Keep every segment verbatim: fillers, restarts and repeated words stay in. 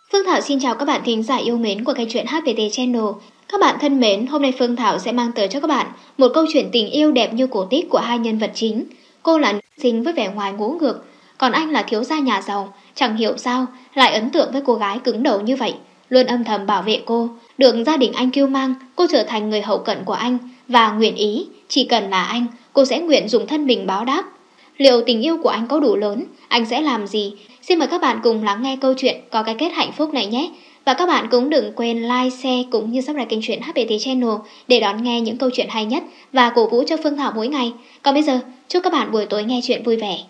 Phương Thảo xin chào các bạn thính giả yêu mến của kênh truyện hát pê tê Channel. Các bạn thân mến, hôm nay Phương Thảo sẽ mang tới cho các bạn một câu chuyện tình yêu đẹp như cổ tích của hai nhân vật chính. Cô là nữ sinh với vẻ ngoài ngỗ ngược, còn anh là thiếu gia nhà giàu, chẳng hiểu sao lại ấn tượng với cô gái cứng đầu như vậy, luôn âm thầm bảo vệ cô. Được gia đình anh kêu mang, cô trở thành người hậu cận của anh và nguyện ý, chỉ cần là anh, cô sẽ nguyện dùng thân mình báo đáp. Liệu tình yêu của anh có đủ lớn, anh sẽ làm gì? Xin mời các bạn cùng lắng nghe câu chuyện có cái kết hạnh phúc này nhé. Và các bạn cũng đừng quên like, share cũng như subscribe kênh truyện hát pê tê Channel để đón nghe những câu chuyện hay nhất và cổ vũ cho Phương Thảo mỗi ngày. Còn bây giờ, chúc các bạn buổi tối nghe chuyện vui vẻ.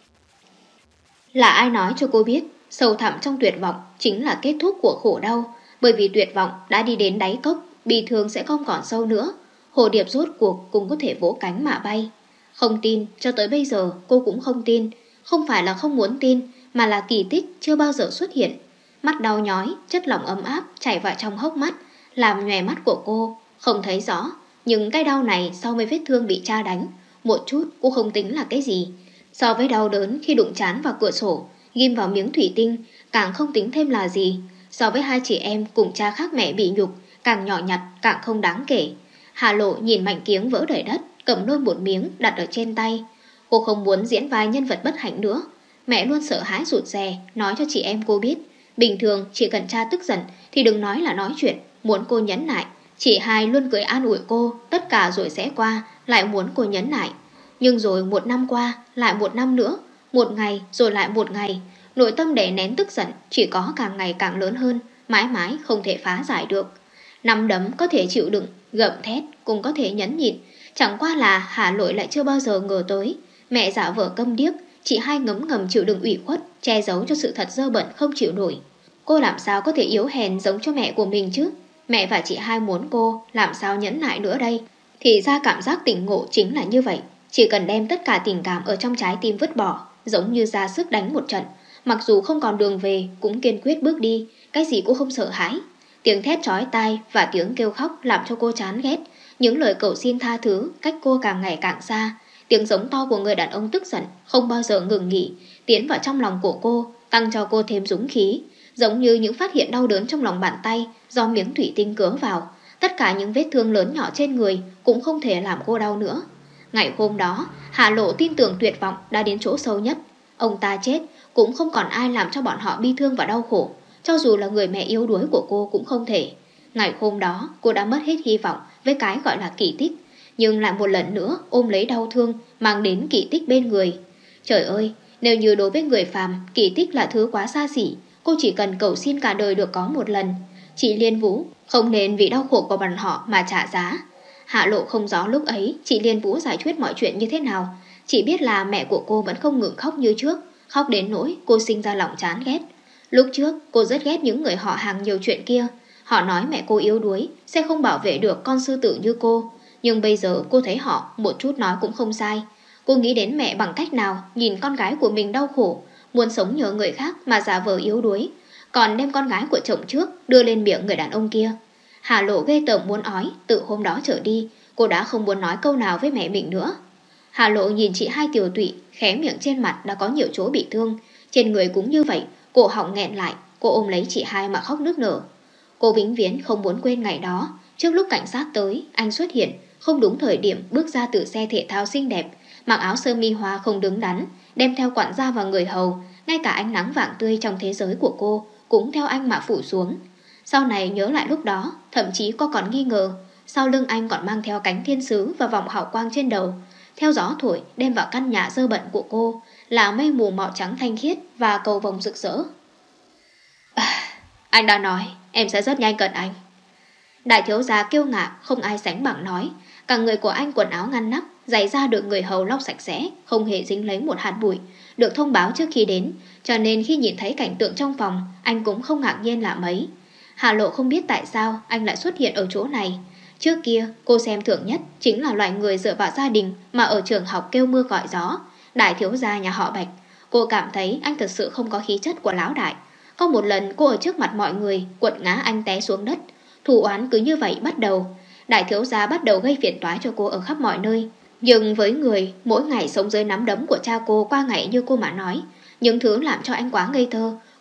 Là ai nói cho cô biết, sâu thẳm trong tuyệt vọng chính là kết thúc của khổ đau. Bởi vì tuyệt vọng đã đi đến đáy cốc, bi thương sẽ không còn sâu nữa. Hồ điệp rốt cuộc cũng có thể vỗ cánh mà bay. Không tin, cho tới bây giờ cô cũng không tin. Không phải là không muốn tin, mà là kỳ tích chưa bao giờ xuất hiện. Mắt đau nhói, chất lỏng ấm áp chảy vào trong hốc mắt, làm nhòe mắt của cô, không thấy rõ. Nhưng cái đau này so với vết thương bị cha đánh, một chút cũng không tính là cái gì. So với đau đớn khi đụng trán vào cửa sổ, ghim vào miếng thủy tinh, càng không tính thêm là gì. So với hai chị em cùng cha khác mẹ bị nhục, càng nhỏ nhặt, càng không đáng kể. Hà Lộ nhìn mảnh kiếng vỡ đầy đất, cầm luôn một miếng đặt ở trên tay. Cô không muốn diễn vai nhân vật bất hạnh nữa. Mẹ luôn sợ hãi rụt rè, nói cho chị em cô biết. Bình thường chỉ cần cha tức giận thì đừng nói là nói chuyện, muốn cô nhẫn nại. Chị hai luôn cười an ủi cô, tất cả rồi sẽ qua, lại muốn cô nhẫn nại. Nhưng rồi một năm qua, lại một năm nữa, một ngày rồi lại một ngày. Nội tâm đè nén tức giận chỉ có càng ngày càng lớn hơn, mãi mãi không thể phá giải được. Nắm đấm có thể chịu đựng, gầm thét cũng có thể nhẫn nhịn. Chẳng qua là Hà Lội lại chưa bao giờ ngờ tới. Mẹ giả vờ câm điếc, chị hai ngấm ngầm chịu đựng ủy khuất, che giấu cho sự thật dơ bẩn không chịu nổi. Cô làm sao có thể yếu hèn giống cho mẹ của mình chứ? Mẹ và chị hai muốn cô, làm sao nhẫn nại nữa đây? Thì ra cảm giác tỉnh ngộ chính là như vậy. Chỉ cần đem tất cả tình cảm ở trong trái tim vứt bỏ, giống như ra sức đánh một trận. Mặc dù không còn đường về, cũng kiên quyết bước đi, cái gì cũng không sợ hãi. Tiếng thét chói tai và tiếng kêu khóc làm cho cô chán ghét. Những lời cầu xin tha thứ cách cô càng ngày càng xa. Tiếng giống to của người đàn ông tức giận không bao giờ ngừng nghỉ, tiến vào trong lòng của cô, tăng cho cô thêm dũng khí. Giống như những phát hiện đau đớn trong lòng bàn tay do miếng thủy tinh cứa vào. Tất cả những vết thương lớn nhỏ trên người cũng không thể làm cô đau nữa. Ngày hôm đó, Hà Lộ tin tưởng tuyệt vọng đã đến chỗ sâu nhất. Ông ta chết, cũng không còn ai làm cho bọn họ bi thương và đau khổ. Cho dù là người mẹ yếu đuối của cô cũng không thể. Ngày hôm đó, cô đã mất hết hy vọng với cái gọi là kỳ tích. Nhưng lại một lần nữa ôm lấy đau thương, mang đến kỳ tích bên người. Trời ơi, nếu như đối với người phàm, kỳ tích là thứ quá xa xỉ. Cô chỉ cần cầu xin cả đời được có một lần. Chị Liên Vũ không nên vì đau khổ của bọn họ mà trả giá. Hạ Lộ không rõ lúc ấy chị Liên Vũ giải quyết mọi chuyện như thế nào. Chỉ biết là mẹ của cô vẫn không ngừng khóc như trước, khóc đến nỗi cô sinh ra lòng chán ghét. Lúc trước cô rất ghét những người họ hàng nhiều chuyện kia. Họ nói mẹ cô yếu đuối, sẽ không bảo vệ được con sư tử như cô. Nhưng bây giờ cô thấy họ một chút nói cũng không sai. Cô nghĩ đến mẹ bằng cách nào nhìn con gái của mình đau khổ, muốn sống nhờ người khác mà giả vờ yếu đuối, còn đem con gái của chồng trước đưa lên miệng người đàn ông kia. Hà Lộ ghê tởm muốn ói. Từ hôm đó trở đi, cô đã không muốn nói câu nào với mẹ mình nữa. Hà Lộ nhìn chị hai tiều tụy, khóe miệng trên mặt đã có nhiều chỗ bị thương, trên người cũng như vậy, cổ họng nghẹn lại. Cô ôm lấy chị hai mà khóc nức nở. Cô vĩnh viễn không muốn quên ngày đó. Trước lúc cảnh sát tới, anh xuất hiện không đúng thời điểm, bước ra từ xe thể thao xinh đẹp, mặc áo sơ mi hoa không đứng đắn, đem theo quản gia và người hầu. Ngay cả ánh nắng vàng tươi trong thế giới của cô cũng theo anh mà phủ xuống. Sau này nhớ lại lúc đó, thậm chí cô còn nghi ngờ sau lưng anh còn mang theo cánh thiên sứ và vòng hào quang trên đầu. Theo gió thổi đem vào căn nhà dơ bẩn của cô là mây mù màu trắng thanh khiết và cầu vồng rực rỡ. À, anh đã nói em sẽ rất nhanh cận anh. Đại thiếu gia kiêu ngạo không ai sánh bằng nói. Cả người của anh quần áo ngăn nắp, giày da được người hầu lau sạch sẽ, không hề dính lấy một hạt bụi, được thông báo trước khi đến, cho nên khi nhìn thấy cảnh tượng trong phòng, anh cũng không ngạc nhiên là mấy. Hà Lộ không biết tại sao anh lại xuất hiện ở chỗ này. Trước kia cô xem thường nhất chính là loại người dựa vào gia đình mà ở trường học kêu mưa gọi gió, đại thiếu gia nhà họ Bạch. Cô cảm thấy anh thật sự không có khí chất của lão đại. Có một lần cô ở trước mặt mọi người quật ngã anh té xuống đất. Thù oán cứ như vậy bắt đầu. Đại thiếu gia bắt đầu gây phiền toái cho cô ở khắp mọi nơi. Nhưng với người mỗi ngày sống dưới nắm đấm của cha cô qua ngày như cô mà nói, những thứ làm cho anh quá ngây thơ,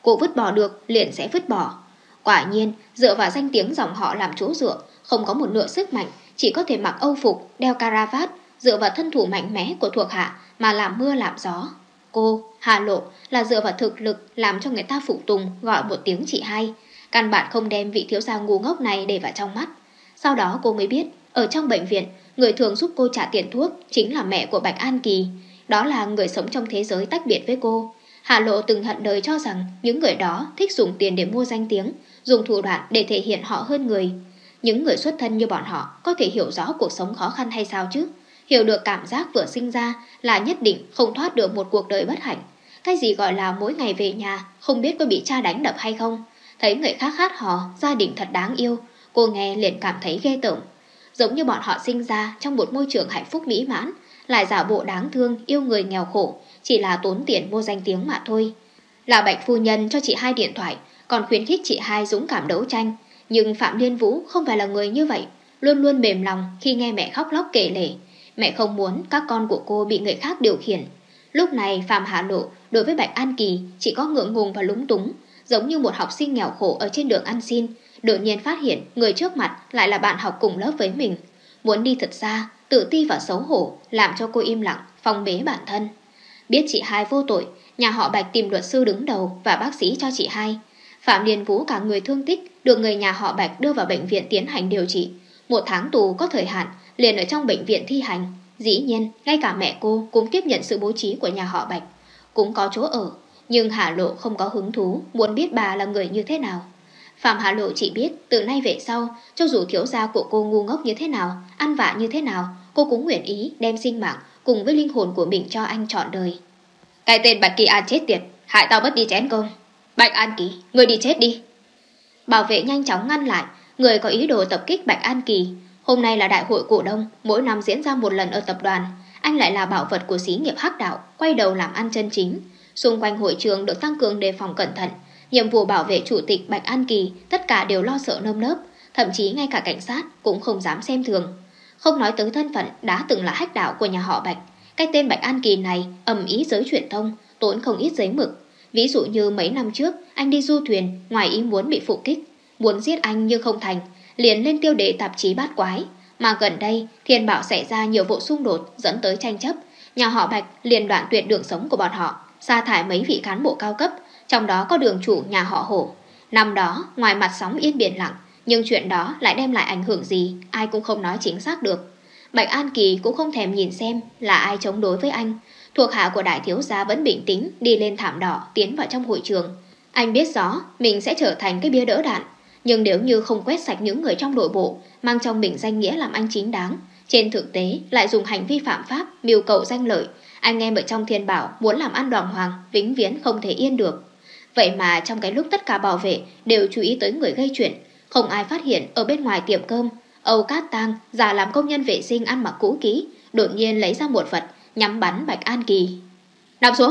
cô vứt bỏ được liền sẽ vứt bỏ. Quả nhiên, dựa vào danh tiếng dòng họ làm chỗ dựa, không có một nửa sức mạnh, chỉ có thể mặc âu phục, đeo caravat, dựa vào thân thủ mạnh mẽ của thuộc hạ mà làm mưa làm gió. Cô, Hà Lộ, là dựa vào thực lực làm cho người ta phục tùng gọi một tiếng chị hai. Căn bản không đem vị thiếu gia ngu ngốc này để vào trong mắt. Sau đó cô mới biết, ở trong bệnh viện, người thường giúp cô trả tiền thuốc chính là mẹ của Bạch An Kỳ. Đó là người sống trong thế giới tách biệt với cô. Hà Lộ từng hận đời cho rằng những người đó thích dùng tiền để mua danh tiếng, dùng thủ đoạn để thể hiện họ hơn người. Những người xuất thân như bọn họ có thể hiểu rõ cuộc sống khó khăn hay sao chứ? Hiểu được cảm giác vừa sinh ra là nhất định không thoát được một cuộc đời bất hạnh. Cái gì gọi là mỗi ngày về nhà không biết có bị cha đánh đập hay không? Thấy người khác hát hò, gia đình thật đáng yêu, cô nghe liền cảm thấy ghê tởm. Giống như bọn họ sinh ra trong một môi trường hạnh phúc mỹ mãn, lại giả bộ đáng thương yêu người nghèo khổ, chỉ là tốn tiền mua danh tiếng mà thôi. Là Bạch phu nhân cho chị hai điện thoại, còn khuyến khích chị hai dũng cảm đấu tranh. Nhưng Phạm Liên Vũ không phải là người như vậy, luôn luôn mềm lòng khi nghe mẹ khóc lóc kể lể. Mẹ không muốn các con của cô bị người khác điều khiển. Lúc này Phạm Hà Lộ đối với Bạch An Kỳ chỉ có ngượng ngùng và lúng túng, giống như một học sinh nghèo khổ ở trên đường ăn xin, đột nhiên phát hiện người trước mặt lại là bạn học cùng lớp với mình. Muốn đi thật xa, tự ti và xấu hổ làm cho cô im lặng, phong bế bản thân. Biết chị hai vô tội, nhà họ Bạch tìm luật sư đứng đầu và bác sĩ cho chị hai. Phạm Liên Vũ cả người thương tích được người nhà họ Bạch đưa vào bệnh viện tiến hành điều trị. Một tháng tù có thời hạn, liền ở trong bệnh viện thi hành. Dĩ nhiên, ngay cả mẹ cô cũng tiếp nhận sự bố trí của nhà họ Bạch, cũng có chỗ ở. Nhưng Hà Lộ không có hứng thú muốn biết bà là người như thế nào. Phạm Hà Lộ chỉ biết từ nay về sau, cho dù thiếu gia của cô ngu ngốc như thế nào, ăn vạ như thế nào, cô cũng nguyện ý đem sinh mạng cùng với linh hồn của mình cho anh trọn đời. Cái tên Bạch Kỳ An chết tiệt, hại tao mất đi chén cơm. Bạch An Kỳ, người đi chết đi. Bảo vệ nhanh chóng ngăn lại người có ý đồ tập kích Bạch An Kỳ. Hôm nay là đại hội cổ đông, mỗi năm diễn ra một lần ở tập đoàn. Anh lại là bảo vật của xí nghiệp hắc đạo, quay đầu làm ăn chân chính. Xung quanh hội trường được tăng cường đề phòng cẩn thận. Nhiệm vụ bảo vệ chủ tịch Bạch An Kỳ tất cả đều lo sợ nơm nớp, thậm chí ngay cả cảnh sát cũng không dám xem thường. Không nói tới thân phận đã từng là hách đạo của nhà họ Bạch, cái tên Bạch An Kỳ này ầm ý giới truyền thông, tốn không ít giấy mực. Ví dụ như mấy năm trước anh đi du thuyền, ngoài ý muốn bị phục kích, muốn giết anh nhưng không thành, liền lên tiêu đề tạp chí bát quái. Mà gần đây Thiên Bảo xảy ra nhiều vụ xung đột dẫn tới tranh chấp, nhà họ Bạch liền đoạn tuyệt đường sống của bọn họ, sa thải mấy vị cán bộ cao cấp, trong đó có đường chủ nhà họ Hổ. Năm đó ngoài mặt sóng yên biển lặng, nhưng chuyện đó lại đem lại ảnh hưởng gì ai cũng không nói chính xác được. Bạch An Kỳ cũng không thèm nhìn xem là ai chống đối với anh. Thuộc hạ của đại thiếu gia vẫn bình tĩnh đi lên thảm đỏ tiến vào trong hội trường. Anh biết rõ mình sẽ trở thành cái bia đỡ đạn, nhưng nếu như không quét sạch những người trong nội bộ mang trong mình danh nghĩa làm anh chính đáng, trên thực tế lại dùng hành vi phạm pháp mưu cầu danh lợi, anh em ở trong Thiên Bảo muốn làm ăn đàng hoàng vĩnh viễn không thể yên được. Vậy mà trong cái lúc tất cả bảo vệ đều chú ý tới người gây chuyện, không ai phát hiện ở bên ngoài tiệm cơm Âu Cát Tang giả làm công nhân vệ sinh ăn mặc cũ kỹ, đột nhiên lấy ra một vật nhắm bắn Bạch An Kỳ. Nằm xuống.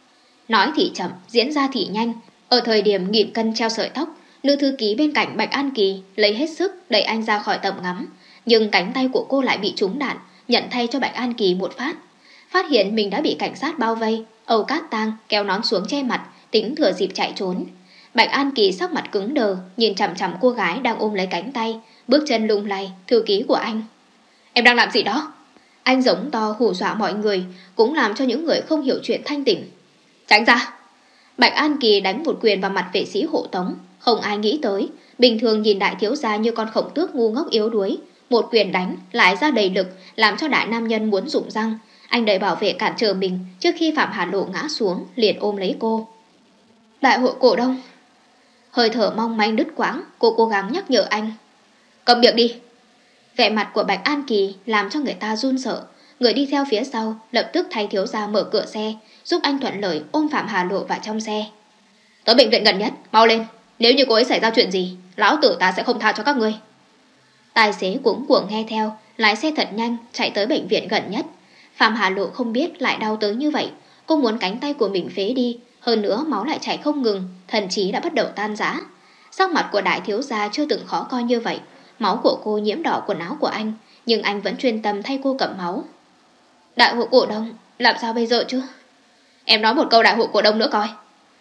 Nói thì chậm, diễn ra thì nhanh. Ở thời điểm nghìn cân treo sợi tóc, nữ thư ký bên cạnh Bạch An Kỳ lấy hết sức đẩy anh ra khỏi tầm ngắm, nhưng cánh tay của cô lại bị trúng đạn, nhận thay cho Bạch An Kỳ một phát. Phát hiện mình đã bị cảnh sát bao vây, Âu Cát Tang kéo nón xuống che mặt, tính thừa dịp chạy trốn. Bạch An Kỳ sắc mặt cứng đờ, nhìn chằm chằm cô gái đang ôm lấy cánh tay, bước chân lung lay. Thư ký của anh. Em đang làm gì đó? Anh giống to hù dọa mọi người, cũng làm cho những người không hiểu chuyện thanh tỉnh. Tránh ra. Bạch An Kỳ đánh một quyền vào mặt vệ sĩ hộ tống. Không ai nghĩ tới, bình thường nhìn đại thiếu gia như con khổng tước ngu ngốc yếu đuối, một quyền đánh lại ra đầy lực, làm cho đại nam nhân muốn rụng răng. Anh đẩy bảo vệ cản trở mình trước khi Phạm Hà Lộ ngã xuống, liền ôm lấy cô. Đại hội cổ đông. Hơi thở mong manh đứt quãng, cô cố gắng nhắc nhở anh. Cầm miệng đi. Vẻ mặt của Bạch An Kỳ làm cho người ta run sợ. Người đi theo phía sau lập tức thay thiếu gia mở cửa xe, giúp anh thuận lợi ôm Phạm Hà Lộ vào trong xe. Tới bệnh viện gần nhất, mau lên. Nếu như cô ấy xảy ra chuyện gì, lão tử ta sẽ không tha cho các ngươi. Tài xế cuống cuồng nghe theo, lái xe thật nhanh chạy tới bệnh viện gần nhất. Phạm Hà Lộ không biết lại đau tới như vậy. Cô muốn cánh tay của mình phế đi, hơn nữa máu lại chảy không ngừng, thần trí đã bắt đầu tan rã. Sắc mặt của đại thiếu gia chưa từng khó coi như vậy. Máu của cô nhiễm đỏ quần áo của anh, nhưng anh vẫn chuyên tâm thay cô cầm máu. Đại hội cổ đông, làm sao bây giờ chứ? Em nói một câu đại hội cổ đông nữa coi.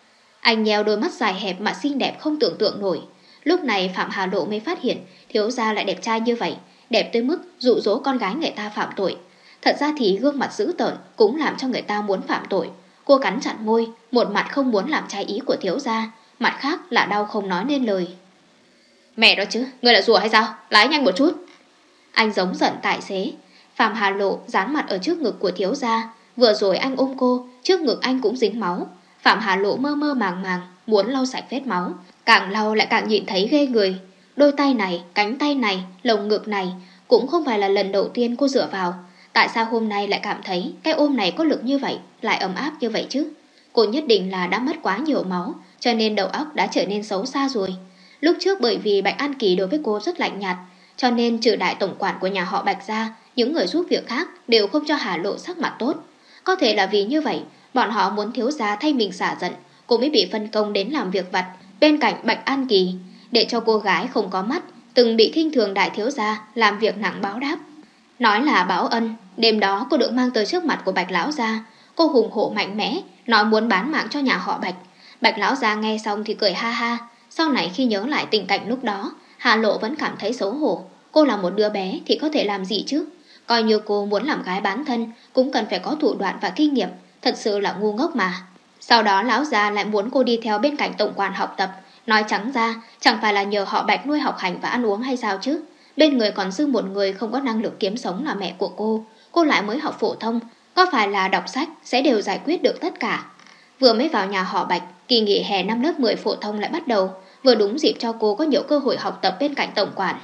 Anh nheo đôi mắt dài hẹp mà xinh đẹp không tưởng tượng nổi. Lúc này Phạm Hà Lộ mới phát hiện thiếu gia lại đẹp trai như vậy, đẹp tới mức dụ dỗ con gái người ta phạm tội. Thật ra thì gương mặt dữ tợn cũng làm cho người ta muốn phạm tội. Cô cắn chặt môi, một mặt không muốn làm trái ý của thiếu gia, mặt khác là đau không nói nên lời. Mẹ đó chứ, ngươi là rùa hay sao? Lái nhanh một chút. Anh giống giận tài xế. Phạm Hà Lộ dán mặt ở trước ngực của thiếu gia. Vừa rồi anh ôm cô, trước ngực anh cũng dính máu. Phạm Hà Lộ mơ mơ màng màng muốn lau sạch vết máu, càng lau lại càng nhìn thấy ghê người. Đôi tay này, cánh tay này, lồng ngực này cũng không phải là lần đầu tiên cô dựa vào. Tại sao hôm nay lại cảm thấy cái ôm này có lực như vậy, lại ấm áp như vậy chứ? Cô nhất định là đã mất quá nhiều máu, cho nên đầu óc đã trở nên xấu xa rồi. Lúc trước bởi vì Bạch An Kỳ đối với cô rất lạnh nhạt, cho nên trừ đại tổng quản của nhà họ Bạch ra, những người giúp việc khác đều không cho Hà Lộ sắc mặt tốt. Có thể là vì như vậy, bọn họ muốn thiếu gia thay mình xả giận, cô mới bị phân công đến làm việc vặt bên cạnh Bạch An Kỳ, để cho cô gái không có mắt, từng bị khinh thường đại thiếu gia làm việc nặng báo đáp. Nói là báo ân, đêm đó cô được mang tới trước mặt của Bạch lão gia. Cô hùng hổ mạnh mẽ, nói muốn bán mạng cho nhà họ Bạch. Bạch lão gia nghe xong thì cười ha ha. Sau này khi nhớ lại tình cảnh lúc đó, Hà Lộ vẫn cảm thấy xấu hổ. Cô là một đứa bé thì có thể làm gì chứ? Coi như cô muốn làm gái bán thân cũng cần phải có thủ đoạn và kinh nghiệm, thật sự là ngu ngốc mà. Sau đó lão gia lại muốn cô đi theo bên cạnh tổng quản học tập. Nói trắng ra, chẳng phải là nhờ họ Bạch nuôi học hành và ăn uống hay sao chứ? Bên người còn dư một người không có năng lực kiếm sống là mẹ của cô. Cô lại mới học phổ thông, có phải là đọc sách sẽ đều giải quyết được tất cả? Vừa mới vào nhà họ Bạch, kỳ nghỉ hè năm lớp mười phổ thông lại bắt đầu, vừa đúng dịp cho cô có nhiều cơ hội học tập bên cạnh tổng quản.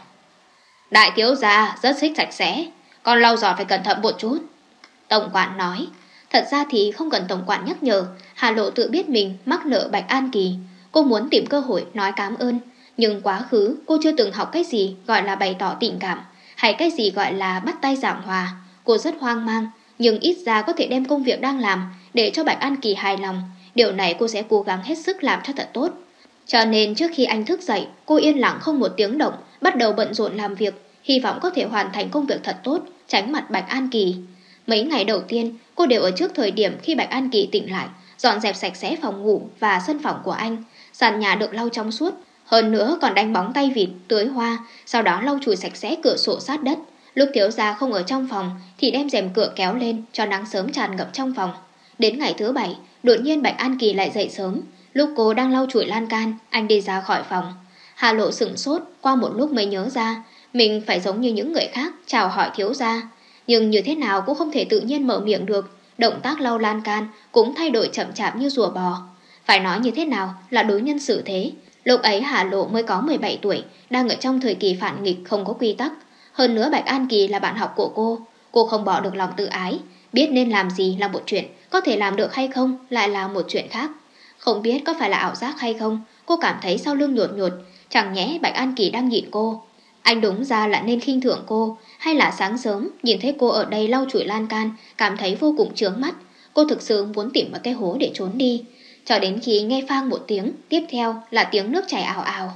Đại thiếu gia rất thích sạch sẽ, còn lau dọn phải cẩn thận một chút. Tổng quản nói. Thật ra thì không cần tổng quản nhắc nhở, Hà Lộ tự biết mình mắc nợ Bạch An Kỳ. Cô muốn tìm cơ hội nói cảm ơn, nhưng quá khứ cô chưa từng học cái gì gọi là bày tỏ tình cảm, hay cái gì gọi là bắt tay giảng hòa. Cô rất hoang mang, nhưng ít ra có thể đem công việc đang làm để cho Bạch An Kỳ hài lòng. Điều này cô sẽ cố gắng hết sức làm cho thật tốt. Cho nên trước khi anh thức dậy, cô yên lặng không một tiếng động, bắt đầu bận rộn làm việc, hy vọng có thể hoàn thành công việc thật tốt, tránh mặt Bạch An Kỳ. Mấy ngày đầu tiên, cô đều ở trước thời điểm khi Bạch An Kỳ tỉnh lại, dọn dẹp sạch sẽ phòng ngủ và sân phòng của anh. Sàn nhà được lau trong suốt, hơn nữa còn đánh bóng tay vịt, tưới hoa, sau đó lau chùi sạch sẽ cửa sổ sát đất. Lúc thiếu gia không ở trong phòng thì đem rèm cửa kéo lên cho nắng sớm tràn ngập trong phòng. Đến ngày thứ bảy, đột nhiên Bạch An Kỳ lại dậy sớm. Lúc cô đang lau chùi lan can, anh đi ra khỏi phòng. Hà Lộ sửng sốt, qua một lúc mới nhớ ra mình phải giống như những người khác chào hỏi thiếu gia, nhưng như thế nào cũng không thể tự nhiên mở miệng được. Động tác lau lan can cũng thay đổi chậm chạp như rùa bò. Phải nói như thế nào là đối nhân xử thế. Lúc ấy Hà Lộ mới có mười bảy tuổi, đang ở trong thời kỳ phản nghịch không có quy tắc. Hơn nữa Bạch An Kỳ là bạn học của cô, cô không bỏ được lòng tự ái. Biết nên làm gì là một chuyện, có thể làm được hay không lại là một chuyện khác. Không biết có phải là ảo giác hay không, cô cảm thấy sau lưng nhột nhột. Chẳng nhẽ Bạch An Kỳ đang nhìn cô? Anh đúng ra là nên khinh thường cô, hay là sáng sớm nhìn thấy cô ở đây lau chùi lan can, cảm thấy vô cùng chướng mắt. Cô thực sự muốn tìm một cái hố để trốn đi. Cho đến khi nghe phang một tiếng, tiếp theo là tiếng nước chảy ào ào.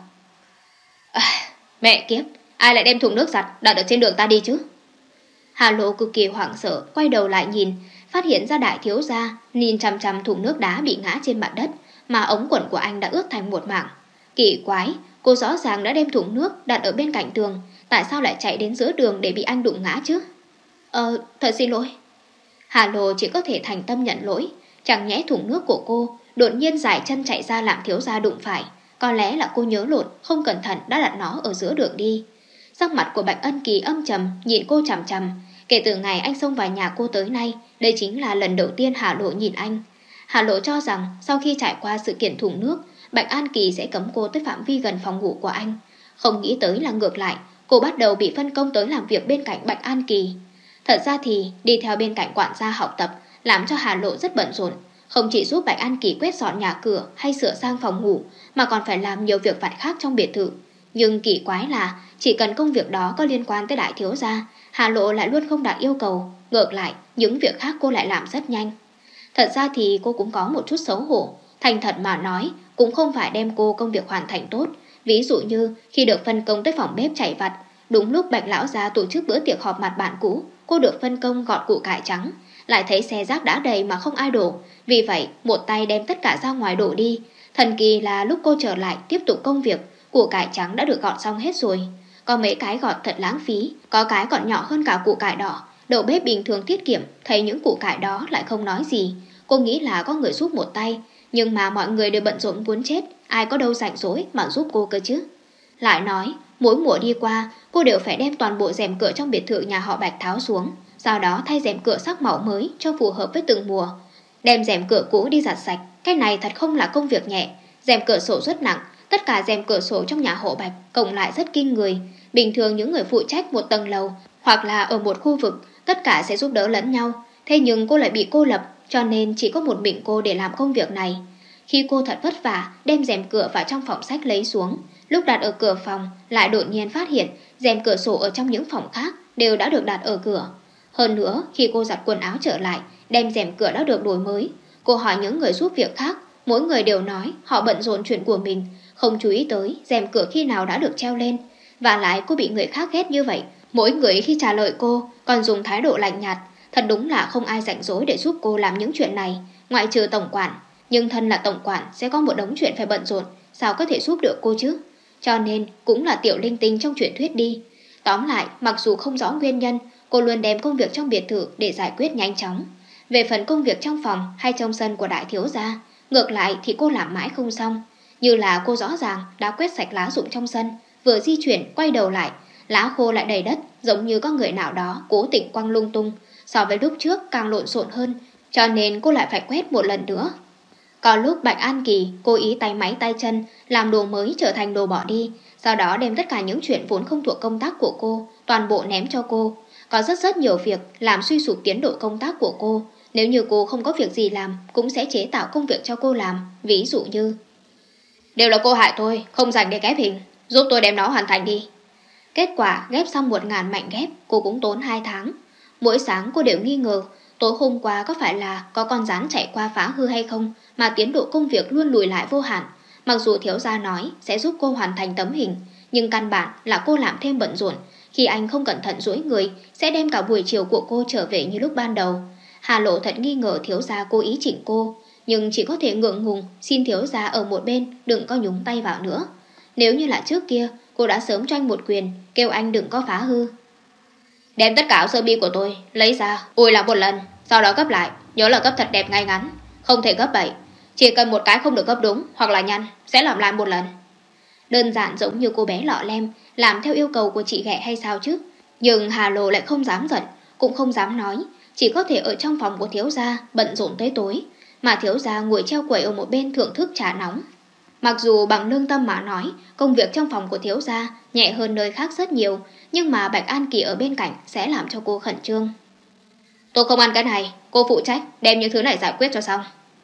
À, mẹ kiếp, ai lại đem thùng nước giặt đặt ở trên đường ta đi chứ? Hà Lộ cực kỳ hoảng sợ, quay đầu lại nhìn, phát hiện ra đại thiếu gia nhìn chằm chằm thùng nước đá bị ngã trên mặt đất, mà ống quần của anh đã ướt thành một mảng. Kỳ quái, cô rõ ràng đã đem thùng nước đặt ở bên cạnh tường, tại sao lại chạy đến giữa đường để bị anh đụng ngã chứ? Ờ, thật xin lỗi. Hà Lộ chỉ có thể thành tâm nhận lỗi. Chẳng nhẽ thùng nước của cô đột nhiên giải chân chạy ra làm thiếu gia đụng phải. Có lẽ là cô nhớ lộn, không cẩn thận đã đặt nó ở giữa đường đi. Sắc mặt của Bạch Ân Kỳ âm trầm, nhìn cô chằm chằm. Kể từ ngày anh xông vào nhà cô tới nay, đây chính là lần đầu tiên Hà Lộ nhìn anh. Hà Lộ cho rằng sau khi trải qua sự kiện thùng nước, Bạch An Kỳ sẽ cấm cô tới phạm vi gần phòng ngủ của anh. Không nghĩ tới là ngược lại, cô bắt đầu bị phân công tới làm việc bên cạnh Bạch An Kỳ. Thật ra thì đi theo bên cạnh quản gia học tập làm cho Hà Lộ rất bận rộn, không chỉ giúp Bạch An Kỳ quét dọn nhà cửa hay sửa sang phòng ngủ, mà còn phải làm nhiều việc vặt khác trong biệt thự. Nhưng kỳ quái là chỉ cần công việc đó có liên quan tới đại thiếu gia, Hà Lộ lại luôn không đạt yêu cầu. Ngược lại, những việc khác cô lại làm rất nhanh. Thật ra thì cô cũng có một chút xấu hổ. Thành thật mà nói, cũng không phải đem cô công việc hoàn thành tốt. Ví dụ như khi được phân công tới phòng bếp chạy vặt, đúng lúc Bạch lão gia tổ chức bữa tiệc họp mặt bạn cũ, cô được phân công gọt củ cải trắng, lại thấy xe rác đã đầy mà không ai đổ, vì vậy một tay đem tất cả ra ngoài đổ đi. Thần kỳ là lúc cô trở lại tiếp tục công việc, củ cải trắng đã được gọt xong hết rồi. Có mấy cái gọt thật lãng phí, có cái còn nhỏ hơn cả củ cải đỏ. Đầu bếp bình thường tiết kiệm, thấy những củ cải đó lại không nói gì. Cô nghĩ là có người giúp một tay, nhưng mà mọi người đều bận rộn muốn chết, ai có đâu rảnh rỗi mà giúp cô cơ chứ. Lại nói, mỗi mùa đi qua, cô đều phải đem toàn bộ rèm cửa trong biệt thự nhà họ Bạch tháo xuống, sau đó thay rèm cửa sắc màu mới cho phù hợp với từng mùa. Đem rèm cửa cũ đi giặt sạch, cái này thật không là công việc nhẹ. Rèm cửa sổ rất nặng, tất cả rèm cửa sổ trong nhà họ Bạch cộng lại rất kinh người. Bình thường những người phụ trách một tầng lầu hoặc là ở một khu vực, tất cả sẽ giúp đỡ lẫn nhau. Thế nhưng cô lại bị cô lập, cho nên chỉ có một mình cô để làm công việc này. Khi cô thật vất vả đem rèm cửa vào trong phòng sách lấy xuống, lúc đặt ở cửa phòng lại đột nhiên phát hiện rèm cửa sổ ở trong những phòng khác đều đã được đặt ở cửa. Hơn nữa, khi cô giặt quần áo trở lại, đem rèm cửa đã được đổi mới. Cô hỏi những người giúp việc khác, mỗi người đều nói họ bận rộn chuyện của mình, không chú ý tới rèm cửa khi nào đã được treo lên. Và lại cô bị người khác ghét như vậy, mỗi người khi trả lời cô còn dùng thái độ lạnh nhạt. Thật đúng là không ai rảnh rỗi để giúp cô làm những chuyện này, ngoại trừ tổng quản. Nhưng thân là tổng quản sẽ có một đống chuyện phải bận rộn, sao có thể giúp được cô chứ? Cho nên cũng là tiểu linh tinh trong chuyện thuyết đi. Tóm lại, mặc dù không rõ nguyên nhân, cô luôn đem công việc trong biệt thự để giải quyết nhanh chóng. Về phần công việc trong phòng hay trong sân của đại thiếu gia, ngược lại thì cô làm mãi không xong. Như là cô rõ ràng đã quét sạch lá rụng trong sân, vừa di chuyển quay đầu lại, lá khô lại đầy đất, giống như có người nào đó cố tình quăng lung tung. So với lúc trước càng lộn xộn hơn, cho nên cô lại phải quét một lần nữa. Có lúc Bạch An Kỳ cố ý tay máy tay chân làm đồ mới trở thành đồ bỏ đi, sau đó đem tất cả những chuyện vốn không thuộc công tác của cô toàn bộ ném cho cô. Có rất rất nhiều việc làm suy sụp tiến độ công tác của cô. Nếu như cô không có việc gì làm, cũng sẽ chế tạo công việc cho cô làm. Ví dụ như: đều là cô hại tôi, không dành để ghép hình, giúp tôi đem nó hoàn thành đi. Kết quả ghép xong một ngàn mảnh ghép, cô cũng tốn hai tháng. Mỗi sáng cô đều nghi ngờ tối hôm qua có phải là có con rắn chạy qua phá hư hay không mà tiến độ công việc luôn lùi lại vô hạn. Mặc dù thiếu gia nói sẽ giúp cô hoàn thành tấm hình, nhưng căn bản là cô làm thêm bận rộn. Khi anh không cẩn thận duỗi người, sẽ đem cả buổi chiều của cô trở về như lúc ban đầu. Hà Lộ thật nghi ngờ thiếu gia cố ý chỉnh cô, nhưng chỉ có thể ngượng ngùng xin thiếu gia ở một bên đừng có nhúng tay vào nữa. Nếu như là trước kia, cô đã sớm cho anh một quyền, kêu anh đừng có phá hư. Đem tất cả áo sơ mi của tôi lấy ra, ủi lại một lần, sau đó gấp lại, nhớ là gấp thật đẹp ngay ngắn, không thể gấp bậy. Chỉ cần một cái không được gấp đúng hoặc là nhăn, sẽ làm lại một lần. Đơn giản giống như cô bé lọ lem, làm theo yêu cầu của chị ghẻ hay sao chứ. Nhưng Hà Lộ lại không dám giận, cũng không dám nói, chỉ có thể ở trong phòng của thiếu gia bận rộn tới tối, mà thiếu gia ngồi treo quầy ở một bên thưởng thức trà nóng. Mặc dù bằng lương tâm mà nói, công việc trong phòng của thiếu gia nhẹ hơn nơi khác rất nhiều, nhưng mà Bạch An Kỳ ở bên cạnh sẽ làm cho cô khẩn trương. Tôi không ăn cái này, cô phụ trách đem những thứ này giải quyết cho xong.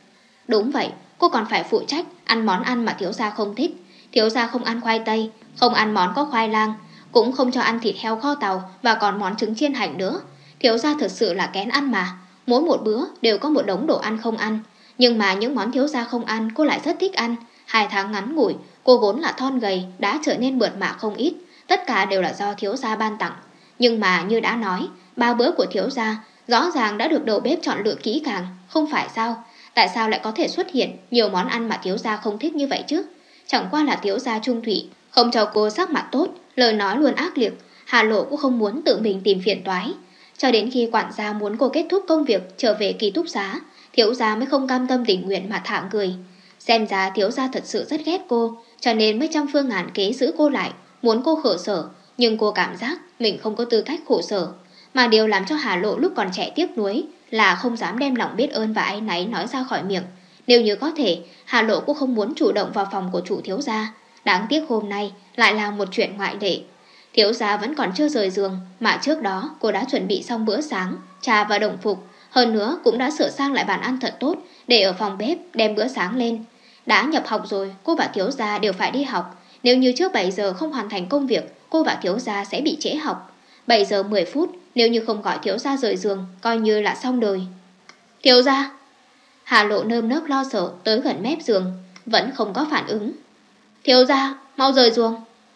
Đúng vậy, cô còn phải phụ trách ăn món ăn mà thiếu gia không thích. Thiếu gia không ăn khoai tây, không ăn món có khoai lang, cũng không cho ăn thịt heo kho tàu và còn món trứng chiên hành nữa. Thiếu gia thật sự là kén ăn mà, mỗi một bữa đều có một đống đồ ăn không ăn. Nhưng mà những món thiếu gia không ăn cô lại rất thích ăn. Hai tháng ngắn ngủi, cô vốn là thon gầy đã trở nên mượt mà không ít. Tất cả đều là do thiếu gia ban tặng. Nhưng mà như đã nói, ba bữa của thiếu gia rõ ràng đã được đầu bếp chọn lựa kỹ càng, không phải sao? Tại sao lại có thể xuất hiện nhiều món ăn mà thiếu gia không thích như vậy chứ? Chẳng qua là thiếu gia trung thủy, không cho cô sắc mặt tốt, lời nói luôn ác liệt. Hà Lộ cũng không muốn tự mình tìm phiền toái. Cho đến khi quản gia muốn cô kết thúc công việc trở về ký túc xá, thiếu gia mới không cam tâm tình nguyện mà thả người. Xem ra thiếu gia thật sự rất ghét cô, cho nên mới trăm phương ngàn kế giữ cô lại, muốn cô khổ sở. Nhưng cô cảm giác mình không có tư cách khổ sở. Mà điều làm cho Hà Lộ lúc còn trẻ tiếc nuối là không dám đem lòng biết ơn và áy náy nói ra khỏi miệng. Nếu như có thể, Hà Lộ cũng không muốn chủ động vào phòng của chủ thiếu gia. Đáng tiếc hôm nay lại là một chuyện ngoại lệ. Thiếu gia vẫn còn chưa rời giường, mà trước đó cô đã chuẩn bị xong bữa sáng, trà và đồng phục. Hơn nữa cũng đã sửa sang lại bàn ăn thật tốt để ở phòng bếp đem bữa sáng lên. Đã nhập học rồi, cô và thiếu gia đều phải đi học. Nếu như trước bảy giờ không hoàn thành công việc, cô và thiếu gia sẽ bị trễ học. Bảy giờ mười phút, nếu như không gọi thiếu gia rời giường, coi như là xong đời. Thiếu gia! Hà Lộ nơm nớp lo sợ tới gần mép giường, vẫn không có phản ứng. Thiếu gia, mau rời giường.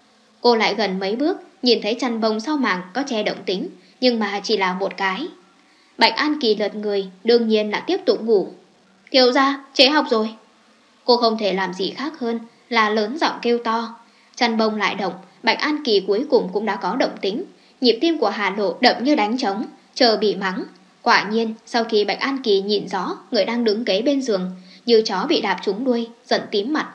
Cô lại gần mấy bước, nhìn thấy chăn bông sau màn có che động tính, nhưng mà chỉ là một cái. Bạch An Kỳ lật người, đương nhiên là tiếp tục ngủ. Thiếu gia, trễ học rồi. Cô không thể làm gì khác hơn là lớn giọng kêu to. Chăn bông lại động, Bạch An Kỳ cuối cùng cũng đã có động tính. Nhịp tim của Hà Lộ đậm như đánh trống, chờ bị mắng. Quả nhiên, sau khi Bạch An Kỳ nhìn rõ người đang đứng kế bên giường, như chó bị đạp trúng đuôi, giận tím mặt.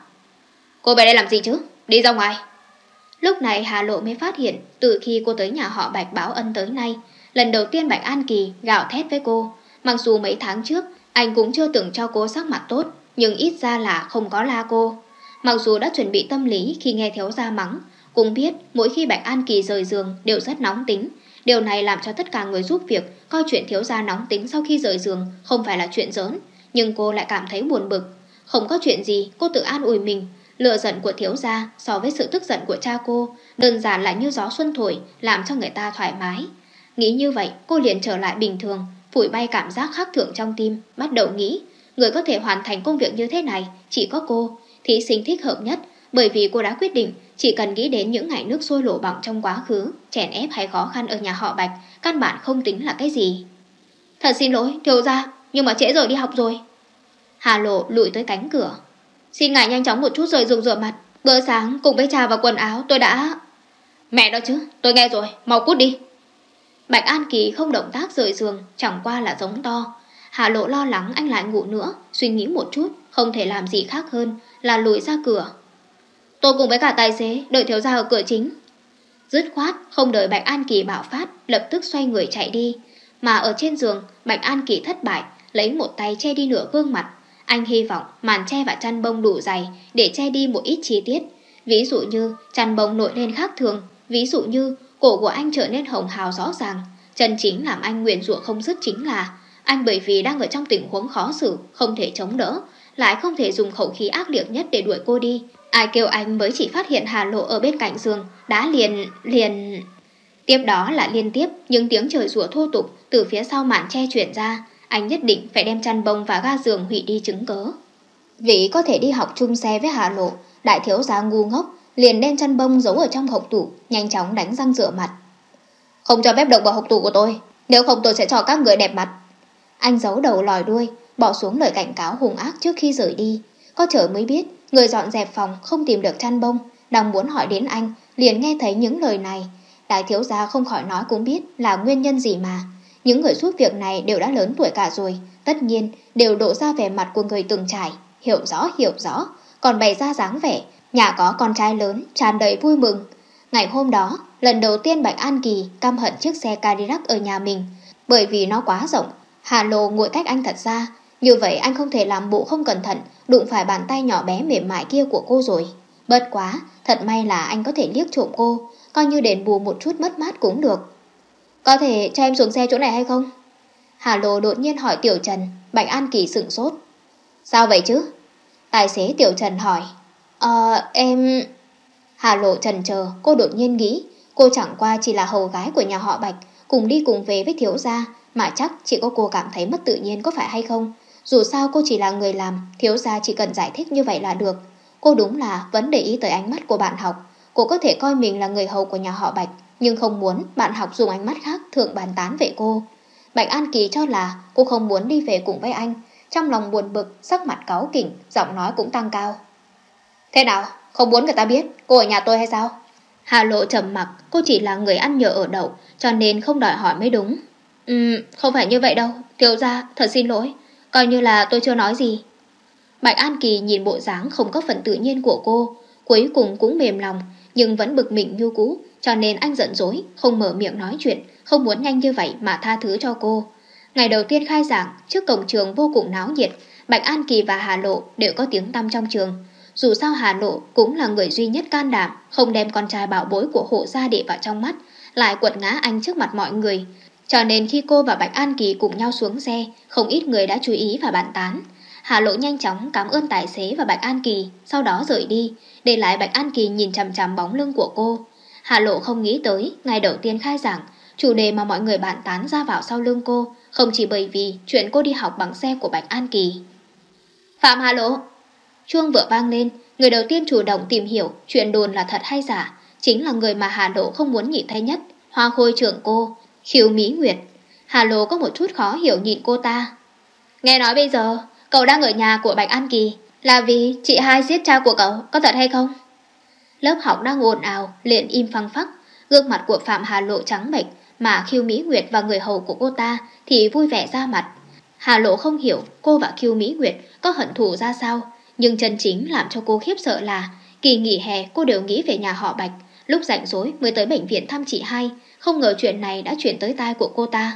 Cô về đây làm gì chứ? Đi ra ngoài. Lúc này Hà Lộ mới phát hiện, từ khi cô tới nhà họ Bạch báo ân tới nay, lần đầu tiên Bạch An Kỳ gào thét với cô. Mặc dù mấy tháng trước anh cũng chưa từng cho cô sắc mặt tốt, nhưng ít ra là không có la cô. Mặc dù đã chuẩn bị tâm lý khi nghe thiếu gia mắng, cũng biết mỗi khi Bạch An Kỳ rời giường đều rất nóng tính. Điều này làm cho tất cả người giúp việc coi chuyện thiếu gia nóng tính sau khi rời giường không phải là chuyện giỡn. Nhưng cô lại cảm thấy buồn bực. Không có chuyện gì, cô tự an ủi mình. Lửa giận của thiếu gia so với sự tức giận của cha cô đơn giản là như gió xuân thổi, làm cho người ta thoải mái. Nghĩ như vậy, cô liền trở lại bình thường, phủi bay cảm giác khắc thường trong tim, bắt đầu nghĩ, người có thể hoàn thành công việc như thế này chỉ có cô, thí sinh thích hợp nhất, bởi vì cô đã quyết định chỉ cần nghĩ đến những ngày nước sôi lổ bỏng trong quá khứ, chèn ép hay khó khăn ở nhà họ Bạch, căn bản không tính là cái gì. Thật xin lỗi, thiếu gia, nhưng mà trễ rồi đi học rồi. Hà Lộ lùi tới cánh cửa. Xin ngài nhanh chóng một chút rồi dùng rửa mặt. Bữa sáng cùng với trà và quần áo tôi đã... Mẹ đó chứ, tôi nghe rồi, mau cút đi. Bạch An Kỳ không động tác rời giường, chẳng qua là giống to. Hà Lộ lo lắng anh lại ngủ nữa, suy nghĩ một chút, không thể làm gì khác hơn là lùi ra cửa. Tôi cùng với cả tài xế đợi thiếu gia ở cửa chính. Dứt khoát, không đợi Bạch An Kỳ bạo phát, lập tức xoay người chạy đi. Mà ở trên giường, Bạch An Kỳ thất bại, lấy một tay che đi nửa gương mặt. Anh hy vọng màn che và chăn bông đủ dày để che đi một ít chi tiết. Ví dụ như chăn bông nổi lên khác thường, ví dụ như cổ của anh trở nên hồng hào rõ ràng. Chân chính làm anh nguyền rủa không dứt chính là anh bởi vì đang ở trong tình huống khó xử, không thể chống đỡ, lại không thể dùng khẩu khí ác liệt nhất để đuổi cô đi. Ai kêu anh mới chỉ phát hiện Hà Lộ ở bên cạnh giường, đã liền, liền... Tiếp đó là liên tiếp những tiếng chửi rủa thô tục từ phía sau màn che chuyển ra. Anh nhất định phải đem chăn bông và ga giường hủy đi chứng cớ. Vì có thể đi học chung xe với Hà Lộ, đại thiếu gia ngu ngốc liền đem chăn bông giấu ở trong hộc tủ, nhanh chóng đánh răng rửa mặt. Không cho phép động vào hộc tủ của tôi, nếu không tôi sẽ cho các người đẹp mặt. Anh giấu đầu lòi đuôi, bỏ xuống lời cảnh cáo hung ác trước khi rời đi. Có trời mới biết, người dọn dẹp phòng không tìm được chăn bông, đang muốn hỏi đến anh, liền nghe thấy những lời này. Đại thiếu gia không khỏi nói cũng biết là nguyên nhân gì mà. Những người giúp việc này đều đã lớn tuổi cả rồi, tất nhiên đều lộ ra vẻ mặt của người từng trải, hiểu rõ hiểu rõ, còn bày ra dáng vẻ nhà có con trai lớn, tràn đầy vui mừng. Ngày hôm đó, lần đầu tiên Bạch An Kỳ căm hận chiếc xe Cadillac ở nhà mình, bởi vì nó quá rộng. Hà Lộ ngồi cách anh thật xa, như vậy anh không thể làm bộ không cẩn thận đụng phải bàn tay nhỏ bé mềm mại kia của cô rồi. Bất quá, thật may là anh có thể liếc trộm cô, coi như đền bù một chút mất mát cũng được. Có thể cho em xuống xe chỗ này hay không? Hà Lộ đột nhiên hỏi Tiểu Trần. Bạch An Kỳ sửng sốt. Sao vậy chứ? Tài xế Tiểu Trần hỏi. Ờ em... Hà Lộ chần chờ, cô đột nhiên nghĩ cô chẳng qua chỉ là hầu gái của nhà họ Bạch, cùng đi cùng về với thiếu gia, mà chắc chỉ có cô cảm thấy mất tự nhiên có phải hay không? Dù sao cô chỉ là người làm, thiếu gia chỉ cần giải thích như vậy là được. Cô đúng là vẫn để ý tới ánh mắt của bạn học. Cô có thể coi mình là người hầu của nhà họ Bạch, nhưng không muốn bạn học dùng ánh mắt khác thường bàn tán về cô. Bạch An Kỳ cho là cô không muốn đi về cùng với anh. Trong lòng buồn bực, sắc mặt cáu kỉnh, giọng nói cũng tăng cao. Thế nào? Không muốn người ta biết cô ở nhà tôi hay sao? Hà Lộ trầm mặc, cô chỉ là người ăn nhờ ở đậu, cho nên không đòi hỏi mới đúng. Ừm, không phải như vậy đâu, thiếu gia, thật xin lỗi, coi như là tôi chưa nói gì. Bạch An Kỳ nhìn bộ dáng không có phần tự nhiên của cô, cuối cùng cũng mềm lòng, nhưng vẫn bực mình như cũ, cho nên anh giận dỗi, không mở miệng nói chuyện, không muốn nhanh như vậy mà tha thứ cho cô. Ngày đầu tiên khai giảng, trước cổng trường vô cùng náo nhiệt, Bạch An Kỳ và Hà Lộ đều có tiếng tăm trong trường. Dù sao Hà Lộ cũng là người duy nhất can đảm, không đem con trai bảo bối của hộ gia để vào trong mắt, lại quật ngã anh trước mặt mọi người. Cho nên khi cô và Bạch An Kỳ cùng nhau xuống xe, không ít người đã chú ý và bàn tán. Hà Lộ nhanh chóng cảm ơn tài xế và Bạch An Kỳ, sau đó rời đi, để lại Bạch An Kỳ nhìn chằm chằm bóng lưng của cô. Hà Lộ không nghĩ tới, ngày đầu tiên khai giảng, chủ đề mà mọi người bàn tán ra vào sau lưng cô, không chỉ bởi vì chuyện cô đi học bằng xe của Bạch An Kỳ. Phạm Hà Lộ! Chuông vừa vang lên, người đầu tiên chủ động tìm hiểu chuyện đồn là thật hay giả, chính là người mà Hà Lộ không muốn nhìn thấy nhất, hoa khôi trưởng cô, Khiếu Mỹ Nguyệt. Hà Lộ có một chút khó hiểu nhìn cô ta. Nghe nói bây giờ, cậu đang ở nhà của Bạch An Kỳ, Là vì chị hai giết cha của cậu, có thật hay không? Lớp học đang ồn ào, liền im phăng phắc. Gương mặt của Phạm Hà Lộ trắng bệch, mà Khiêu Mỹ Nguyệt và người hầu của cô ta thì vui vẻ ra mặt. Hà Lộ không hiểu cô và Khiêu Mỹ Nguyệt có hận thù ra sao, nhưng chân chính làm cho cô khiếp sợ là kỳ nghỉ hè cô đều nghĩ về nhà họ Bạch, lúc rảnh rỗi mới tới bệnh viện thăm chị hai, không ngờ chuyện này đã chuyển tới tai của cô ta.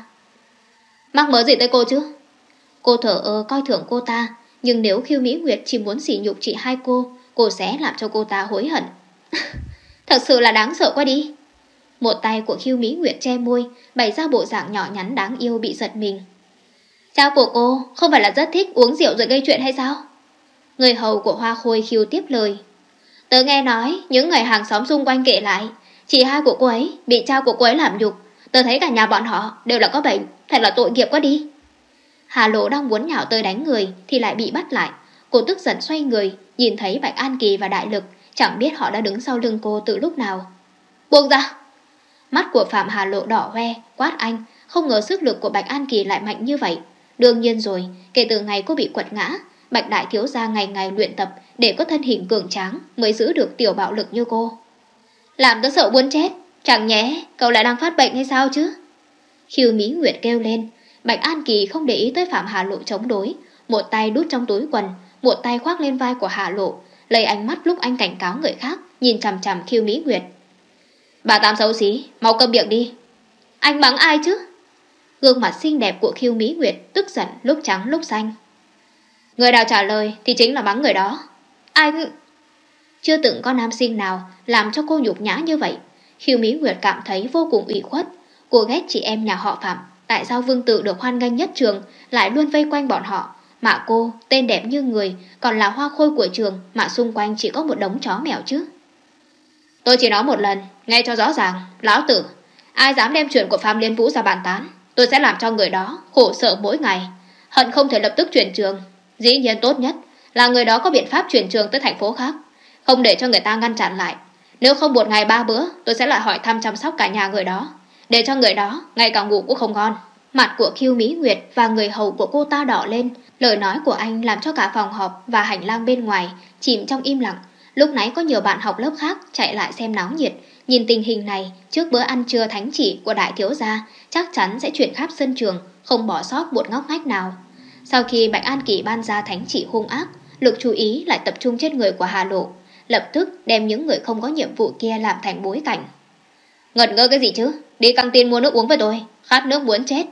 Mắc mớ gì tới cô chứ? Cô thở ơ coi thường cô ta, nhưng nếu Khiêu Mỹ Nguyệt chỉ muốn sỉ nhục chị hai cô, cô sẽ làm cho cô ta hối hận. Thật sự là đáng sợ quá đi. Một tay của Khiêu Mỹ Nguyệt che môi, bày ra bộ dạng nhỏ nhắn đáng yêu bị giật mình. Cha của cô không phải là rất thích uống rượu rồi gây chuyện hay sao? Người hầu của Hoa Khôi Khiêu tiếp lời. Tớ nghe nói những người hàng xóm xung quanh kể lại, chị hai của cô ấy bị cha của cô ấy làm nhục. Tớ thấy cả nhà bọn họ đều là có bệnh, thật là tội nghiệp quá đi. Hà Lộ đang muốn nhào tới đánh người thì lại bị bắt lại. Cô tức giận xoay người, nhìn thấy Bạch An Kỳ và Đại Lực, chẳng biết họ đã đứng sau lưng cô từ lúc nào. Buông ra! Mắt của Phạm Hà Lộ đỏ hoe, quát anh, không ngờ sức lực của Bạch An Kỳ lại mạnh như vậy. Đương nhiên rồi, kể từ ngày cô bị quật ngã, Bạch Đại Thiếu Gia ngày ngày luyện tập để có thân hình cường tráng mới giữ được tiểu bạo lực như cô. Làm tớ sợ muốn chết, chẳng nhẽ cậu lại đang phát bệnh hay sao chứ? Khiêu Mỹ Nguyệt kêu lên. Bạch An Kỳ không để ý tới Phạm Hà Lộ chống đối, một tay đút trong túi quần, một tay khoác lên vai của Hà Lộ, lấy ánh mắt lúc anh cảnh cáo người khác, nhìn chằm chằm Khiêu Mỹ Nguyệt. Bà Tám xấu xí, mau câm miệng đi. Anh mắng ai chứ? Gương mặt xinh đẹp của Khiêu Mỹ Nguyệt tức giận lúc trắng lúc xanh. Người nào trả lời thì chính là mắng người đó. Anh... Chưa từng có nam sinh nào làm cho cô nhục nhã như vậy. Khiêu Mỹ Nguyệt cảm thấy vô cùng ủy khuất. Cô ghét chị em nhà họ Phạm. Tại sao Vương Tự được hoan nghênh nhất trường lại luôn vây quanh bọn họ, mà cô, tên đẹp như người, còn là hoa khôi của trường, mà xung quanh chỉ có một đống chó mèo chứ? Tôi chỉ nói một lần, nghe cho rõ ràng, lão tử, ai dám đem chuyện của Phạm Liên Vũ ra bàn tán, tôi sẽ làm cho người đó khổ sở mỗi ngày, hận không thể lập tức chuyển trường. Dĩ nhiên tốt nhất là người đó có biện pháp chuyển trường tới thành phố khác, không để cho người ta ngăn chặn lại. Nếu không một ngày ba bữa, tôi sẽ lại hỏi thăm chăm sóc cả nhà người đó, để cho người đó ngày càng ngủ cũng không ngon. Mặt của Khiêu Mỹ Nguyệt và người hầu của cô ta đỏ lên. Lời nói của anh làm cho cả phòng họp và hành lang bên ngoài chìm trong im lặng. Lúc nãy có nhiều bạn học lớp khác chạy lại xem náo nhiệt. Nhìn tình hình này, trước bữa ăn trưa thánh chỉ của đại thiếu gia chắc chắn sẽ chuyển khắp sân trường, không bỏ sót một ngóc ngách nào. Sau khi Bạch An Kỳ ban ra thánh chỉ hung ác, lực chú ý lại tập trung trên người của Hà Lộ, lập tức đem những người không có nhiệm vụ kia làm thành bối cảnh. Ngẩn ngơ cái gì chứ? Đi căng tin mua nước uống với tôi, khát nước muốn chết.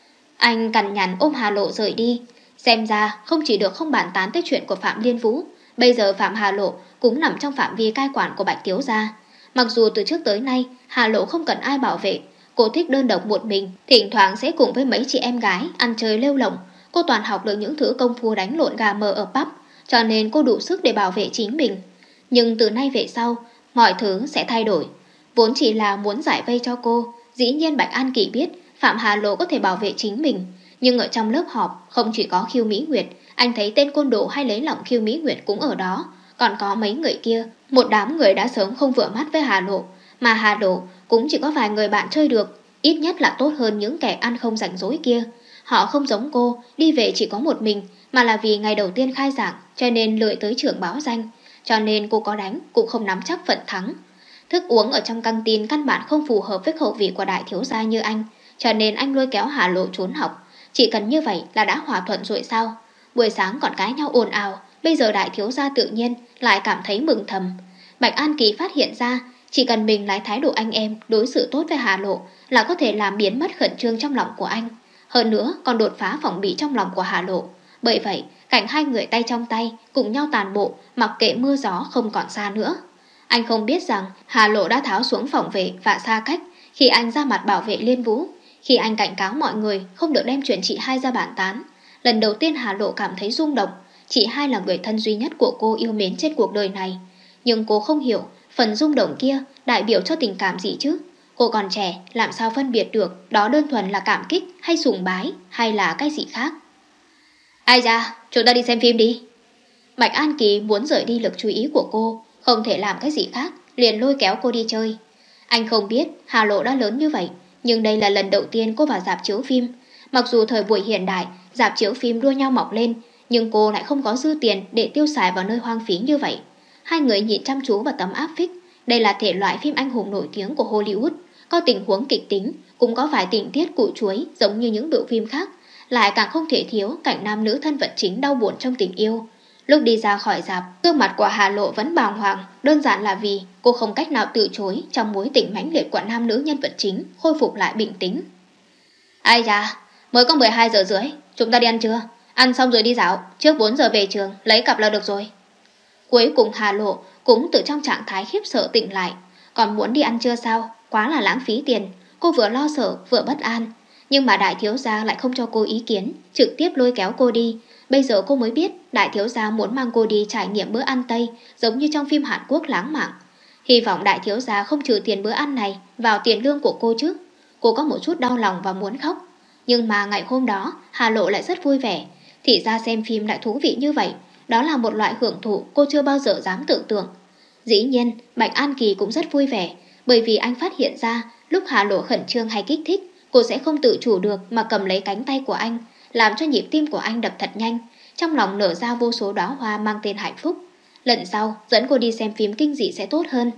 Anh cằn nhằn ôm Hà Lộ rời đi. Xem ra không chỉ được không bàn tán tới chuyện của Phạm Liên Vũ, bây giờ Phạm Hà Lộ cũng nằm trong phạm vi cai quản của Bạch Thiếu Gia. Mặc dù từ trước tới nay Hà Lộ không cần ai bảo vệ, cô thích đơn độc một mình, thỉnh thoảng sẽ cùng với mấy chị em gái ăn chơi lêu lỏng. Cô toàn học được những thứ công phu đánh lộn gà mờ ở pub, cho nên cô đủ sức để bảo vệ chính mình. Nhưng từ nay về sau, mọi thứ sẽ thay đổi. Vốn chỉ là muốn giải vây cho cô, dĩ nhiên Bạch An Kỳ biết Phạm Hà Lộ có thể bảo vệ chính mình. Nhưng ở trong lớp họp không chỉ có Khiêu Mỹ Nguyệt, anh thấy tên côn đồ hay lấy lòng Khiêu Mỹ Nguyệt cũng ở đó. Còn có mấy người kia, một đám người đã sớm không vừa mắt với Hà Lộ. Mà Hà Lộ cũng chỉ có vài người bạn chơi được, ít nhất là tốt hơn những kẻ ăn không rảnh rỗi kia. Họ không giống cô, đi về chỉ có một mình, mà là vì ngày đầu tiên khai giảng cho nên lười tới trưởng báo danh. Cho nên cô có đánh cũng không nắm chắc phần thắng. Thức uống ở trong căng tin căn bản không phù hợp với khẩu vị của đại thiếu gia như anh, cho nên anh lôi kéo Hà Lộ trốn học. Chỉ cần như vậy là đã hòa thuận rồi sao? Buổi sáng còn cãi nhau ồn ào, bây giờ đại thiếu gia tự nhiên lại cảm thấy mừng thầm. Bạch An Kỳ phát hiện ra, chỉ cần mình lái thái độ anh em, đối xử tốt với Hà Lộ là có thể làm biến mất khẩn trương trong lòng của anh. Hơn nữa còn đột phá phòng bị trong lòng của Hà Lộ. Bởi vậy, cảnh hai người tay trong tay cùng nhau tàn bộ, mặc kệ mưa gió không còn xa nữa. Anh không biết rằng Hà Lộ đã tháo xuống phòng vệ và xa cách khi anh ra mặt bảo vệ Liên Vũ, khi anh cảnh cáo mọi người không được đem chuyện chị hai ra bàn tán. Lần đầu tiên Hà Lộ cảm thấy rung động. Chị hai là người thân duy nhất của cô yêu mến trên cuộc đời này. Nhưng cô không hiểu phần rung động kia đại biểu cho tình cảm gì chứ. Cô còn trẻ, làm sao phân biệt được đó đơn thuần là cảm kích hay sùng bái hay là cái gì khác. Ai ra, chúng ta đi xem phim đi. Bạch An Kỳ muốn rời đi lực chú ý của cô, không thể làm cái gì khác, liền lôi kéo cô đi chơi. Anh không biết Hà Lộ đã lớn như vậy, nhưng đây là lần đầu tiên cô vào rạp chiếu phim. Mặc dù thời buổi hiện đại, rạp chiếu phim đua nhau mọc lên, nhưng cô lại không có dư tiền để tiêu xài vào nơi hoang phí như vậy. Hai người nhìn chăm chú vào tấm áp phích. Đây là thể loại phim anh hùng nổi tiếng của Hollywood, có tình huống kịch tính, cũng có vài tình tiết củ chuối giống như những bộ phim khác, lại càng không thể thiếu cảnh nam nữ thân vật chính đau buồn trong tình yêu. Lúc đi ra khỏi rạp, gương mặt của Hà Lộ vẫn bàng hoàng, đơn giản là vì cô không cách nào từ chối trong mối tình mãnh liệt của nam nữ nhân vật chính khôi phục lại bình tĩnh. Ai da, mới có mười hai giờ rưỡi, chúng ta đi ăn trưa. Ăn xong rồi đi dạo, trước bốn giờ về trường, lấy cặp là được rồi. Cuối cùng Hà Lộ cũng từ trong trạng thái khiếp sợ tỉnh lại. Còn muốn đi ăn trưa sao? Quá là lãng phí tiền. Cô vừa lo sợ vừa bất an. Nhưng mà đại thiếu gia lại không cho cô ý kiến, trực tiếp lôi kéo cô đi. Bây giờ cô mới biết đại thiếu gia muốn mang cô đi trải nghiệm bữa ăn Tây, giống như trong phim Hàn Quốc lãng mạn. Hy vọng đại thiếu gia không trừ tiền bữa ăn này vào tiền lương của cô chứ. Cô có một chút đau lòng và muốn khóc. Nhưng mà ngày hôm đó Hà Lộ lại rất vui vẻ. Thì ra xem phim lại thú vị như vậy. Đó là một loại hưởng thụ cô chưa bao giờ dám tưởng tượng. Dĩ nhiên Bạch An Kỳ cũng rất vui vẻ, bởi vì anh phát hiện ra lúc Hà Lộ khẩn trương hay kích thích, cô sẽ không tự chủ được mà cầm lấy cánh tay của anh, làm cho nhịp tim của anh đập thật nhanh, trong lòng nở ra vô số đóa hoa mang tên hạnh phúc. Lần sau dẫn cô đi xem phim kinh dị sẽ tốt hơn.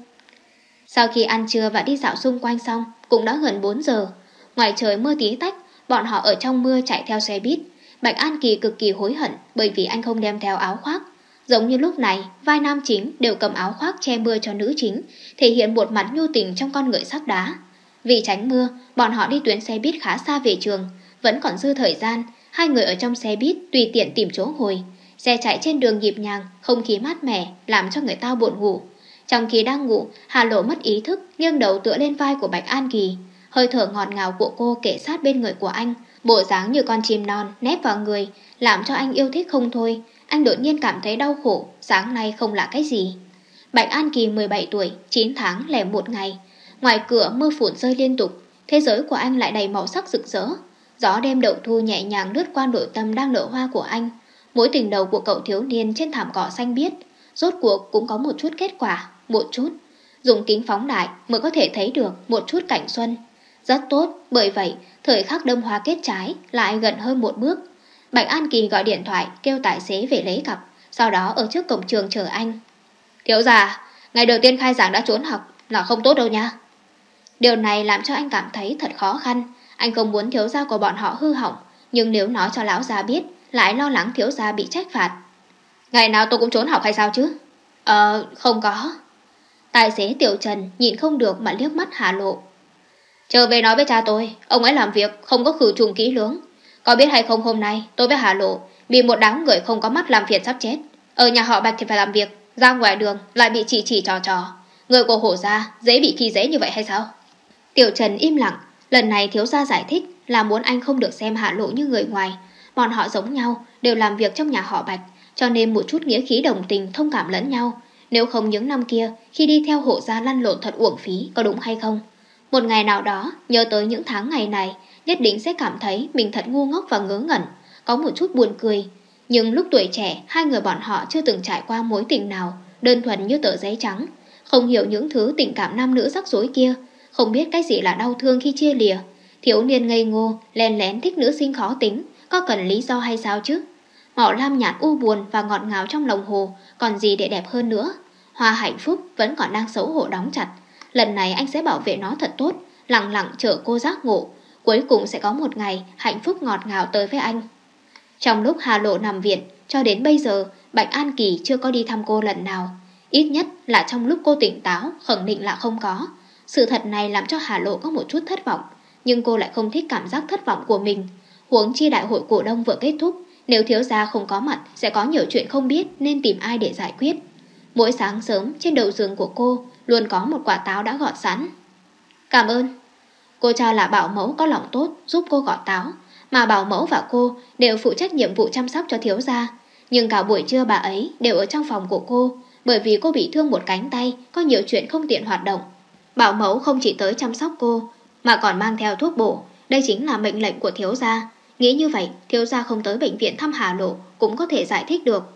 Sau khi ăn trưa và đi dạo xung quanh xong, cũng đã gần bốn giờ. Ngoài trời mưa tí tách, bọn họ ở trong mưa chạy theo xe buýt. Bạch An Kỳ cực kỳ hối hận bởi vì anh không đem theo áo khoác. Giống như lúc này, vai nam chính đều cầm áo khoác che mưa cho nữ chính, thể hiện một mặt nhu tình trong con người sắt đá. Vì tránh mưa, bọn họ đi tuyến xe buýt khá xa về trường. Vẫn còn dư thời gian, hai người ở trong xe buýt tùy tiện tìm chỗ ngồi. Xe chạy trên đường nhịp nhàng, không khí mát mẻ, làm cho người ta buồn ngủ. Trong khi đang ngủ, Hà Lộ mất ý thức, nghiêng đầu tựa lên vai của Bạch An Kỳ. Hơi thở ngọt ngào của cô kể sát bên người của anh, bộ dáng như con chim non nép vào người, làm cho anh yêu thích không thôi. Anh đột nhiên cảm thấy đau khổ, sáng nay không là cái gì. Bạch An Kỳ mười bảy tuổi, chín tháng lẻ một ngày. Ngoài cửa mưa phùn rơi liên tục, thế giới của anh lại đầy màu sắc rực rỡ. Gió đêm đậu thu nhẹ nhàng lướt qua nội tâm đang nở hoa của anh. Mối tình đầu của cậu thiếu niên trên thảm cỏ xanh biếc, rốt cuộc cũng có một chút kết quả, một chút. Dùng kính phóng đại mới có thể thấy được một chút cảnh xuân. Rất tốt, bởi vậy thời khắc đâm hoa kết trái lại gần hơn một bước. Bạch An Kỳ gọi điện thoại kêu tài xế về lấy cặp, sau đó ở trước cổng trường chờ anh. Thiếu gia, ngày đầu tiên khai giảng đã trốn học là không tốt đâu nha. Điều này làm cho anh cảm thấy thật khó khăn. Anh không muốn thiếu gia của bọn họ hư hỏng, nhưng nếu nói cho lão gia biết, lại lo lắng thiếu gia bị trách phạt. Ngày nào tôi cũng trốn học hay sao chứ? Ờ, không có. Tài xế Tiểu Trần nhìn không được mà liếc mắt Hà Lộ. Trở về nói với cha tôi, ông ấy làm việc không có khử trùng kỹ lưỡng. Có biết hay không, hôm nay tôi với Hà Lộ bị một đám người không có mắt làm phiền sắp chết. Ở nhà họ Bạch thì phải làm việc, ra ngoài đường lại bị chỉ chỉ trò trò. Người của Hổ gia dễ bị khi dễ như vậy hay sao? Tiểu Trần im lặng. Lần này thiếu gia giải thích là muốn anh không được xem Hà Lộ như người ngoài. Bọn họ giống nhau, đều làm việc trong nhà họ Bạch, cho nên một chút nghĩa khí đồng tình thông cảm lẫn nhau. Nếu không những năm kia khi đi theo Hộ gia lăn lộn thật uổng phí, có đúng hay không? Một ngày nào đó nhớ tới những tháng ngày này, nhất định sẽ cảm thấy mình thật ngu ngốc và ngớ ngẩn, có một chút buồn cười. Nhưng lúc tuổi trẻ, hai người bọn họ chưa từng trải qua mối tình nào đơn thuần như tờ giấy trắng, không hiểu những thứ tình cảm nam nữ rắc rối kia, không biết cái gì là đau thương khi chia lìa. Thiếu niên ngây ngô, len lén thích nữ sinh khó tính, có cần lý do hay sao chứ? Màu lam nhạt u buồn và ngọt ngào trong lòng hồ, còn gì để đẹp hơn nữa. Hoa hạnh phúc vẫn còn đang xấu hổ đóng chặt. Lần này anh sẽ bảo vệ nó thật tốt, lặng lặng chờ cô giác ngộ. Cuối cùng sẽ có một ngày hạnh phúc ngọt ngào tới với anh. Trong lúc Hà Lộ nằm viện, cho đến bây giờ Bạch An Kỳ chưa có đi thăm cô lần nào. Ít nhất là trong lúc cô tỉnh táo, khẳng định là không có. Sự thật này làm cho Hà Lộ có một chút thất vọng, nhưng cô lại không thích cảm giác thất vọng của mình. Huống chi đại hội cổ đông vừa kết thúc, nếu thiếu gia không có mặt sẽ có nhiều chuyện không biết nên tìm ai để giải quyết. Mỗi sáng sớm trên đầu giường của cô luôn có một quả táo đã gọt sẵn. Cảm ơn. Cô cho là bảo mẫu có lòng tốt giúp cô gọt táo, mà bảo mẫu và cô đều phụ trách nhiệm vụ chăm sóc cho thiếu gia. Nhưng cả buổi trưa bà ấy đều ở trong phòng của cô, bởi vì cô bị thương một cánh tay, có nhiều chuyện không tiện hoạt động. Bảo mẫu không chỉ tới chăm sóc cô, mà còn mang theo thuốc bổ. Đây chính là mệnh lệnh của thiếu gia. Nghĩ như vậy, thiếu gia không tới bệnh viện thăm Hà Lộ cũng có thể giải thích được.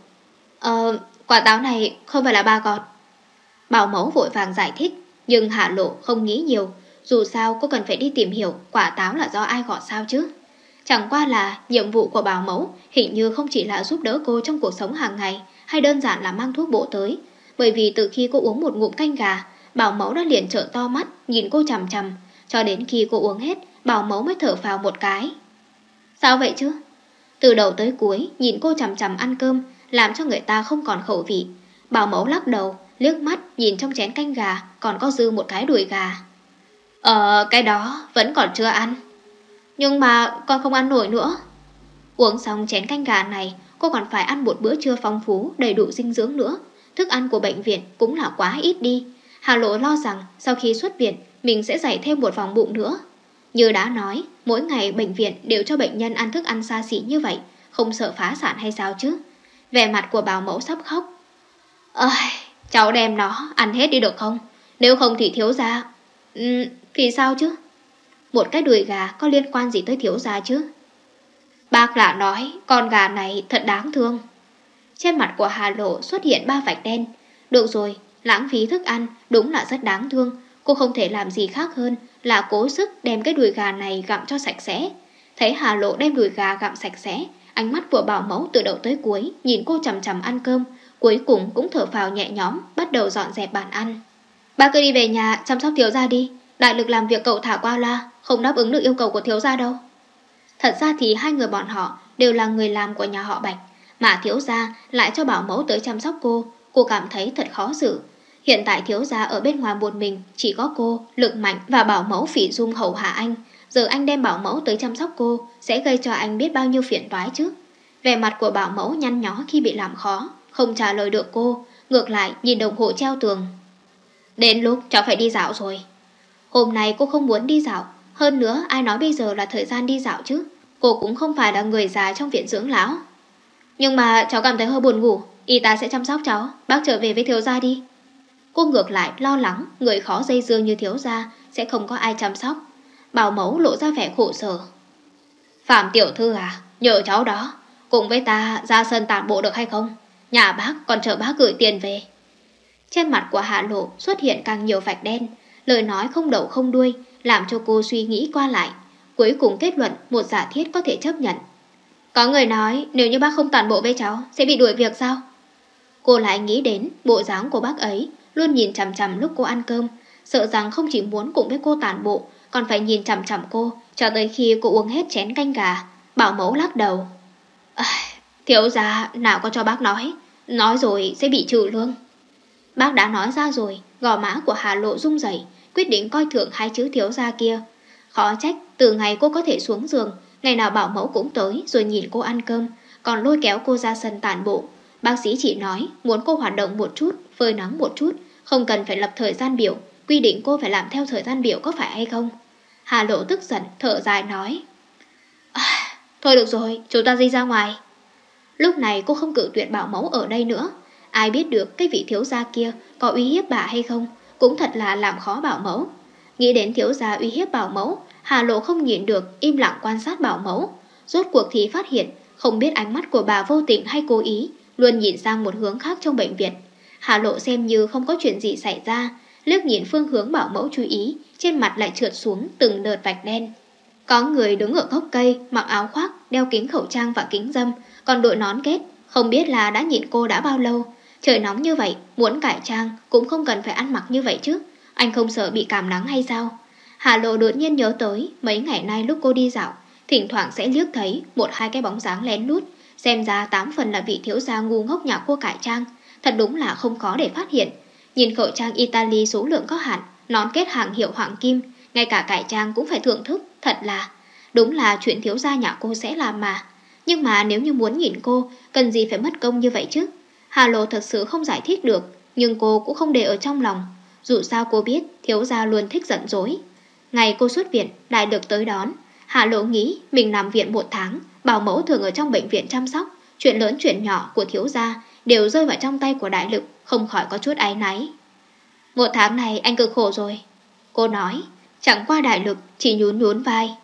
Ờ, quả táo này không phải là ba gọt. Bảo mẫu vội vàng giải thích, nhưng Hà Lộ không nghĩ nhiều. Dù sao cô cần phải đi tìm hiểu quả táo là do ai gọt sao chứ. Chẳng qua là nhiệm vụ của bảo mẫu hình như không chỉ là giúp đỡ cô trong cuộc sống hàng ngày hay đơn giản là mang thuốc bổ tới. Bởi vì từ khi cô uống một ngụm canh gà, bảo mẫu đã liền trợn to mắt nhìn cô chằm chằm, cho đến khi cô uống hết, bảo mẫu mới thở phào một cái. Sao vậy chứ? Từ đầu tới cuối nhìn cô chằm chằm ăn cơm, làm cho người ta không còn khẩu vị. Bảo mẫu lắc đầu, liếc mắt nhìn trong chén canh gà còn có dư một cái đùi gà. Ờ, cái đó vẫn còn chưa ăn. Nhưng mà con không ăn nổi nữa. Uống xong chén canh gà này, cô còn phải ăn một bữa trưa phong phú, đầy đủ dinh dưỡng nữa. Thức ăn của bệnh viện cũng là quá ít đi. Hà Lộ lo rằng sau khi xuất viện, mình sẽ dày thêm một vòng bụng nữa. Như đã nói, mỗi ngày bệnh viện đều cho bệnh nhân ăn thức ăn xa xỉ như vậy, không sợ phá sản hay sao chứ? Vẻ mặt của bảo mẫu sắp khóc. Ơi, cháu đem nó ăn hết đi được không? Nếu không thì thiếu gia. Ừ, vì sao chứ? Một cái đùi gà có liên quan gì tới thiếu gia chứ? Bác lạ nói con gà này thật đáng thương. Trên mặt của Hà Lộ xuất hiện ba vạch đen. Được rồi, lãng phí thức ăn đúng là rất đáng thương. Cô không thể làm gì khác hơn là cố sức đem cái đùi gà này gặm cho sạch sẽ. Thấy Hà Lộ đem đùi gà gặm sạch sẽ, ánh mắt của bảo mẫu từ đầu tới cuối nhìn cô chằm chằm ăn cơm, cuối cùng cũng thở phào nhẹ nhõm, bắt đầu dọn dẹp bàn ăn. Bác cứ đi về nhà chăm sóc thiếu gia đi. Đại lực làm việc cậu thả qua loa, không đáp ứng được yêu cầu của thiếu gia đâu. Thật ra thì hai người bọn họ đều là người làm của nhà họ Bạch, mà thiếu gia lại cho bảo mẫu tới chăm sóc cô. Cô cảm thấy thật khó xử. Hiện tại thiếu gia ở bên ngoài một mình, chỉ có cô, Lực Mạnh và bảo mẫu Phỉ Dung hầu hạ anh. Giờ anh đem bảo mẫu tới chăm sóc cô sẽ gây cho anh biết bao nhiêu phiền toái chứ. Vẻ mặt của bảo mẫu nhăn nhó khi bị làm khó, không trả lời được cô, ngược lại nhìn đồng hồ treo tường. Đến lúc cháu phải đi dạo rồi. Hôm nay cô không muốn đi dạo, hơn nữa ai nói bây giờ là thời gian đi dạo chứ. Cô cũng không phải là người già trong viện dưỡng lão. Nhưng mà cháu cảm thấy hơi buồn ngủ, y tá sẽ chăm sóc cháu, bác trở về với thiếu gia đi. Cô ngược lại lo lắng người khó dây dưa như thiếu gia sẽ không có ai chăm sóc. Bảo mẫu lộ ra vẻ khổ sở. Phạm tiểu thư à, nhờ cháu đó, cùng với ta ra sân tản bộ được hay không? Nhà bác còn chờ bác gửi tiền về. Trên mặt của Hạ Lộ xuất hiện càng nhiều vạch đen, lời nói không đầu không đuôi, làm cho cô suy nghĩ qua lại, cuối cùng kết luận một giả thiết có thể chấp nhận. Có người nói nếu như bác không tản bộ với cháu sẽ bị đuổi việc sao? Cô lại nghĩ đến bộ dáng của bác ấy, luôn nhìn chằm chằm lúc cô ăn cơm, sợ rằng không chỉ muốn cùng với cô tản bộ, còn phải nhìn chằm chằm cô cho tới khi cô uống hết chén canh gà. Bảo mẫu lắc đầu. À, thiếu gia nào có cho bác nói, nói rồi sẽ bị trừ lương. Bác đã nói ra rồi. Gò má của Hà Lộ rung rẩy, quyết định coi thường hai chữ thiếu gia kia. Khó trách từ ngày cô có thể xuống giường, ngày nào bảo mẫu cũng tới rồi nhìn cô ăn cơm, còn lôi kéo cô ra sân tản bộ. Bác sĩ chỉ nói muốn cô hoạt động một chút, phơi nắng một chút, không cần phải lập thời gian biểu, quy định cô phải làm theo thời gian biểu có phải hay không? Hà Lộ tức giận thở dài nói. À, thôi được rồi, chúng ta đi ra ngoài. Lúc này cô không cự tuyệt bảo mẫu ở đây nữa. Ai biết được cái vị thiếu gia kia có uy hiếp bà hay không, cũng thật là làm khó bảo mẫu. Nghĩ đến thiếu gia uy hiếp bảo mẫu, Hà Lộ không nhịn được im lặng quan sát bảo mẫu. Rốt cuộc thì phát hiện, không biết ánh mắt của bà vô tình hay cố ý, luôn nhìn sang một hướng khác trong bệnh viện. Hà Lộ xem như không có chuyện gì xảy ra, liếc nhìn phương hướng bảo mẫu chú ý, trên mặt lại trượt xuống từng đợt vạch đen. Có người đứng ở gốc cây, mặc áo khoác, đeo kính khẩu trang và kính râm, còn đội nón kết, không biết là đã nhìn cô đã bao lâu. Trời nóng như vậy, muốn cải trang cũng không cần phải ăn mặc như vậy chứ. Anh không sợ bị cảm nắng hay sao? Hà Lộ đột nhiên nhớ tới mấy ngày nay lúc cô đi dạo, thỉnh thoảng sẽ liếc thấy một hai cái bóng dáng lén lút. Xem ra tám phần là vị thiếu gia ngu ngốc nhà cô cải trang. Thật đúng là không khó để phát hiện. Nhìn khẩu trang Italy số lượng có hạn, nón kết hàng hiệu hoàng kim, ngay cả cải trang cũng phải thưởng thức. Thật là, đúng là chuyện thiếu gia nhà cô sẽ làm mà. Nhưng mà nếu như muốn nhìn cô, cần gì phải mất công như vậy chứ? Hà Lộ thật sự không giải thích được, nhưng cô cũng không để ở trong lòng. Dù sao cô biết thiếu gia luôn thích giận dỗi. Ngày cô xuất viện, Đại Lực tới đón. Hà Lộ nghĩ mình nằm viện một tháng, bảo mẫu thường ở trong bệnh viện chăm sóc, chuyện lớn chuyện nhỏ của thiếu gia đều rơi vào trong tay của Đại Lực, không khỏi có chút áy náy. Một tháng này anh cực khổ rồi, cô nói. Chẳng qua Đại Lực chỉ nhún nhún vai.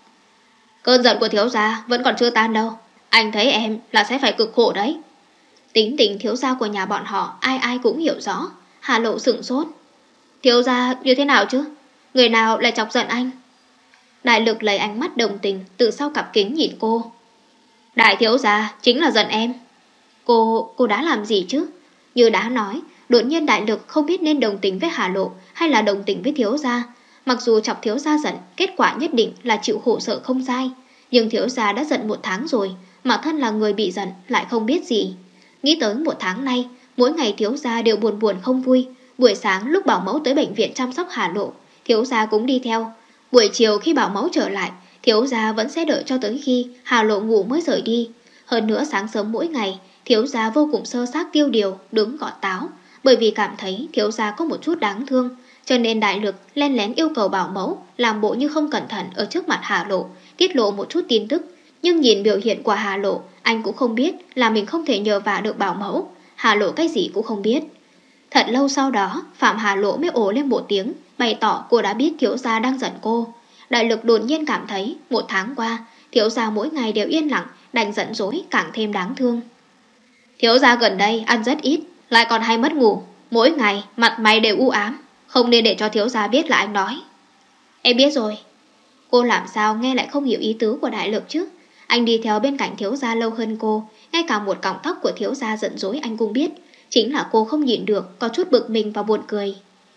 Cơn giận của thiếu gia vẫn còn chưa tan đâu, anh thấy em là sẽ phải cực khổ đấy. Tính tình thiếu gia của nhà bọn họ ai ai cũng hiểu rõ. Hà Lộ sửng sốt. Thiếu gia như thế nào chứ? Người nào lại chọc giận anh? Đại Lực lấy ánh mắt đồng tình từ sau cặp kính nhìn cô. Đại thiếu gia chính là giận em. Cô, cô đã làm gì chứ? Như đã nói, đột nhiên Đại Lực không biết nên đồng tình với Hà Lộ hay là đồng tình với thiếu gia. Mặc dù chọc thiếu gia giận, kết quả nhất định là chịu khổ sở không dai. Nhưng thiếu gia đã giận một tháng rồi, mà thân là người bị giận lại không biết gì. Nghĩ tới một tháng nay, mỗi ngày thiếu gia đều buồn buồn không vui. Buổi sáng lúc bảo mẫu tới bệnh viện chăm sóc Hà Lộ, thiếu gia cũng đi theo. Buổi chiều khi bảo mẫu trở lại, thiếu gia vẫn sẽ đợi cho tới khi Hà Lộ ngủ mới rời đi. Hơn nữa sáng sớm mỗi ngày, thiếu gia vô cùng sơ xác tiêu điều, đứng gọt táo. Bởi vì cảm thấy thiếu gia có một chút đáng thương, cho nên Đại Lực len lén yêu cầu bảo mẫu làm bộ như không cẩn thận ở trước mặt Hà Lộ, tiết lộ một chút tin tức. Nhưng nhìn biểu hiện của Hà Lộ, anh cũng không biết là mình không thể nhờ vả được bảo mẫu. Hà Lộ cái gì cũng không biết. Thật lâu sau đó, Phạm Hà Lộ mới ồ lên một tiếng, bày tỏ cô đã biết thiếu gia đang giận cô. Đại Lực đột nhiên cảm thấy một tháng qua, thiếu gia mỗi ngày đều yên lặng, đành giận dỗi càng thêm đáng thương. Thiếu gia gần đây ăn rất ít, lại còn hay mất ngủ, mỗi ngày mặt mày đều u ám, không nên để cho thiếu gia biết là anh nói. Em biết rồi. Cô làm sao nghe lại không hiểu ý tứ của Đại Lực chứ? Anh đi theo bên cạnh thiếu gia lâu hơn cô, ngay cả một cọng tóc của thiếu gia giận dỗi anh cũng biết. Chính là cô không nhịn được, có chút bực mình và buồn cười.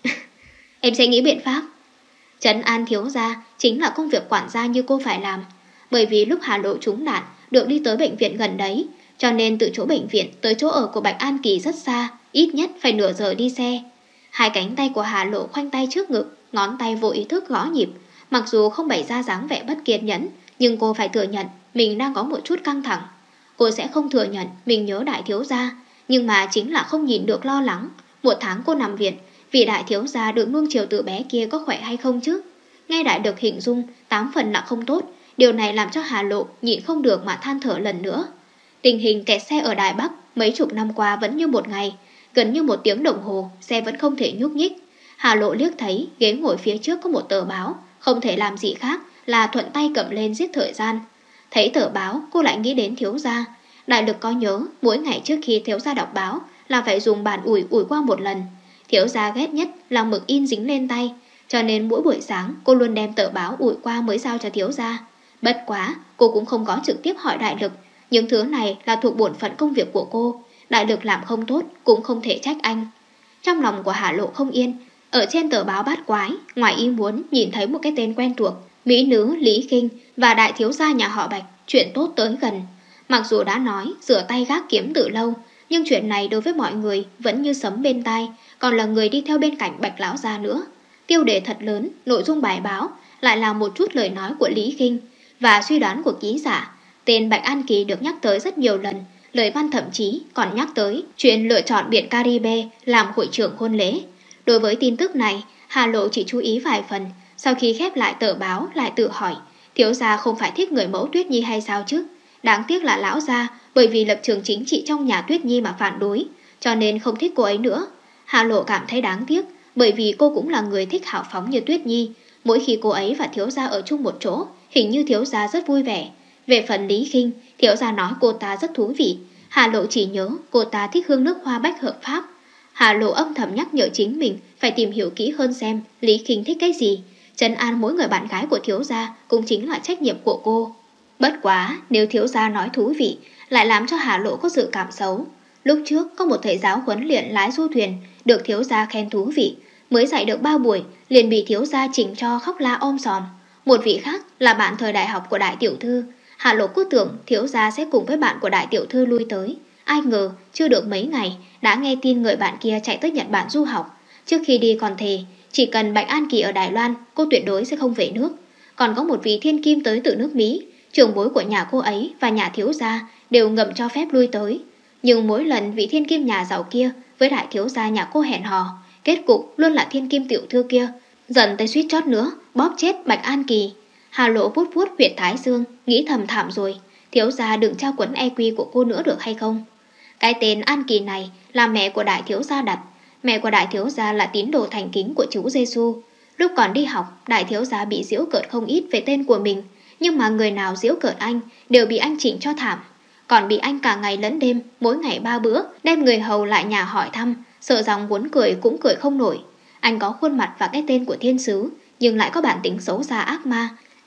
Em sẽ nghĩ biện pháp. Trấn an thiếu gia chính là công việc quản gia như cô phải làm. Bởi vì lúc Hà Lộ trúng đạn được đi tới bệnh viện gần đấy, cho nên từ chỗ bệnh viện tới chỗ ở của Bạch An Kỳ rất xa, ít nhất phải nửa giờ đi xe. Hai cánh tay của Hà Lộ khoanh tay trước ngực, ngón tay vô ý thức gõ nhịp. Mặc dù không bày ra dáng vẻ bất kiên nhẫn, nhưng cô phải thừa nhận mình đang có một chút căng thẳng. Cô sẽ không thừa nhận mình nhớ đại thiếu gia, nhưng mà chính là không nhìn được lo lắng. Một tháng cô nằm viện, vì đại thiếu gia được nuông chiều từ bé kia có khỏe hay không chứ? Nghe Đại Lực hình dung, tám phần là không tốt. Điều này làm cho Hà Lộ nhịn không được mà than thở lần nữa. Tình hình kẹt xe ở Đài Bắc mấy chục năm qua vẫn như một ngày, gần như một tiếng đồng hồ, xe vẫn không thể nhúc nhích. Hà Lộ liếc thấy ghế ngồi phía trước có một tờ báo, không thể làm gì khác là thuận tay cầm lên giết thời gian. Thấy tờ báo, cô lại nghĩ đến thiếu gia. Đại Lực có nhớ mỗi ngày trước khi thiếu gia đọc báo là phải dùng bàn ủi ủi qua một lần. Thiếu gia ghét nhất là mực in dính lên tay, cho nên mỗi buổi sáng cô luôn đem tờ báo ủi qua mới giao cho thiếu gia. Bất quá, cô cũng không có trực tiếp hỏi Đại Lực. Những thứ này là thuộc bổn phận công việc của cô. Đại Lực làm không tốt cũng không thể trách anh. Trong lòng của Hà Lộ không yên. Ở trên tờ báo bát quái, ngoài ý muốn nhìn thấy một cái tên quen thuộc, mỹ nữ Lý Kinh và đại thiếu gia nhà họ Bạch, chuyện tốt tới gần. Mặc dù đã nói rửa tay gác kiếm từ lâu, nhưng chuyện này đối với mọi người vẫn như sấm bên tai, còn là người đi theo bên cạnh Bạch lão gia nữa. Tiêu đề thật lớn, nội dung bài báo lại là một chút lời nói của Lý Kinh và suy đoán của ký giả. Tên Bạch An Kỳ được nhắc tới rất nhiều lần, lời văn thậm chí còn nhắc tới chuyện lựa chọn biển Caribe làm hội trưởng hôn lễ. Đối với tin tức này, Hà Lộ chỉ chú ý vài phần, sau khi khép lại tờ báo lại tự hỏi, thiếu gia không phải thích người mẫu Tuyết Nhi hay sao chứ? Đáng tiếc là lão gia bởi vì lập trường chính trị trong nhà Tuyết Nhi mà phản đối, cho nên không thích cô ấy nữa. Hà Lộ cảm thấy đáng tiếc, bởi vì cô cũng là người thích hào phóng như Tuyết Nhi. Mỗi khi cô ấy và thiếu gia ở chung một chỗ, hình như thiếu gia rất vui vẻ. Về phần Lý Kinh, thiếu gia nói cô ta rất thú vị. Hà Lộ chỉ nhớ cô ta thích hương nước hoa bách hợp pháp. Hà Lộ âm thầm nhắc nhở chính mình phải tìm hiểu kỹ hơn xem Lý Kinh thích cái gì. Trấn an mỗi người bạn gái của thiếu gia cũng chính là trách nhiệm của cô. Bất quá, nếu thiếu gia nói thú vị, lại làm cho Hà Lộ có dự cảm xấu. Lúc trước có một thầy giáo huấn luyện lái du thuyền, được thiếu gia khen thú vị, mới dạy được ba buổi, liền bị thiếu gia chỉnh cho khóc la om sòm. Một vị khác là bạn thời đại học của đại tiểu thư. Hà Lộ cứ tưởng thiếu gia sẽ cùng với bạn của đại tiểu thư lui tới. Ai ngờ, chưa được mấy ngày, đã nghe tin người bạn kia chạy tới Nhật Bản du học. Trước khi đi còn thề, chỉ cần Bạch An Kỳ ở Đài Loan, cô tuyệt đối sẽ không về nước. Còn có một vị thiên kim tới từ nước Mỹ, trưởng bối của nhà cô ấy và nhà thiếu gia đều ngầm cho phép lui tới. Nhưng mỗi lần vị thiên kim nhà giàu kia với đại thiếu gia nhà cô hẹn hò, kết cục luôn là thiên kim tiểu thư kia dần tới suýt chót nữa bóp chết Bạch An Kỳ. Hà Lộ vuốt vuốt huyệt thái dương, nghĩ thầm thảm rồi, thiếu gia đừng trao quấn e quy của cô nữa được hay không? Cái tên An Kỳ này là mẹ của đại thiếu gia đặt. Mẹ của đại thiếu gia là tín đồ thành kính của Chúa Giêsu. Lúc còn đi học, đại thiếu gia bị giễu cợt không ít về tên của mình, nhưng mà người nào giễu cợt anh đều bị anh chỉnh cho thảm. Còn bị anh cả ngày lẫn đêm, mỗi ngày ba bữa, đem người hầu lại nhà hỏi thăm, sợ rằng muốn cười cũng cười không nổi. Anh có khuôn mặt và cái tên của thiên sứ, nhưng lại có bản tính xấu xa ác ma,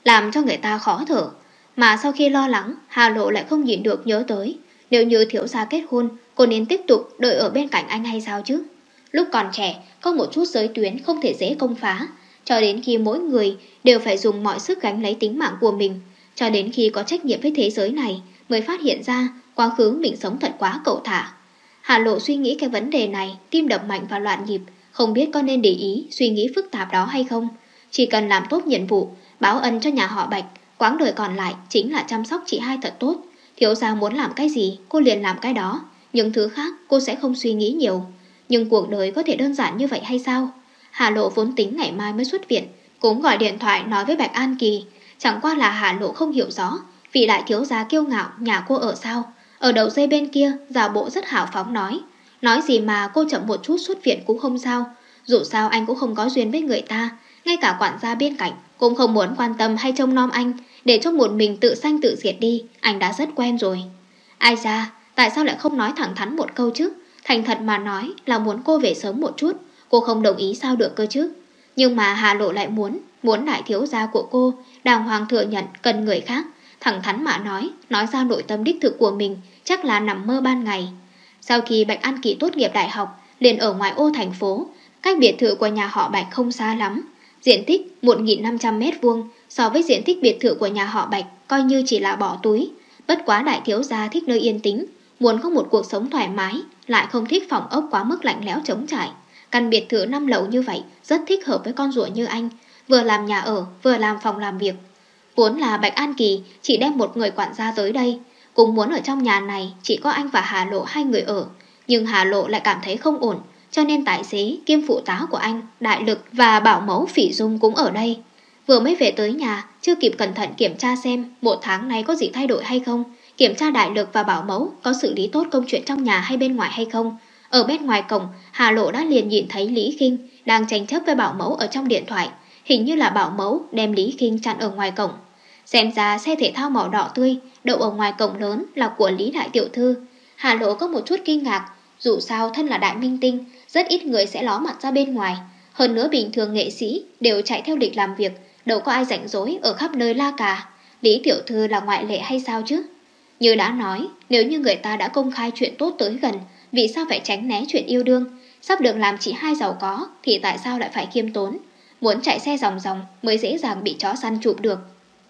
làm cho người ta khó thở. Mà sau khi lo lắng, Hà Lộ lại không nhịn được nhớ tới, nếu như thiếu gia kết hôn, cô nên tiếp tục đợi ở bên cạnh anh hay sao chứ? Lúc còn trẻ, có một chút giới tuyến không thể dễ công phá, cho đến khi mỗi người đều phải dùng mọi sức gánh lấy tính mạng của mình, cho đến khi có trách nhiệm với thế giới này mới phát hiện ra quá khứ mình sống thật quá cẩu thả. Hà Lộ suy nghĩ cái vấn đề này, tim đập mạnh và loạn nhịp, không biết có nên để ý suy nghĩ phức tạp đó hay không. Chỉ cần làm tốt nhiệm vụ, báo ân cho nhà họ Bạch, quãng đời còn lại chính là chăm sóc chị hai thật tốt. Thiếu gia muốn làm cái gì, cô liền làm cái đó, những thứ khác cô sẽ không suy nghĩ nhiều. Nhưng cuộc đời có thể đơn giản như vậy hay sao? Hà Lộ vốn tính ngày mai mới xuất viện, cũng gọi điện thoại nói với Bạch An Kỳ. Chẳng qua là Hà Lộ không hiểu rõ, vị đại thiếu gia kiêu ngạo nhà cô ở sao. Ở đầu dây bên kia, giả bộ rất hào phóng nói. Nói gì mà cô chậm một chút xuất viện cũng không sao. Dù sao anh cũng không có duyên với người ta, ngay cả quản gia bên cạnh cũng không muốn quan tâm hay trông nom anh, để cho một mình tự sanh tự diệt đi, anh đã rất quen rồi. Ai ra, tại sao lại không nói thẳng thắn một câu chứ? Thành thật mà nói là muốn cô về sớm một chút, cô không đồng ý sao được cơ chứ? Nhưng mà Hà Lộ lại muốn, muốn đại thiếu gia của cô đàng hoàng thừa nhận cần người khác, thẳng thắn mà nói, nói ra nội tâm đích thực của mình, chắc là nằm mơ ban ngày. Sau khi Bạch An Kỳ tốt nghiệp đại học, liền ở ngoài ô thành phố, cách biệt thự của nhà họ Bạch không xa lắm, diện tích một nghìn năm trăm mét vuông, so với diện tích biệt thự của nhà họ Bạch coi như chỉ là bỏ túi. Bất quá đại thiếu gia thích nơi yên tĩnh, muốn có một cuộc sống thoải mái, lại không thích phòng ốc quá mức lạnh lẽo trống trải. Căn biệt thự năm lầu như vậy rất thích hợp với con rùa như anh, vừa làm nhà ở, vừa làm phòng làm việc. Vốn là Bạch An Kỳ chỉ đem một người quản gia tới đây, cũng muốn ở trong nhà này chỉ có anh và Hà Lộ hai người ở. Nhưng Hà Lộ lại cảm thấy không ổn, cho nên tài xế kiêm phụ tá của anh, Đại Lực và bảo mẫu Phỉ Dung cũng ở đây. Vừa mới về tới nhà, chưa kịp cẩn thận kiểm tra xem một tháng này có gì thay đổi hay không, kiểm tra Đại Lực và bảo mẫu có xử lý tốt công chuyện trong nhà hay bên ngoài hay không. Ở bên ngoài cổng, Hà Lộ đã liền nhìn thấy Lý Khinh đang tranh chấp với bảo mẫu ở trong điện thoại. Hình như là bảo mẫu đem Lý Khinh chặn ở ngoài cổng. Xem ra xe thể thao màu đỏ tươi đậu ở ngoài cổng lớn là của Lý đại tiểu thư. Hà Lộ có một chút kinh ngạc, dù sao thân là đại minh tinh, rất ít người sẽ ló mặt ra bên ngoài. Hơn nữa bình thường nghệ sĩ đều chạy theo lịch làm việc, đâu có ai rảnh rỗi ở khắp nơi la cà. Lý tiểu thư là ngoại lệ hay sao chứ? Như đã nói, nếu như người ta đã công khai chuyện tốt tới gần, vì sao phải tránh né chuyện yêu đương? Sắp được làm chị hai giàu có thì tại sao lại phải khiêm tốn? Muốn chạy xe ròng ròng mới dễ dàng bị chó săn chụp được.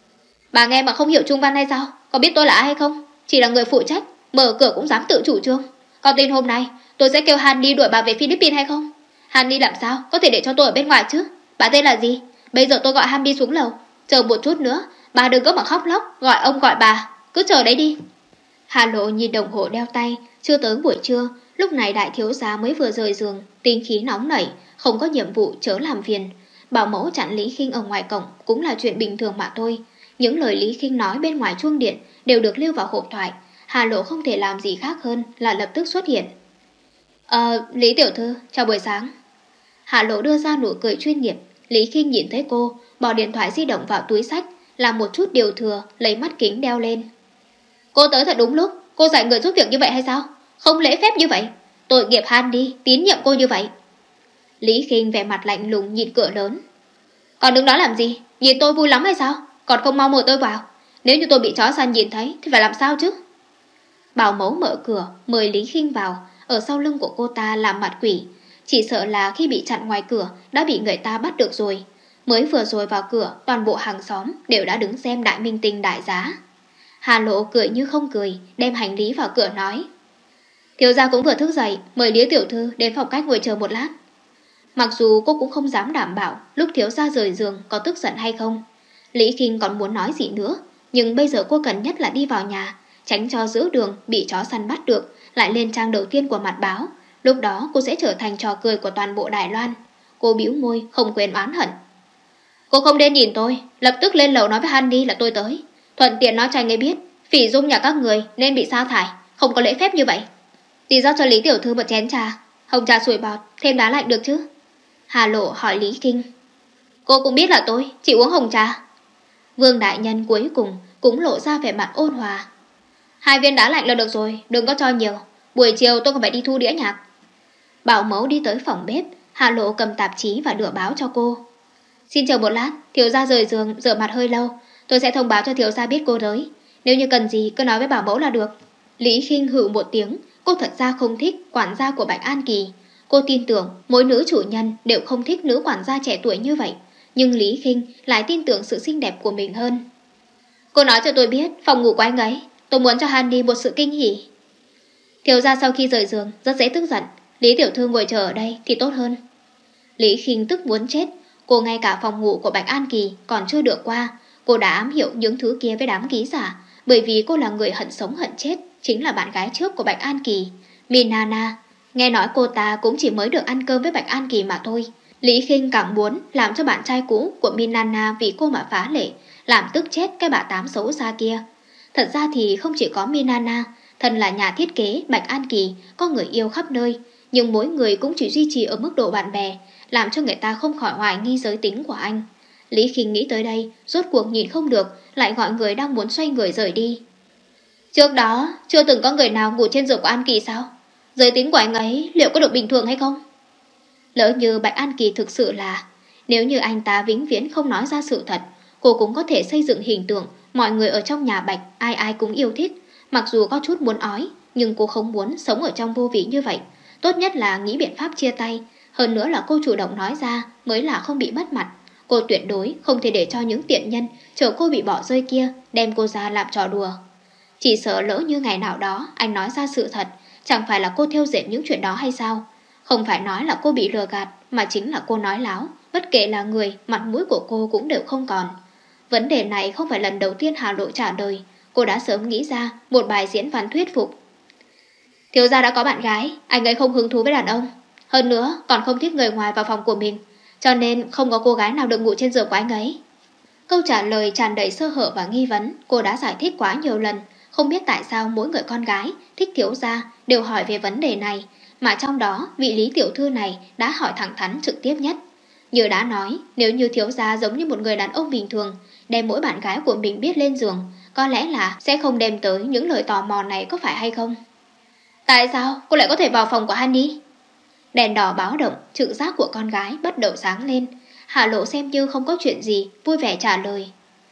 Bà nghe mà không hiểu trung văn hay sao? Có biết tôi là ai hay không? Chỉ là người phụ trách, mở cửa cũng dám tự chủ trương. Còn tin hôm nay tôi sẽ kêu Hàn Ni đuổi bà về Philippines hay không? Hàn Ni làm sao có thể để cho tôi ở bên ngoài chứ? Bà tên là gì? Bây giờ tôi gọi Hàn Ni xuống lầu. Chờ một chút nữa, bà đừng có mà khóc lóc, gọi ông gọi bà, cứ chờ đấy đi. Hà Lộ nhìn đồng hồ đeo tay, chưa tới buổi trưa, lúc này đại thiếu gia mới vừa rời giường, tính khí nóng nảy, không có nhiệm vụ chớ làm phiền. Bảo mẫu chặn Lý Khinh ở ngoài cổng cũng là chuyện bình thường mà thôi. Những lời Lý Khinh nói bên ngoài chuông điện đều được lưu vào hộp thoại. Hà Lộ không thể làm gì khác hơn là lập tức xuất hiện. Ờ, Lý tiểu thư, chào buổi sáng. Hà Lộ đưa ra nụ cười chuyên nghiệp. Lý Khinh nhìn thấy cô, bỏ điện thoại di động vào túi xách, làm một chút điều thừa, lấy mắt kính đeo lên. Cô tới thật đúng lúc, cô dạy người giúp việc như vậy hay sao? Không lễ phép như vậy. Tội nghiệp Han đi, tín nhiệm cô như vậy. Lý Khinh vẻ mặt lạnh lùng nhìn cửa lớn. Còn đứng đó làm gì? Nhìn tôi vui lắm hay sao? Còn không mau mời tôi vào. Nếu như tôi bị chó săn nhìn thấy thì phải làm sao chứ? Bảo mẫu mở cửa mời Lý Khinh vào. Ở sau lưng của cô ta làm mặt quỷ. Chỉ sợ là khi bị chặn ngoài cửa đã bị người ta bắt được rồi. Mới vừa rồi vào cửa, toàn bộ hàng xóm đều đã đứng xem đại minh tinh đại giá. Hà Lộ cười như không cười, đem hành lý vào cửa nói. Thiếu gia cũng vừa thức dậy, mời Lý tiểu thư đến phòng khách ngồi chờ một lát. Mặc dù cô cũng không dám đảm bảo lúc thiếu gia rời giường có tức giận hay không. Lý Khinh còn muốn nói gì nữa, nhưng bây giờ cô cần nhất là đi vào nhà, tránh cho giữa đường bị chó săn bắt được, lại lên trang đầu tiên của mặt báo. Lúc đó cô sẽ trở thành trò cười của toàn bộ Đài Loan. Cô bĩu môi không quên oán hận. Cô không nên nhìn tôi, lập tức lên lầu nói với Handy là tôi tới, thuận tiện nói cho anh ấy biết Phỉ Dung nhà các người nên bị sa thải, không có lễ phép như vậy. Đi rót cho Lý tiểu thư một chén trà, hồng trà sủi bọt, thêm đá lạnh được chứ? Hà Lộ hỏi Lý Khinh. Cô cũng biết là tôi chỉ uống hồng trà. Vương đại nhân cuối cùng cũng lộ ra vẻ mặt ôn hòa. Hai viên đá lạnh là được rồi, đừng có cho nhiều, buổi chiều tôi còn phải đi thu đĩa nhạc. Bảo mẫu đi tới phòng bếp, Hà Lộ cầm tạp chí và đưa báo cho cô. Xin chờ một lát, thiếu gia rời giường rửa mặt hơi lâu, Tôi sẽ thông báo cho thiếu gia biết cô tới. Nếu như cần gì cứ nói với bảo mẫu là được. Lý Khinh hừ một tiếng. Cô thật ra không thích quản gia của Bạch An Kỳ. Cô tin tưởng mỗi nữ chủ nhân đều không thích nữ quản gia trẻ tuổi như vậy. Nhưng Lý Khinh lại tin tưởng sự xinh đẹp của mình hơn. Cô nói cho tôi biết phòng ngủ của anh ấy. Tôi muốn cho Hanni một sự kinh hỉ. Thiếu gia sau khi rời giường rất dễ tức giận. Lý tiểu thư ngồi chờ ở đây thì tốt hơn. Lý Khinh tức muốn chết. Cô ngay cả phòng ngủ của Bạch An Kỳ còn chưa được qua. Cô đã ám hiệu những thứ kia với đám ký giả. Bởi vì cô là người hận sống hận chết, chính là bạn gái trước của Bạch An Kỳ, Minana. Nghe nói cô ta cũng chỉ mới được ăn cơm với Bạch An Kỳ mà thôi. Lý Khinh càng muốn làm cho bạn trai cũ của Minana vì cô mà phá lệ, làm tức chết cái bà tám xấu xa kia. Thật ra thì không chỉ có Minana, thân là nhà thiết kế Bạch An Kỳ có người yêu khắp nơi, nhưng mỗi người cũng chỉ duy trì ở mức độ bạn bè, làm cho người ta không khỏi hoài nghi giới tính của anh. Lý Khinh nghĩ tới đây, rốt cuộc nhìn không được, lại gọi người đang muốn xoay người rời đi. Trước đó, chưa từng có người nào ngủ trên giường của An Kỳ sao? Giới tính của anh ấy liệu có được bình thường hay không? Lỡ như Bạch An Kỳ thực sự là, nếu như anh ta vĩnh viễn không nói ra sự thật, cô cũng có thể xây dựng hình tượng mọi người ở trong nhà Bạch ai ai cũng yêu thích. Mặc dù có chút muốn ói, nhưng cô không muốn sống ở trong vô vị như vậy. Tốt nhất là nghĩ biện pháp chia tay. Hơn nữa là cô chủ động nói ra mới là không bị mất mặt. Cô tuyệt đối không thể để cho những tiện nhân chờ cô bị bỏ rơi kia đem cô ra làm trò đùa. Chỉ sợ lỡ như ngày nào đó anh nói ra sự thật, chẳng phải là cô thêu dệt những chuyện đó hay sao? Không phải nói là cô bị lừa gạt, mà chính là cô nói láo. Bất kể là người, mặt mũi của cô cũng đều không còn. Vấn đề này không phải lần đầu tiên Hà Lộ trả lời. Cô đã sớm nghĩ ra một bài diễn văn thuyết phục. Thiếu gia đã có bạn gái, anh ấy không hứng thú với đàn ông. Hơn nữa còn không thích người ngoài vào phòng của mình, cho nên không có cô gái nào được ngủ trên giường của anh ấy. Câu trả lời tràn đầy sơ hở và nghi vấn. Cô đã giải thích quá nhiều lần. Không biết tại sao mỗi người con gái thích thiếu gia đều hỏi về vấn đề này, mà trong đó vị Lý tiểu thư này đã hỏi thẳng thắn trực tiếp nhất. Như đã nói, nếu như thiếu gia giống như một người đàn ông bình thường, đem mỗi bạn gái của mình biết lên giường, có lẽ là sẽ không đem tới những lời tò mò này, có phải hay không? Tại sao cô lại có thể vào phòng của Hanni? Đèn đỏ báo động, trực giác của con gái bắt đầu sáng lên. Hà Lộ xem như không có chuyện gì, vui vẻ trả lời.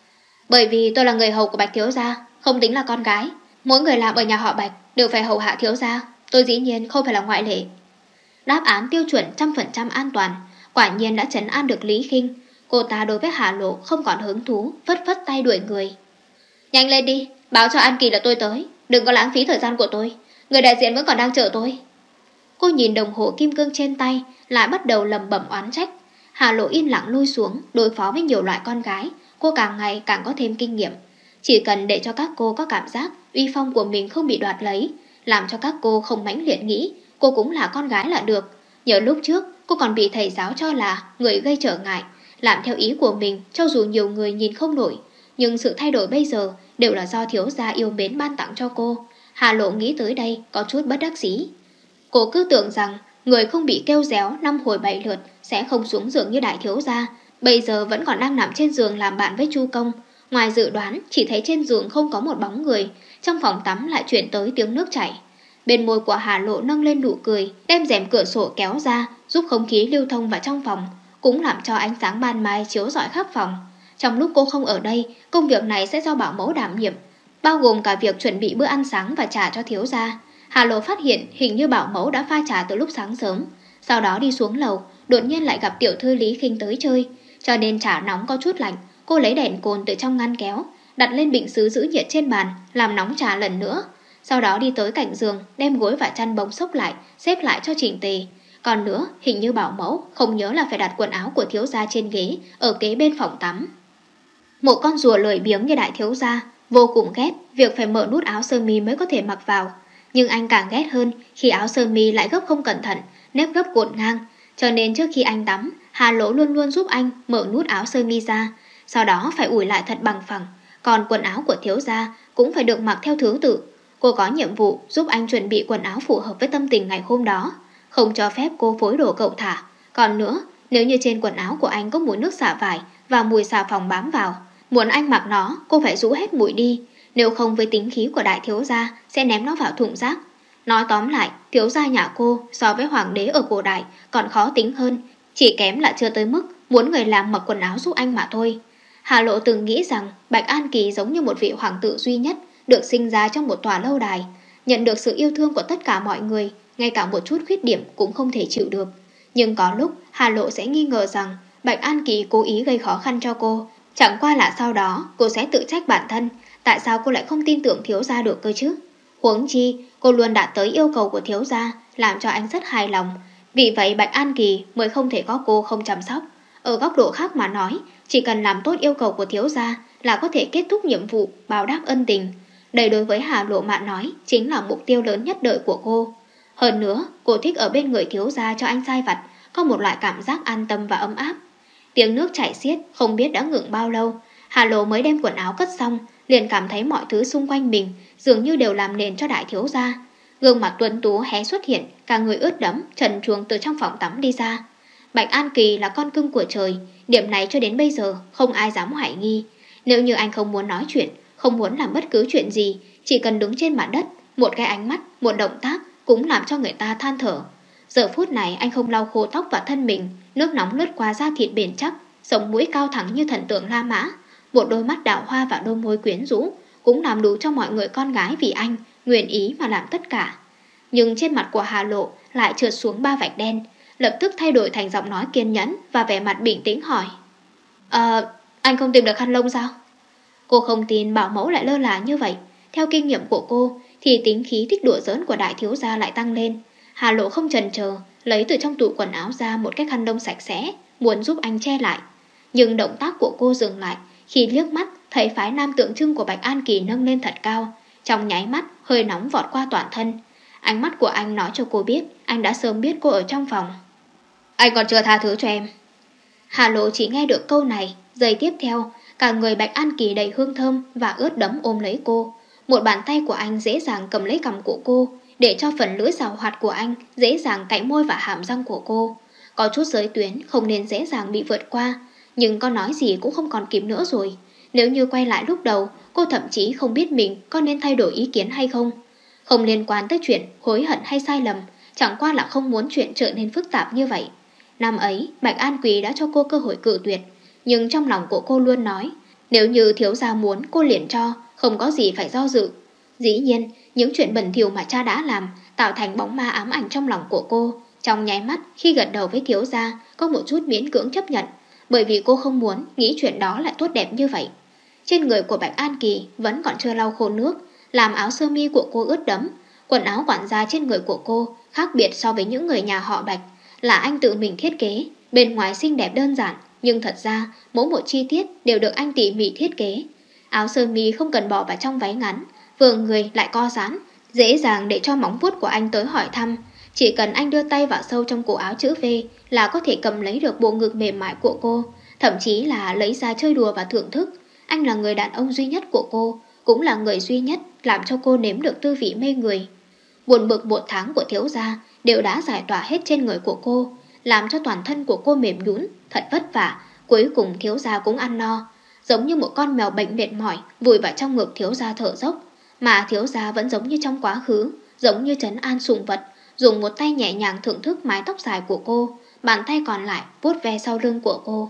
Bởi vì tôi là người hầu của Bạch thiếu gia, không tính là con gái. Mỗi người làm ở nhà họ Bạch đều phải hầu hạ thiếu gia, tôi dĩ nhiên không phải là ngoại lệ. Đáp án tiêu chuẩn trăm phần trăm an toàn, quả nhiên đã trấn an được Lý Khinh. Cô ta đối với Hà Lộ không còn hứng thú, phất phất tay đuổi người. Nhanh lên đi, báo cho An Kỳ là tôi tới, đừng có lãng phí thời gian của tôi. Người đại diện vẫn còn đang chờ tôi. Cô nhìn đồng hồ kim cương trên tay, lại bắt đầu lầm bẩm oán trách. Hà Lộ yên lặng lui xuống, đối phó với nhiều loại con gái. Cô càng ngày càng có thêm kinh nghiệm. Chỉ cần để cho các cô có cảm giác uy phong của mình không bị đoạt lấy, làm cho các cô không mãnh liệt nghĩ cô cũng là con gái là được. Nhớ lúc trước cô còn bị thầy giáo cho là người gây trở ngại, làm theo ý của mình cho dù nhiều người nhìn không nổi. Nhưng sự thay đổi bây giờ đều là do thiếu gia yêu mến ban tặng cho cô. Hà Lộ nghĩ tới đây có chút bất đắc dĩ. Cô cứ tưởng rằng người không bị kêu réo năm hồi bảy lượt sẽ không xuống giường như đại thiếu gia, bây giờ vẫn còn đang nằm trên giường làm bạn với Chu Công. Ngoài dự đoán, chỉ thấy trên giường không có một bóng người, trong phòng tắm lại chuyển tới tiếng nước chảy. Bên môi của Hà Lộ nâng lên nụ cười, đem rèm cửa sổ kéo ra, giúp không khí lưu thông vào trong phòng, cũng làm cho ánh sáng ban mai chiếu rọi khắp phòng. Trong lúc cô không ở đây, công việc này sẽ do bảo mẫu đảm nhiệm, bao gồm cả việc chuẩn bị bữa ăn sáng và trà cho thiếu gia. Hà Lộ phát hiện hình như bảo mẫu đã pha trà từ lúc sáng sớm, sau đó đi xuống lầu, đột nhiên lại gặp tiểu thư Lý Khinh tới chơi, cho nên trà nóng có chút lạnh. Cô lấy đèn cồn từ trong ngăn kéo, đặt lên bình sứ giữ nhiệt trên bàn, làm nóng trà lần nữa. Sau đó đi tới cạnh giường, đem gối và chăn bông xốc lại, xếp lại cho chỉnh tề. Còn nữa, hình như bảo mẫu không nhớ là phải đặt quần áo của thiếu gia trên ghế ở kế bên phòng tắm. Một con rùa lười biếng như đại thiếu gia vô cùng ghét việc phải mở nút áo sơ mi mới có thể mặc vào, nhưng anh càng ghét hơn khi áo sơ mi lại gấp không cẩn thận, nếp gấp cột ngang. Cho nên trước khi anh tắm, Hà Lỗ luôn luôn giúp anh mở nút áo sơ mi ra, sau đó phải ủi lại thật bằng phẳng. Còn quần áo của thiếu gia cũng phải được mặc theo thứ tự. Cô có nhiệm vụ giúp anh chuẩn bị quần áo phù hợp với tâm tình ngày hôm đó, không cho phép cô phối đồ cậu thả. Còn nữa, nếu như trên quần áo của anh có mùi nước xả vải và mùi xà phòng bám vào, muốn anh mặc nó, cô phải rũ hết mùi đi. Nếu không, với tính khí của đại thiếu gia sẽ ném nó vào thùng rác. Nói tóm lại, thiếu gia nhà cô so với hoàng đế ở cổ đại còn khó tính hơn, chỉ kém là chưa tới mức muốn người làm mặc quần áo giúp anh mà thôi. Hà Lộ từng nghĩ rằng Bạch An Kỳ giống như một vị hoàng tử duy nhất được sinh ra trong một tòa lâu đài, nhận được sự yêu thương của tất cả mọi người, ngay cả một chút khuyết điểm cũng không thể chịu được. Nhưng có lúc Hà Lộ sẽ nghi ngờ rằng Bạch An Kỳ cố ý gây khó khăn cho cô. Chẳng qua là sau đó cô sẽ tự trách bản thân, tại sao cô lại không tin tưởng thiếu gia được cơ chứ. Huống chi cô luôn đạt tới yêu cầu của thiếu gia, làm cho anh rất hài lòng. Vì vậy Bạch An Kỳ mới không thể có cô không chăm sóc. Ở góc độ khác mà nói, chỉ cần làm tốt yêu cầu của thiếu gia là có thể kết thúc nhiệm vụ báo đáp ân tình. Đây đối với Hà Lộ mà nói chính là mục tiêu lớn nhất đời của cô. Hơn nữa, cô thích ở bên người thiếu gia cho anh sai vặt, có một loại cảm giác an tâm và ấm áp. Tiếng nước chảy xiết không biết đã ngừng bao lâu. Hà Lộ mới đem quần áo cất xong, liền cảm thấy mọi thứ xung quanh mình dường như đều làm nền cho đại thiếu gia. Gương mặt tuấn tú hé xuất hiện, cả người ướt đẫm, trần truồng từ trong phòng tắm đi ra. Bạch An Kỳ là con cưng của trời, điểm này cho đến bây giờ không ai dám hoài nghi. Nếu như anh không muốn nói chuyện, không muốn làm bất cứ chuyện gì, chỉ cần đứng trên mặt đất, một cái ánh mắt, một động tác cũng làm cho người ta than thở. Giờ phút này anh không lau khô tóc và thân mình, nước nóng lướt qua da thịt bền chắc, sống mũi cao thẳng như thần tượng La Mã, một đôi mắt đào hoa và đôi môi quyến rũ cũng làm đủ cho mọi người con gái vì anh nguyện ý mà làm tất cả. Nhưng trên mặt của Hà Lộ lại trượt xuống ba vạch đen, lập tức thay đổi thành giọng nói kiên nhẫn và vẻ mặt bình tĩnh hỏi: Ờ, anh không tìm được khăn lông sao? Cô không tin bảo mẫu lại lơ là như vậy. Theo kinh nghiệm của cô thì tính khí thích đùa giỡn của đại thiếu gia lại tăng lên. Hà Lộ không chần chờ, lấy từ trong tủ quần áo ra một cái khăn lông sạch sẽ, muốn giúp anh che lại. Nhưng động tác của cô dừng lại khi liếc mắt thấy phái nam tượng trưng của Bạch An Kỳ nâng lên thật cao. Trong nháy mắt hơi nóng vọt qua toàn thân. Ánh mắt của anh nói cho cô biết anh đã sớm biết cô ở trong phòng. Anh còn chưa tha thứ cho em. Hà Lộ chỉ nghe được câu này, giây tiếp theo cả người Bạch An Kỳ đầy hương thơm và ướt đẫm ôm lấy cô. Một bàn tay của anh dễ dàng cầm lấy cằm của cô, để cho phần lưỡi rào hoạt của anh dễ dàng cạy môi và hàm răng của cô. Có chút giới tuyến không nên dễ dàng bị vượt qua, nhưng có nói gì cũng không còn kịp nữa rồi. Nếu như quay lại lúc đầu, cô thậm chí không biết mình có nên thay đổi ý kiến hay không. Không liên quan tới chuyện hối hận hay sai lầm, chẳng qua là không muốn chuyện trở nên phức tạp như vậy. Năm ấy, Bạch An Quỳ đã cho cô cơ hội cự tuyệt, nhưng trong lòng của cô luôn nói, nếu như thiếu gia muốn cô liền cho, không có gì phải do dự. Dĩ nhiên, những chuyện bẩn thỉu mà cha đã làm tạo thành bóng ma ám ảnh trong lòng của cô. Trong nháy mắt khi gật đầu với thiếu gia, có một chút miễn cưỡng chấp nhận, bởi vì cô không muốn nghĩ chuyện đó lại tốt đẹp như vậy. Trên người của Bạch An Kỳ vẫn còn chưa lau khô nước, làm áo sơ mi của cô ướt đẫm. Quần áo quản gia trên người của cô khác biệt so với những người nhà họ Bạch, là anh tự mình thiết kế. Bên ngoài xinh đẹp đơn giản, nhưng thật ra mỗi một chi tiết đều được anh tỉ mỉ thiết kế. Áo sơ mi không cần bỏ vào trong váy ngắn, vừa người lại co giãn, dễ dàng để cho móng vuốt của anh tới hỏi thăm. Chỉ cần anh đưa tay vào sâu trong cổ áo chữ V là có thể cầm lấy được bộ ngực mềm mại của cô, thậm chí là lấy ra chơi đùa và thưởng thức. Anh là người đàn ông duy nhất của cô, cũng là người duy nhất làm cho cô nếm được tư vị mê người. Buồn bực một tháng của thiếu gia đều đã giải tỏa hết trên người của cô, làm cho toàn thân của cô mềm nhũn, thật vất vả. Cuối cùng thiếu gia cũng ăn no, giống như một con mèo bệnh mệt mỏi vùi vào trong ngực thiếu gia thở dốc. Mà thiếu gia vẫn giống như trong quá khứ, giống như trấn an sủng vật, dùng một tay nhẹ nhàng thưởng thức mái tóc dài của cô, bàn tay còn lại vuốt ve sau lưng của cô.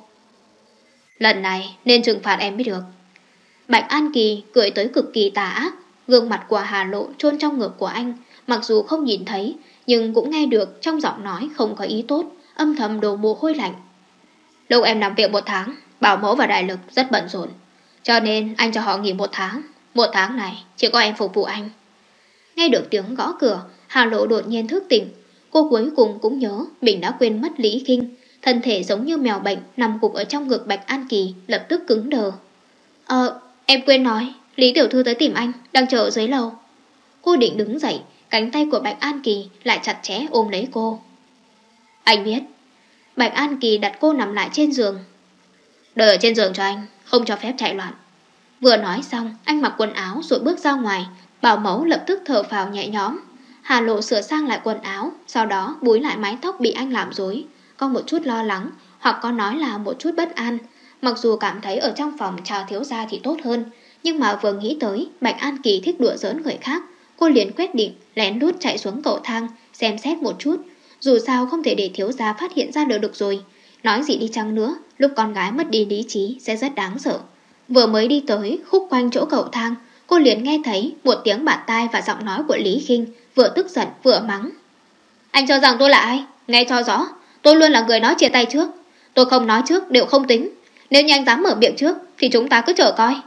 Lần này nên trừng phạt em mới được. Bạch An Kỳ cười tới cực kỳ tà ác. Gương mặt của Hà Lộ chôn trong ngực của anh, mặc dù không nhìn thấy nhưng cũng nghe được trong giọng nói không có ý tốt, âm thầm đổ mồ hôi lạnh. Lúc em làm việc một tháng, bảo mẫu và đại lực rất bận rộn, cho nên anh cho họ nghỉ một tháng. Một tháng này chỉ có em phục vụ anh. Nghe được tiếng gõ cửa, Hà Lộ đột nhiên thức tỉnh. Cô cuối cùng cũng nhớ mình đã quên mất Lý Kinh. Thân thể giống như mèo bệnh nằm gục ở trong ngực Bạch An Kỳ, lập tức cứng đờ. Ờ, em quên nói, Lý tiểu thư tới tìm anh, đang chờ ở dưới lầu. Cô định đứng dậy, cánh tay của Bạch An Kỳ lại chặt chẽ ôm lấy cô. Anh biết. Bạch An Kỳ đặt cô nằm lại trên giường. Đợi ở trên giường cho anh, không cho phép chạy loạn. Vừa nói xong, anh mặc quần áo rồi bước ra ngoài. Bảo mẫu lập tức thở phào nhẹ nhõm. Hà Lộ sửa sang lại quần áo, sau đó búi lại mái tóc bị anh làm rối. Có một chút lo lắng, hoặc có nói là một chút bất an. Mặc dù cảm thấy ở trong phòng chào thiếu gia thì tốt hơn, nhưng mà vừa nghĩ tới Bạch An Kỳ thích đùa giỡn người khác, cô liền quyết định lén lút chạy xuống cầu thang xem xét một chút. Dù sao không thể để thiếu gia phát hiện ra được được rồi. Nói gì đi chăng nữa, lúc con gái mất đi lý trí sẽ rất đáng sợ. Vừa mới đi tới khúc quanh chỗ cầu thang, cô liền nghe thấy một tiếng bạt tai và giọng nói của Lý Khinh, vừa tức giận vừa mắng. Anh cho rằng tôi là ai? Nghe cho rõ, tôi luôn là người nói chia tay trước. Tôi không nói trước đều không tính. Nếu như anh dám mở miệng trước thì chúng ta cứ chờ coi.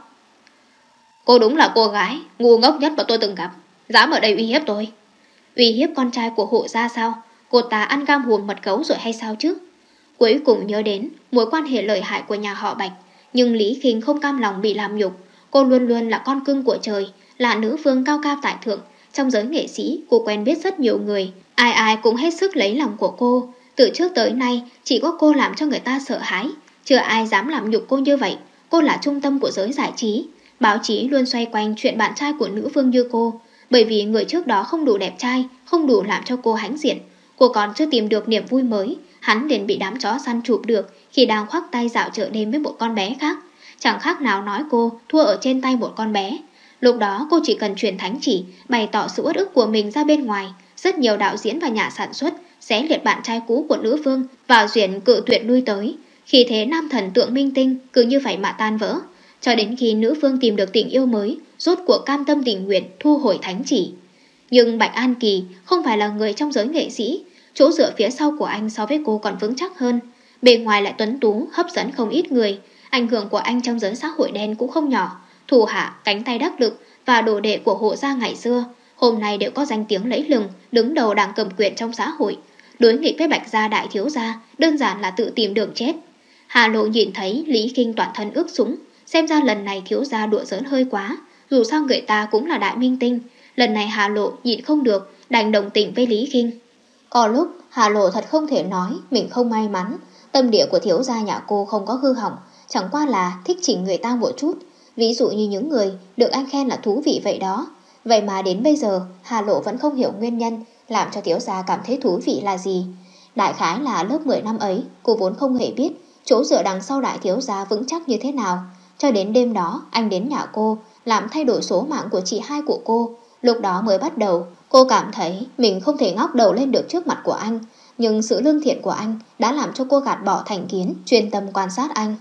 Cô đúng là cô gái ngu ngốc nhất mà tôi từng gặp, dám ở đây uy hiếp tôi. Uy hiếp con trai của hộ gia sao? Cô ta ăn cam huồng mật gấu rồi hay sao chứ? Cuối cùng nhớ đến mối quan hệ lợi hại của nhà họ Bạch, nhưng Lý Khinh không cam lòng bị làm nhục. Cô luôn luôn là con cưng của trời, là nữ vương cao cao tại thượng. Trong giới nghệ sĩ, cô quen biết rất nhiều người, ai ai cũng hết sức lấy lòng của cô. Từ trước tới nay, chỉ có cô làm cho người ta sợ hãi, chưa ai dám làm nhục cô như vậy. Cô là trung tâm của giới giải trí. Báo chí luôn xoay quanh chuyện bạn trai của nữ vương như cô, bởi vì người trước đó không đủ đẹp trai, không đủ làm cho cô hãnh diện. Cô còn chưa tìm được niềm vui mới, hắn liền bị đám chó săn chụp được khi đang khoác tay dạo chợ đêm với một con bé khác. Chẳng khác nào nói cô thua ở trên tay một con bé. Lúc đó cô chỉ cần truyền thánh chỉ, bày tỏ sự uất ức của mình ra bên ngoài. Rất nhiều đạo diễn và nhà sản xuất xé liệt bạn trai cũ của nữ vương vào duyên cự tuyệt lui tới. Khi thế nam thần tượng minh tinh cứ như vậy mà tan vỡ. Cho đến khi nữ vương tìm được tình yêu mới, rốt cuộc cam tâm tình nguyện thu hồi thánh chỉ. Nhưng Bạch An Kỳ không phải là người trong giới nghệ sĩ. Chỗ dựa phía sau của anh so với cô còn vững chắc hơn. Bề ngoài lại tuấn tú, hấp dẫn không ít người. Ảnh hưởng của anh trong giới xã hội đen cũng không nhỏ. Thủ hạ, cánh tay đắc lực và đồ đệ của hộ gia ngày xưa hôm nay đều có danh tiếng lẫy lừng, đứng đầu đảng cầm quyền trong xã hội. Đối nghịch với Bạch gia đại thiếu gia đơn giản là tự tìm đường chết. Hà Lộ nhìn thấy Lý Khinh toàn thân ướt sũng, xem ra lần này thiếu gia đùa giỡn hơi quá. Dù sao người ta cũng là đại minh tinh. Lần này Hà Lộ nhịn không được, đành đồng tình với Lý Khinh. Có lúc Hà Lộ thật không thể nói mình không may mắn. Tâm địa của thiếu gia nhà cô không có hư hỏng, chẳng qua là thích chỉnh người ta một chút. Ví dụ như những người được anh khen là thú vị vậy đó. Vậy mà đến bây giờ Hà Lộ vẫn không hiểu nguyên nhân làm cho thiếu gia cảm thấy thú vị là gì. Đại khái là lớp mười năm ấy cô vốn không hề biết chỗ dựa đằng sau đại thiếu gia vững chắc như thế nào. Cho đến đêm đó anh đến nhà cô làm thay đổi số mạng của chị hai của cô. Lúc đó mới bắt đầu cô cảm thấy mình không thể ngóc đầu lên được trước mặt của anh. Nhưng sự lương thiện của anh đã làm cho cô gạt bỏ thành kiến, chuyên tâm quan sát anh.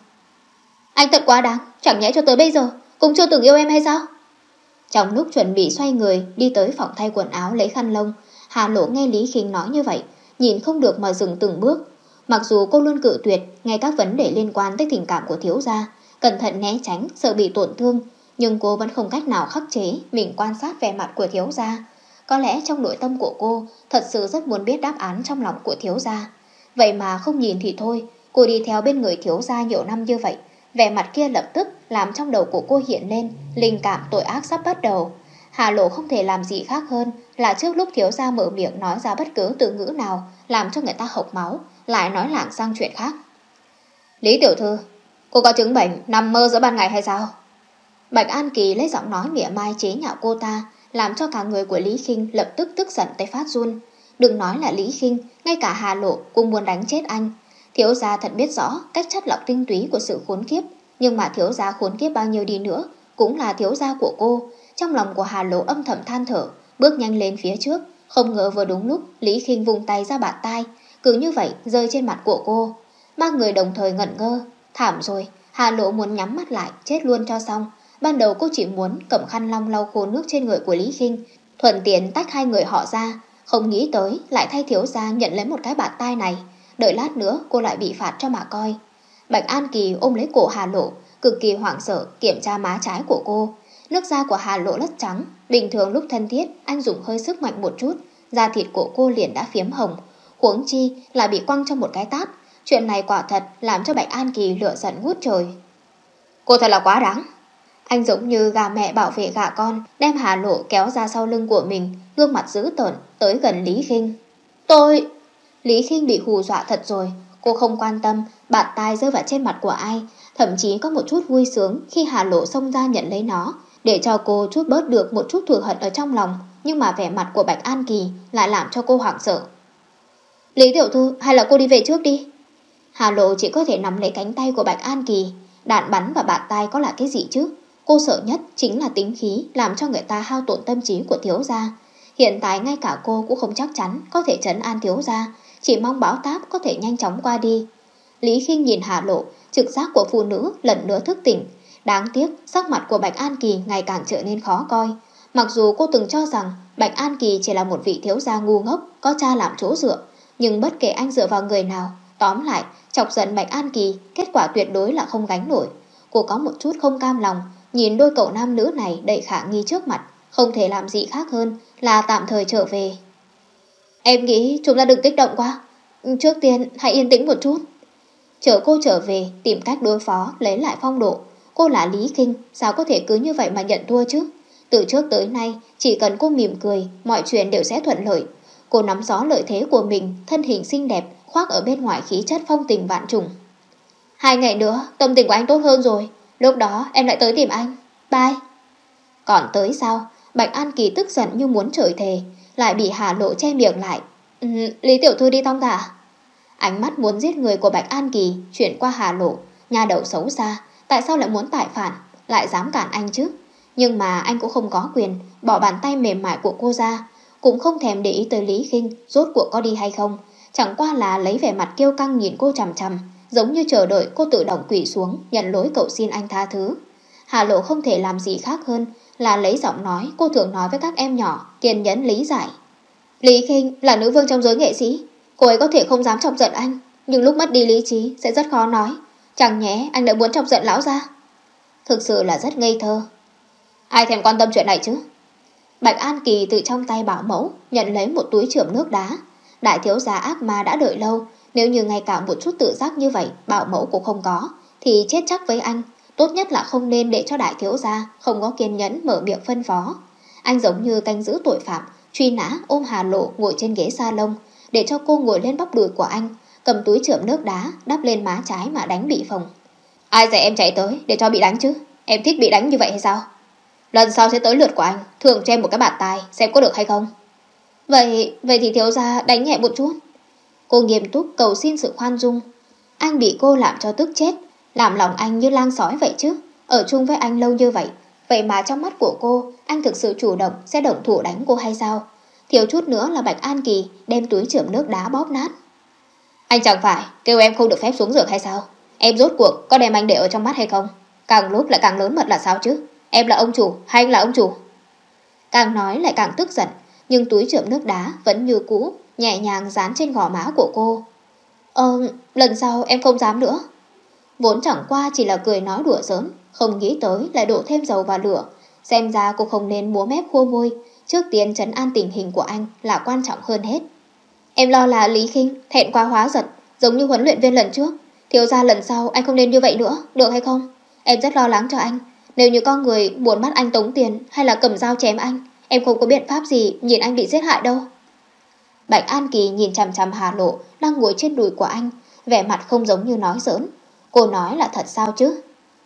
Anh thật quá đáng, chẳng nhẽ cho tới bây giờ cũng chưa từng yêu em hay sao? Trong lúc chuẩn bị xoay người đi tới phòng thay quần áo lấy khăn lông, Hà Lộ nghe Lý Khinh nói như vậy, nhìn không được mà dừng từng bước. Mặc dù cô luôn cự tuyệt ngay các vấn đề liên quan tới tình cảm của thiếu gia, cẩn thận né tránh sợ bị tổn thương, nhưng cô vẫn không cách nào khắc chế mình quan sát vẻ mặt của thiếu gia. Có lẽ trong nội tâm của cô thật sự rất muốn biết đáp án trong lòng của thiếu gia. Vậy mà không nhìn thì thôi, cô đi theo bên người thiếu gia nhiều năm như vậy, vẻ mặt kia lập tức làm trong đầu của cô hiện lên linh cảm tội ác sắp bắt đầu. Hà Lộ không thể làm gì khác hơn là trước lúc thiếu gia mở miệng nói ra bất cứ từ ngữ nào làm cho người ta hộc máu, lại nói lảng sang chuyện khác. Lý tiểu thư, cô có chứng bệnh nằm mơ giữa ban ngày hay sao? Bạch An Kỳ lấy giọng nói mỉa mai chế nhạo cô ta, làm cho cả người của Lý Khinh lập tức tức giận tới phát run. Đừng nói là Lý Khinh, ngay cả Hà Lộ cũng muốn đánh chết anh. Thiếu gia thật biết rõ cách chất lọc tinh túy của sự khốn kiếp, nhưng mà thiếu gia khốn kiếp bao nhiêu đi nữa cũng là thiếu gia của cô. Trong lòng của Hà Lộ âm thầm than thở, bước nhanh lên phía trước. Không ngờ vừa đúng lúc Lý Khinh vùng tay ra bạt tai, cứ như vậy rơi trên mặt của cô. Ba người đồng thời ngẩn ngơ. Thảm rồi, Hà Lộ muốn nhắm mắt lại chết luôn cho xong. Ban đầu cô chỉ muốn cầm khăn long lau khô nước trên người của Lý Khinh, thuận tiện tách hai người họ ra. Không nghĩ tới lại thay thiếu gia nhận lấy một cái bạt tai này. Đợi lát nữa cô lại bị phạt cho mà coi. Bạch An Kỳ ôm lấy cổ Hà Lộ, cực kỳ hoảng sợ kiểm tra má trái của cô. Nước da của Hà Lộ rất trắng. Bình thường lúc thân thiết anh dùng hơi sức mạnh một chút, da thịt của cô liền đã phiếm hồng. Huống chi lại bị quăng trong một cái tát. Chuyện này quả thật làm cho Bạch An Kỳ lửa giận ngút trời. Cô thật là quá đáng. Anh giống như gà mẹ bảo vệ gà con, đem Hà Lộ kéo ra sau lưng của mình, gương mặt dữ tợn tới gần Lý Khinh. Tôi... Lý Khinh bị hù dọa thật rồi. Cô không quan tâm bạt tai rơi vào trên mặt của ai, thậm chí có một chút vui sướng khi Hà Lộ xông ra nhận lấy nó, để cho cô chút bớt được một chút thù hận ở trong lòng. Nhưng mà vẻ mặt của Bạch An Kỳ lại làm cho cô hoảng sợ. Lý tiểu thư, hay là cô đi về trước đi. Hà Lộ chỉ có thể nắm lấy cánh tay của Bạch An Kỳ. Đạn bắn và bạt tai có là cái gì chứ? Cô sợ nhất chính là tính khí làm cho người ta hao tổn tâm trí của thiếu gia. Hiện tại ngay cả cô cũng không chắc chắn có thể trấn an thiếu gia, chỉ mong bão táp có thể nhanh chóng qua đi. Lý Khinh nhìn Hà Lộ, trực giác của phụ nữ lần nữa thức tỉnh. Đáng tiếc, sắc mặt của Bạch An Kỳ ngày càng trở nên khó coi. Mặc dù cô từng cho rằng Bạch An Kỳ chỉ là một vị thiếu gia ngu ngốc, có cha làm chỗ dựa, nhưng bất kể anh dựa vào người nào, tóm lại, chọc giận Bạch An Kỳ, kết quả tuyệt đối là không gánh nổi. Cô có một chút không cam lòng, nhìn đôi cậu nam nữ này đầy khả nghi trước mặt, không thể làm gì khác hơn là tạm thời trở về. Em nghĩ chúng ta đừng kích động quá, trước tiên hãy yên tĩnh một chút. Chờ cô trở về, tìm cách đối phó, lấy lại phong độ. Cô là Lý Khinh, sao có thể cứ như vậy mà nhận thua chứ? Từ trước tới nay, chỉ cần cô mỉm cười, mọi chuyện đều sẽ thuận lợi. Cô nắm rõ lợi thế của mình, thân hình xinh đẹp, khoác ở bên ngoài khí chất phong tình vạn trùng. Hai ngày nữa, tâm tình của anh tốt hơn rồi. Lúc đó em lại tới tìm anh. Bye. Còn tới sao? Bạch An Kỳ tức giận như muốn chửi thề, lại bị Hà Lộ che miệng lại. Ừ, Lý tiểu thư đi thong thả. Ánh mắt muốn giết người của Bạch An Kỳ chuyển qua Hà Lộ. Nhà đầu xấu xa, tại sao lại muốn tại phản, lại dám cản anh chứ? Nhưng mà anh cũng không có quyền bỏ bàn tay mềm mại của cô ra, cũng không thèm để ý tới Lý Khinh rốt cuộc có đi hay không. Chẳng qua là lấy vẻ mặt kiêu căng nhìn cô chằm chằm, giống như chờ đợi cô tự động quỳ xuống nhận lỗi cầu xin anh tha thứ. Hà Lộ không thể làm gì khác hơn là lấy giọng nói cô thường nói với các em nhỏ, kiên nhẫn lý giải. Lý Khinh là nữ vương trong giới nghệ sĩ, cô ấy có thể không dám chọc giận anh, nhưng lúc mất đi lý trí sẽ rất khó nói. Chẳng nhẽ anh đã muốn chọc giận lão gia? Thực sự là rất ngây thơ. Ai thèm quan tâm chuyện này chứ? Bạch An Kỳ từ trong tay bảo mẫu nhận lấy một túi chườm nước đá. Đại thiếu gia ác ma đã đợi lâu, nếu như ngay cả một chút tự giác như vậy bảo mẫu cũng không có, thì chết chắc với anh. Tốt nhất là không nên để cho đại thiếu gia không có kiên nhẫn mở miệng phân phó. Anh giống như canh giữ tội phạm, truy nã ôm Hà Lộ ngồi trên ghế salon, để cho cô ngồi lên bắp đùi của anh, cầm túi chườm nước đá đắp lên má trái mà đánh bị phồng. Ai dạy em chạy tới để cho bị đánh chứ? Em thích bị đánh như vậy hay sao? Lần sau sẽ tới lượt của anh, thường cho em một cái bạt tai, xem có được hay không. Vậy, vậy thì thiếu gia đánh nhẹ một chút. Cô nghiêm túc cầu xin sự khoan dung. Anh bị cô làm cho tức chết, làm lòng anh như lang sói vậy chứ. Ở chung với anh lâu như vậy, vậy mà trong mắt của cô, anh thực sự chủ động sẽ động thủ đánh cô hay sao? Thiếu chút nữa là Bạch An Kỳ đem túi chườm nước đá bóp nát. Anh chẳng phải kêu em không được phép xuống giường hay sao? Em rốt cuộc có đem anh để ở trong mắt hay không? Càng lúc lại càng lớn mật là sao chứ? Em là ông chủ hay anh là ông chủ? Càng nói lại càng tức giận, nhưng túi chườm nước đá vẫn như cũ, nhẹ nhàng dán trên gò má của cô. Ờ, lần sau em không dám nữa. Vốn chẳng qua chỉ là cười nói đùa giỡn, không nghĩ tới lại đổ thêm dầu vào lửa. Xem ra cô không nên múa mép khua môi, trước tiên trấn an tình hình của anh là quan trọng hơn hết. Em lo là Lý Khinh thẹn quá hóa giận, giống như huấn luyện viên lần trước. Thiếu ra lần sau anh không nên như vậy nữa, được hay không? Em rất lo lắng cho anh. Nếu như con người muốn bắt anh tống tiền hay là cầm dao chém anh, em không có biện pháp gì nhìn anh bị giết hại đâu. Bạch An Kỳ nhìn chằm chằm Hà Lộ đang ngồi trên đùi của anh, vẻ mặt không giống như nói giỡn. Cô nói là thật sao chứ?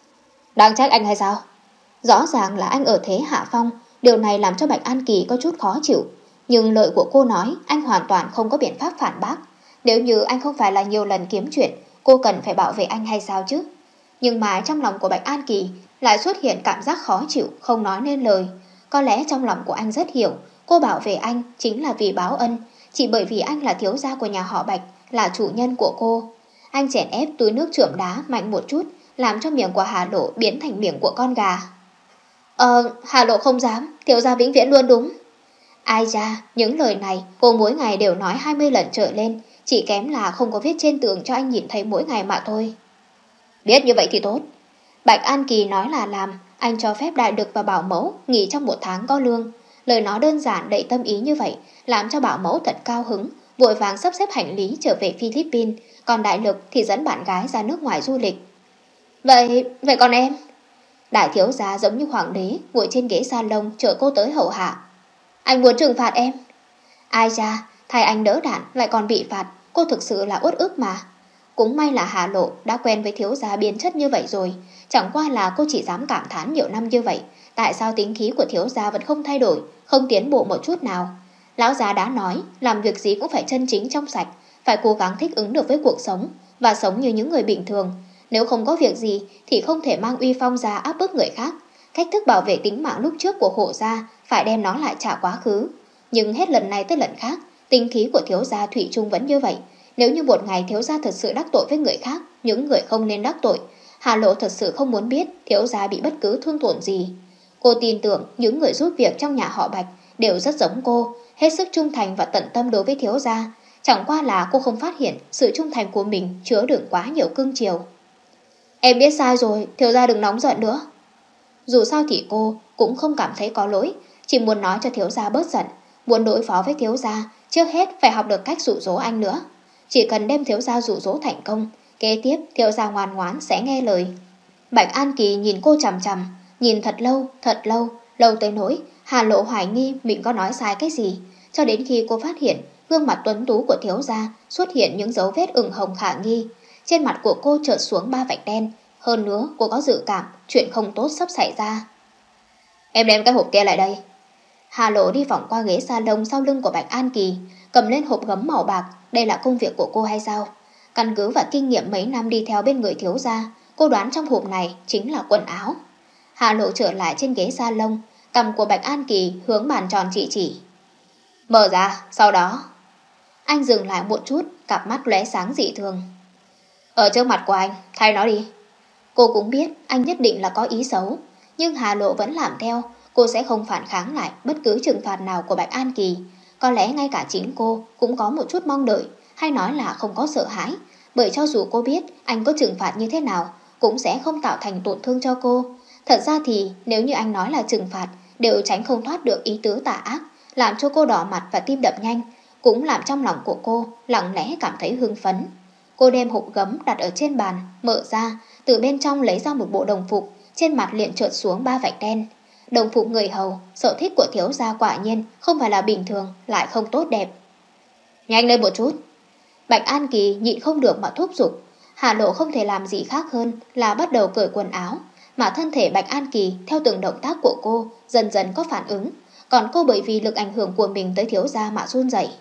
Đang trách anh hay sao? Rõ ràng là anh ở thế hạ phong, điều này làm cho Bạch An Kỳ có chút khó chịu. Nhưng lời của cô nói anh hoàn toàn không có biện pháp phản bác. Nếu như anh không phải là nhiều lần kiếm chuyện, cô cần phải bảo vệ anh hay sao chứ? Nhưng mà trong lòng của Bạch An Kỳ lại xuất hiện cảm giác khó chịu, không nói nên lời. Có lẽ trong lòng của anh rất hiểu, cô bảo vệ anh chính là vì báo ân, chỉ bởi vì anh là thiếu gia của nhà họ Bạch, là chủ nhân của cô. Anh chèn ép túi nước chườm đá mạnh một chút, làm cho miệng của Hà Lộ biến thành miệng của con gà. Ờ, Hà Lộ không dám, thiếu gia vĩnh viễn luôn đúng. Ai ra, những lời này cô mỗi ngày đều nói hai mươi lần trở lên, chỉ kém là không có viết trên tường cho anh nhìn thấy mỗi ngày mà thôi. Biết như vậy thì tốt. Bạch An Kỳ nói là làm, anh cho phép Đại Đực và Bảo Mẫu nghỉ trong một tháng có lương. Lời nói đơn giản đầy tâm ý như vậy, làm cho Bảo Mẫu thật cao hứng, vội vàng sắp xếp hành lý trở về Philippines, còn Đại Lực thì dẫn bạn gái ra nước ngoài du lịch. Vậy, vậy còn em? Đại thiếu gia giống như hoàng đế, ngồi trên ghế salon chờ cô tới hậu hạ. Anh muốn trừng phạt em. Ai ra, thay anh đỡ đạn lại còn bị phạt, cô thực sự là uất ức mà. Cũng may là Hà Lộ đã quen với thiếu gia biến chất như vậy rồi, chẳng qua là cô chỉ dám cảm thán nhiều năm như vậy, tại sao tính khí của thiếu gia vẫn không thay đổi, không tiến bộ một chút nào. Lão già đã nói, làm việc gì cũng phải chân chính trong sạch, phải cố gắng thích ứng được với cuộc sống và sống như những người bình thường. Nếu không có việc gì thì không thể mang uy phong ra áp bức người khác. Cách thức bảo vệ tính mạng lúc trước của Hộ gia phải đem nó lại trả quá khứ. Nhưng hết lần này tới lần khác, tính khí của thiếu gia thủy chung vẫn như vậy, Nếu như một ngày thiếu gia thật sự đắc tội với người khác, những người không nên đắc tội, Hà Lộ thật sự không muốn biết thiếu gia bị bất cứ thương tổn gì. Cô tin tưởng những người giúp việc trong nhà họ Bạch đều rất giống cô, hết sức trung thành và tận tâm đối với thiếu gia. Chẳng qua là cô không phát hiện sự trung thành của mình chứa đựng quá nhiều cương chiều. Em biết sai rồi, thiếu gia đừng nóng giận nữa. Dù sao thì cô cũng không cảm thấy có lỗi, chỉ muốn nói cho thiếu gia bớt giận. Muốn đối phó với thiếu gia, trước hết phải học được cách dụ dỗ anh nữa. Chỉ cần đem thiếu gia dụ dỗ thành công, kế tiếp thiếu gia ngoan ngoãn sẽ nghe lời. Bạch An Kỳ nhìn cô chằm chằm, nhìn thật lâu, thật lâu, lâu tới nỗi Hà Lộ hoài nghi mình có nói sai cái gì, cho đến khi cô phát hiện gương mặt tuấn tú của thiếu gia xuất hiện những dấu vết ửng hồng khả nghi. Trên mặt của cô chợt xuống ba vạch đen, hơn nữa cô có dự cảm chuyện không tốt sắp xảy ra. Em đem cái hộp kia lại đây. Hà Lộ đi vòng qua ghế salon sau lưng của Bạch An Kỳ, cầm lên hộp gấm màu bạc. Đây là công việc của cô hay sao? Căn cứ và kinh nghiệm mấy năm đi theo bên người thiếu gia, cô đoán trong hộp này chính là quần áo. Hà Lộ trở lại trên ghế salon, cằm của Bạch An Kỳ hướng bàn tròn chỉ chỉ. Mở ra, sau đó. Anh dừng lại một chút, cặp mắt lóe sáng dị thường. Ở trước mặt của anh, thay nó đi. Cô cũng biết anh nhất định là có ý xấu, nhưng Hà Lộ vẫn làm theo. Cô sẽ không phản kháng lại bất cứ trừng phạt nào của Bạch An Kỳ. Có lẽ ngay cả chính cô cũng có một chút mong đợi, hay nói là không có sợ hãi, bởi cho dù cô biết anh có trừng phạt như thế nào cũng sẽ không tạo thành tổn thương cho cô. Thật ra thì nếu như anh nói là trừng phạt, đều tránh không thoát được ý tứ tà ác, làm cho cô đỏ mặt và tim đập nhanh, cũng làm trong lòng của cô lặng lẽ cảm thấy hưng phấn. Cô đem hộp gấm đặt ở trên bàn, mở ra, từ bên trong lấy ra một bộ đồng phục, trên mặt liền trượt xuống ba vạch đen. Đồng phục người hầu, sở thích của thiếu gia quả nhiên không phải là bình thường, lại không tốt đẹp. Nhanh lên một chút. Bạch An Kỳ nhịn không được mà thúc giục. Hà Lộ không thể làm gì khác hơn là bắt đầu cởi quần áo, mà thân thể Bạch An Kỳ theo từng động tác của cô dần dần có phản ứng, còn cô bởi vì lực ảnh hưởng của mình tới thiếu gia mà run rẩy.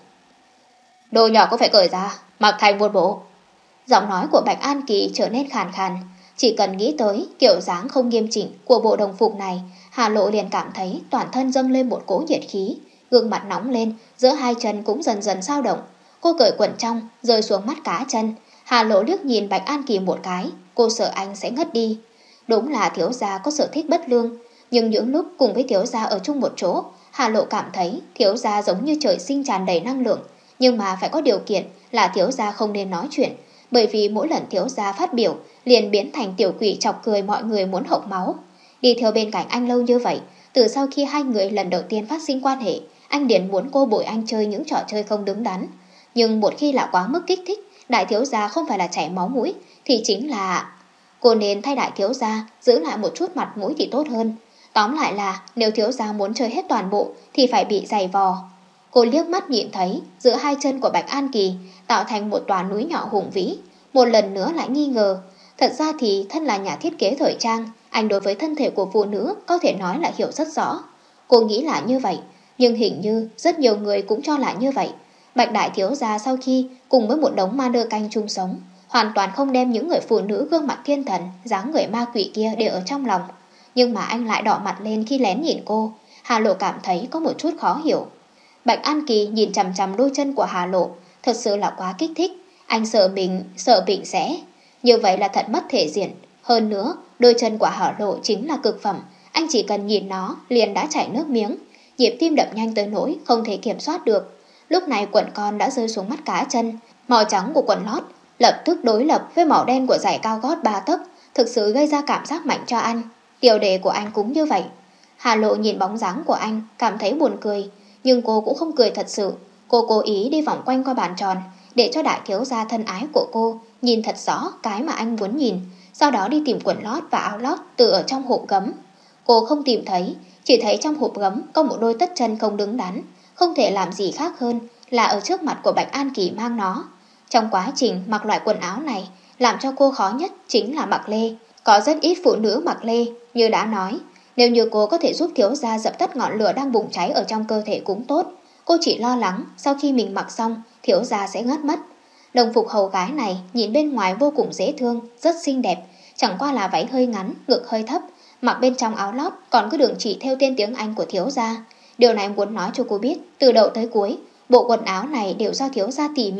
Đồ nhỏ có phải cởi ra, mặc thành một bộ. Giọng nói của Bạch An Kỳ trở nên khàn khàn. Chỉ cần nghĩ tới kiểu dáng không nghiêm chỉnh của bộ đồng phục này, Hà Lộ liền cảm thấy toàn thân dâng lên một cỗ nhiệt khí, gương mặt nóng lên, giữa hai chân cũng dần dần dao động. Cô cởi quần trong, rơi xuống mắt cá chân. Hà Lộ liếc nhìn Bạch An Kỳ một cái, cô sợ anh sẽ ngất đi. Đúng là thiếu gia có sở thích bất lương, nhưng những lúc cùng với thiếu gia ở chung một chỗ, Hà Lộ cảm thấy thiếu gia giống như trời sinh tràn đầy năng lượng. Nhưng mà phải có điều kiện là thiếu gia không nên nói chuyện, bởi vì mỗi lần thiếu gia phát biểu liền biến thành tiểu quỷ chọc cười mọi người muốn hộc máu. Đi theo bên cạnh anh lâu như vậy, từ sau khi hai người lần đầu tiên phát sinh quan hệ, anh liền muốn cô bồi anh chơi những trò chơi không đứng đắn. Nhưng một khi là quá mức kích thích, đại thiếu gia không phải là chảy máu mũi, thì chính là... Cô nên thay đại thiếu gia giữ lại một chút mặt mũi thì tốt hơn. Tóm lại là nếu thiếu gia muốn chơi hết toàn bộ thì phải bị giày vò. Cô liếc mắt nhìn thấy giữa hai chân của Bạch An Kỳ tạo thành một tòa núi nhỏ hùng vĩ. Một lần nữa lại nghi ngờ. Thật ra thì thân là nhà thiết kế thời trang, anh đối với thân thể của phụ nữ có thể nói là hiểu rất rõ. Cô nghĩ là như vậy, nhưng hình như rất nhiều người cũng cho là như vậy. Bạch đại thiếu gia sau khi cùng với một đống ma đơ canh chung sống, hoàn toàn không đem những người phụ nữ gương mặt thiên thần, dáng người ma quỷ kia để ở trong lòng. Nhưng mà anh lại đỏ mặt lên khi lén nhìn cô. Hà Lộ cảm thấy có một chút khó hiểu. Bạch An Kỳ nhìn chằm chằm đôi chân của Hà Lộ, thật sự là quá kích thích. Anh sợ mình, sợ bệnh sẽ. Như vậy là thật mất thể diện. Hơn nữa, đôi chân của Hà Lộ chính là cực phẩm. Anh chỉ cần nhìn nó liền đã chảy nước miếng, nhịp tim đập nhanh tới nỗi không thể kiểm soát được. Lúc này quần con đã rơi xuống mắt cá chân. Màu trắng của quần lót lập tức đối lập với màu đen của giày cao gót ba tấc, thực sự gây ra cảm giác mạnh cho anh. Tiểu đề của anh cũng như vậy. Hà Lộ nhìn bóng dáng của anh cảm thấy buồn cười, nhưng cô cũng không cười thật sự. Cô cố ý đi vòng quanh qua bàn tròn để cho đại thiếu gia thân ái của cô nhìn thật rõ cái mà anh muốn nhìn, sau đó đi tìm quần lót và áo lót từ ở trong hộp gấm. Cô không tìm thấy, chỉ thấy trong hộp gấm có một đôi tất chân không đứng đắn, không thể làm gì khác hơn là ở trước mặt của Bạch An Kỳ mang nó. Trong quá trình mặc loại quần áo này, làm cho cô khó nhất chính là mặc lê. Có rất ít phụ nữ mặc lê, như đã nói, nếu như cô có thể giúp thiếu gia dập tắt ngọn lửa đang bùng cháy ở trong cơ thể cũng tốt. Cô chỉ lo lắng sau khi mình mặc xong, thiếu gia sẽ ngất mất. Đồng phục hầu gái này nhìn bên ngoài vô cùng dễ thương, rất xinh đẹp, chẳng qua là váy hơi ngắn, ngực hơi thấp, mặc bên trong áo lót còn có đường chỉ theo tên tiếng Anh của thiếu gia. Điều này muốn nói cho cô biết, từ đầu tới cuối, bộ quần áo này đều do thiếu gia tỉ mỉ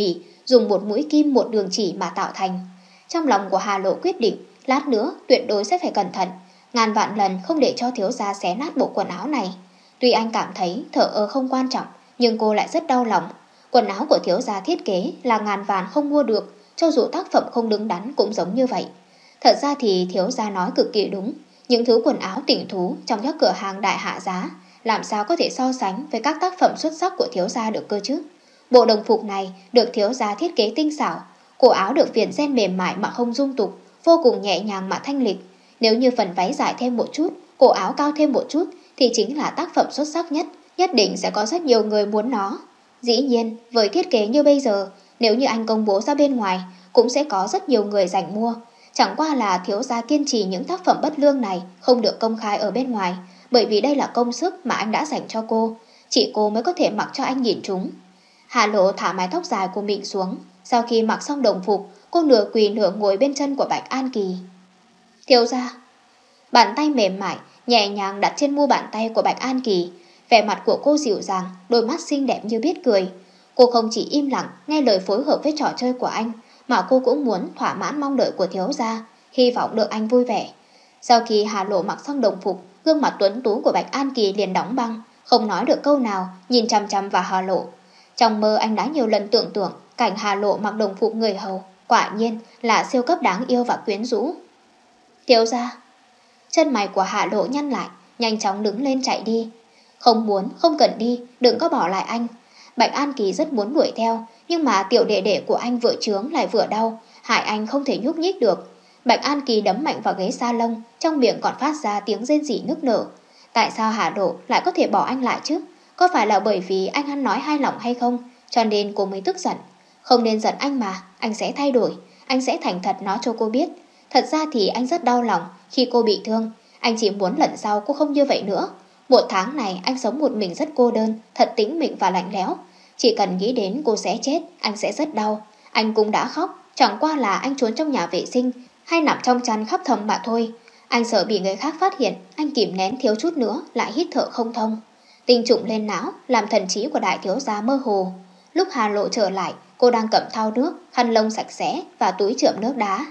dùng một mũi kim một đường chỉ mà tạo thành. Trong lòng của Hà Lộ quyết định, lát nữa tuyệt đối sẽ phải cẩn thận, ngàn vạn lần không để cho thiếu gia xé nát bộ quần áo này. Tuy anh cảm thấy thở ơ không quan trọng, nhưng cô lại rất đau lòng. Quần áo của thiếu gia thiết kế là ngàn vạn không mua được, cho dù tác phẩm không đứng đắn cũng giống như vậy. Thật ra thì thiếu gia nói cực kỳ đúng, những thứ quần áo tỉnh thú trong các cửa hàng đại hạ giá làm sao có thể so sánh với các tác phẩm xuất sắc của thiếu gia được cơ chứ. Bộ đồng phục này được thiếu gia thiết kế tinh xảo, cổ áo được viền ren mềm mại mà không dung tục, vô cùng nhẹ nhàng mà thanh lịch. Nếu như phần váy dài thêm một chút, cổ áo cao thêm một chút thì chính là tác phẩm xuất sắc nhất, nhất định sẽ có rất nhiều người muốn nó. Dĩ nhiên, với thiết kế như bây giờ, nếu như anh công bố ra bên ngoài, cũng sẽ có rất nhiều người giành mua. Chẳng qua là thiếu gia kiên trì những tác phẩm bất lương này không được công khai ở bên ngoài, bởi vì đây là công sức mà anh đã dành cho cô, chỉ cô mới có thể mặc cho anh nhìn chúng. Hà Lộ thả mái tóc dài của mình xuống, sau khi mặc xong đồng phục, cô nửa quỳ nửa ngồi bên chân của Bạch An Kỳ. Thiếu gia. Bàn tay mềm mại nhẹ nhàng đặt trên mu bàn tay của Bạch An Kỳ, vẻ mặt của cô dịu dàng, đôi mắt xinh đẹp như biết cười. Cô không chỉ im lặng nghe lời phối hợp với trò chơi của anh, mà cô cũng muốn thỏa mãn mong đợi của thiếu gia, hy vọng được anh vui vẻ. Sau khi Hà Lộ mặc xong đồng phục, gương mặt tuấn tú của Bạch An Kỳ liền đóng băng, không nói được câu nào, nhìn chằm chằm vào Hà Lộ. Trong mơ anh đã nhiều lần tưởng tượng cảnh Hà Lộ mặc đồng phục người hầu, quả nhiên là siêu cấp đáng yêu và quyến rũ. Thiếu gia. Chân mày của Hà Lộ nhăn lại, nhanh chóng đứng lên chạy đi. Không muốn, không cần đi, đừng có bỏ lại anh. Bạch An Kỳ rất muốn đuổi theo, nhưng mà tiểu đệ đệ của anh vừa trướng lại vừa đau, hại anh không thể nhúc nhích được. Bạch An Kỳ đấm mạnh vào ghế salon, trong miệng còn phát ra tiếng rên rỉ nức nở. Tại sao Hà Lộ lại có thể bỏ anh lại chứ? Có phải là bởi vì anh ăn nói hai lòng hay không, cho nên cô mới tức giận? Không nên giận anh mà, anh sẽ thay đổi, anh sẽ thành thật nói cho cô biết. Thật ra thì anh rất đau lòng khi cô bị thương, anh chỉ muốn lần sau cô không như vậy nữa. Một tháng này anh sống một mình rất cô đơn, thật tĩnh mịch và lạnh lẽo. Chỉ cần nghĩ đến cô sẽ chết, anh sẽ rất đau. Anh cũng đã khóc, chẳng qua là anh trốn trong nhà vệ sinh hay nằm trong chăn khóc thầm mà thôi. Anh sợ bị người khác phát hiện, anh kìm nén thiếu chút nữa lại hít thở không thông. Tinh trùng lên não làm thần trí của đại thiếu gia mơ hồ. Lúc Hà Lộ trở lại, cô đang cầm thau nước, khăn lông sạch sẽ và túi chượm nước đá.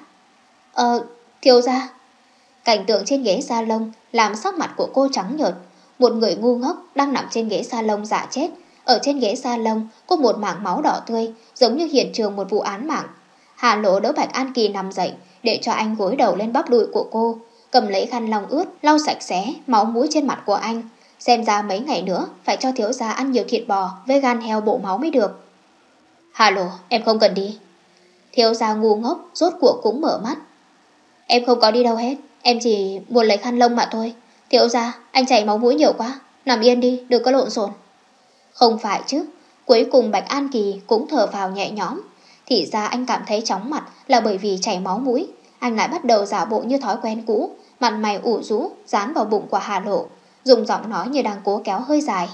Ờ, thiếu gia. Cảnh tượng trên ghế salon làm sắc mặt của cô trắng nhợt. Một người ngu ngốc đang nằm trên ghế salon giả chết. Ở trên ghế salon có một mảng máu đỏ tươi, giống như hiện trường một vụ án mạng. Hà Lộ đỡ Bạch An Kỳ nằm dậy, để cho anh gối đầu lên bắp đùi của cô, cầm lấy khăn lông ướt lau sạch sẽ máu mũi trên mặt của anh. Xem ra mấy ngày nữa phải cho thiếu gia ăn nhiều thịt bò với gan heo bộ máu mới được. Hà Lộ, em không cần đi. Thiếu gia ngu ngốc rốt cuộc cũng mở mắt. Em không có đi đâu hết, em chỉ muốn lấy khăn lông mà thôi. Thiếu gia, anh chảy máu mũi nhiều quá, nằm yên đi, đừng có lộn xộn. Không phải chứ. Cuối cùng Bạch An Kỳ cũng thở vào nhẹ nhõm. Thì ra anh cảm thấy chóng mặt là bởi vì chảy máu mũi. Anh lại bắt đầu giả bộ như thói quen cũ, mặt mày ủ rũ dán vào bụng của Hà Lộ, dùng giọng nói như đang cố kéo hơi dài.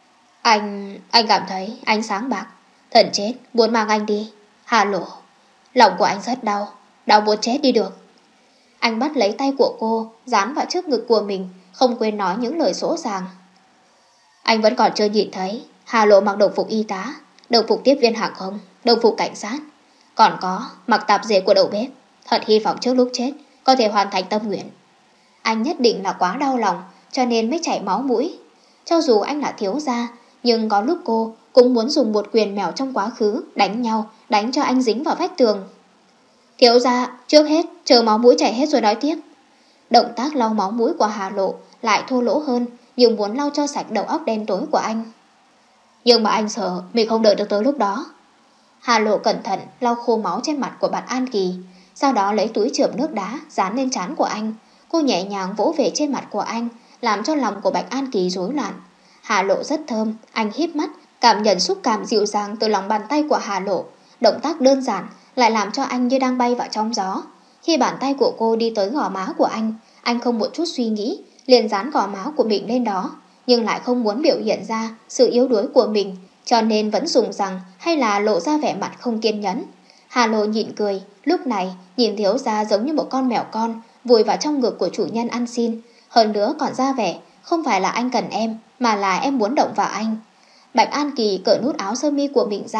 Anh... anh cảm thấy ánh sáng bạc. Thần chết, muốn mang anh đi. Hà Lộ, lòng của anh rất đau, đau muốn chết đi được. Anh bắt lấy tay của cô, dán vào trước ngực của mình, không quên nói những lời sỗ sàng. Anh vẫn còn chưa nhìn thấy Hà Lộ mặc đồng phục y tá, đồng phục tiếp viên hàng không, đồng phục cảnh sát, còn có mặc tạp dề của đầu bếp. Thật hy vọng trước lúc chết có thể hoàn thành tâm nguyện. Anh nhất định là quá đau lòng, cho nên mới chảy máu mũi. Cho dù anh là thiếu gia, nhưng có lúc cô cũng muốn dùng một quyền mèo trong quá khứ đánh nhau, đánh cho anh dính vào vách tường. Thiếu gia, trước hết chờ máu mũi chảy hết rồi nói tiếp. Động tác lau máu mũi của Hà Lộ lại thô lỗ hơn, nhưng muốn lau cho sạch đầu óc đen tối của anh. Nhưng mà anh sợ mình không đợi được tới lúc đó. Hà Lộ cẩn thận lau khô máu trên mặt của Bạch An Kỳ, sau đó lấy túi chườm nước đá dán lên trán của anh. Cô nhẹ nhàng vỗ về trên mặt của anh, làm cho lòng của Bạch An Kỳ rối loạn. Hà Lộ rất thơm, anh híp mắt, cảm nhận xúc cảm dịu dàng từ lòng bàn tay của Hà Lộ. Động tác đơn giản lại làm cho anh như đang bay vào trong gió. Khi bàn tay của cô đi tới gò má của anh, anh không một chút suy nghĩ, liền dán gò má của mình lên đó, nhưng lại không muốn biểu hiện ra sự yếu đuối của mình, cho nên vẫn dùng rằng hay là lộ ra vẻ mặt không kiên nhẫn. Hà Lộ nhịn cười, lúc này nhìn thiếu gia giống như một con mèo con vùi vào trong ngực của chủ nhân ăn xin, hơn nữa còn ra vẻ không phải là anh cần em, mà là em muốn động vào anh. Bạch An Kỳ cởi nút áo sơ mi của mình ra,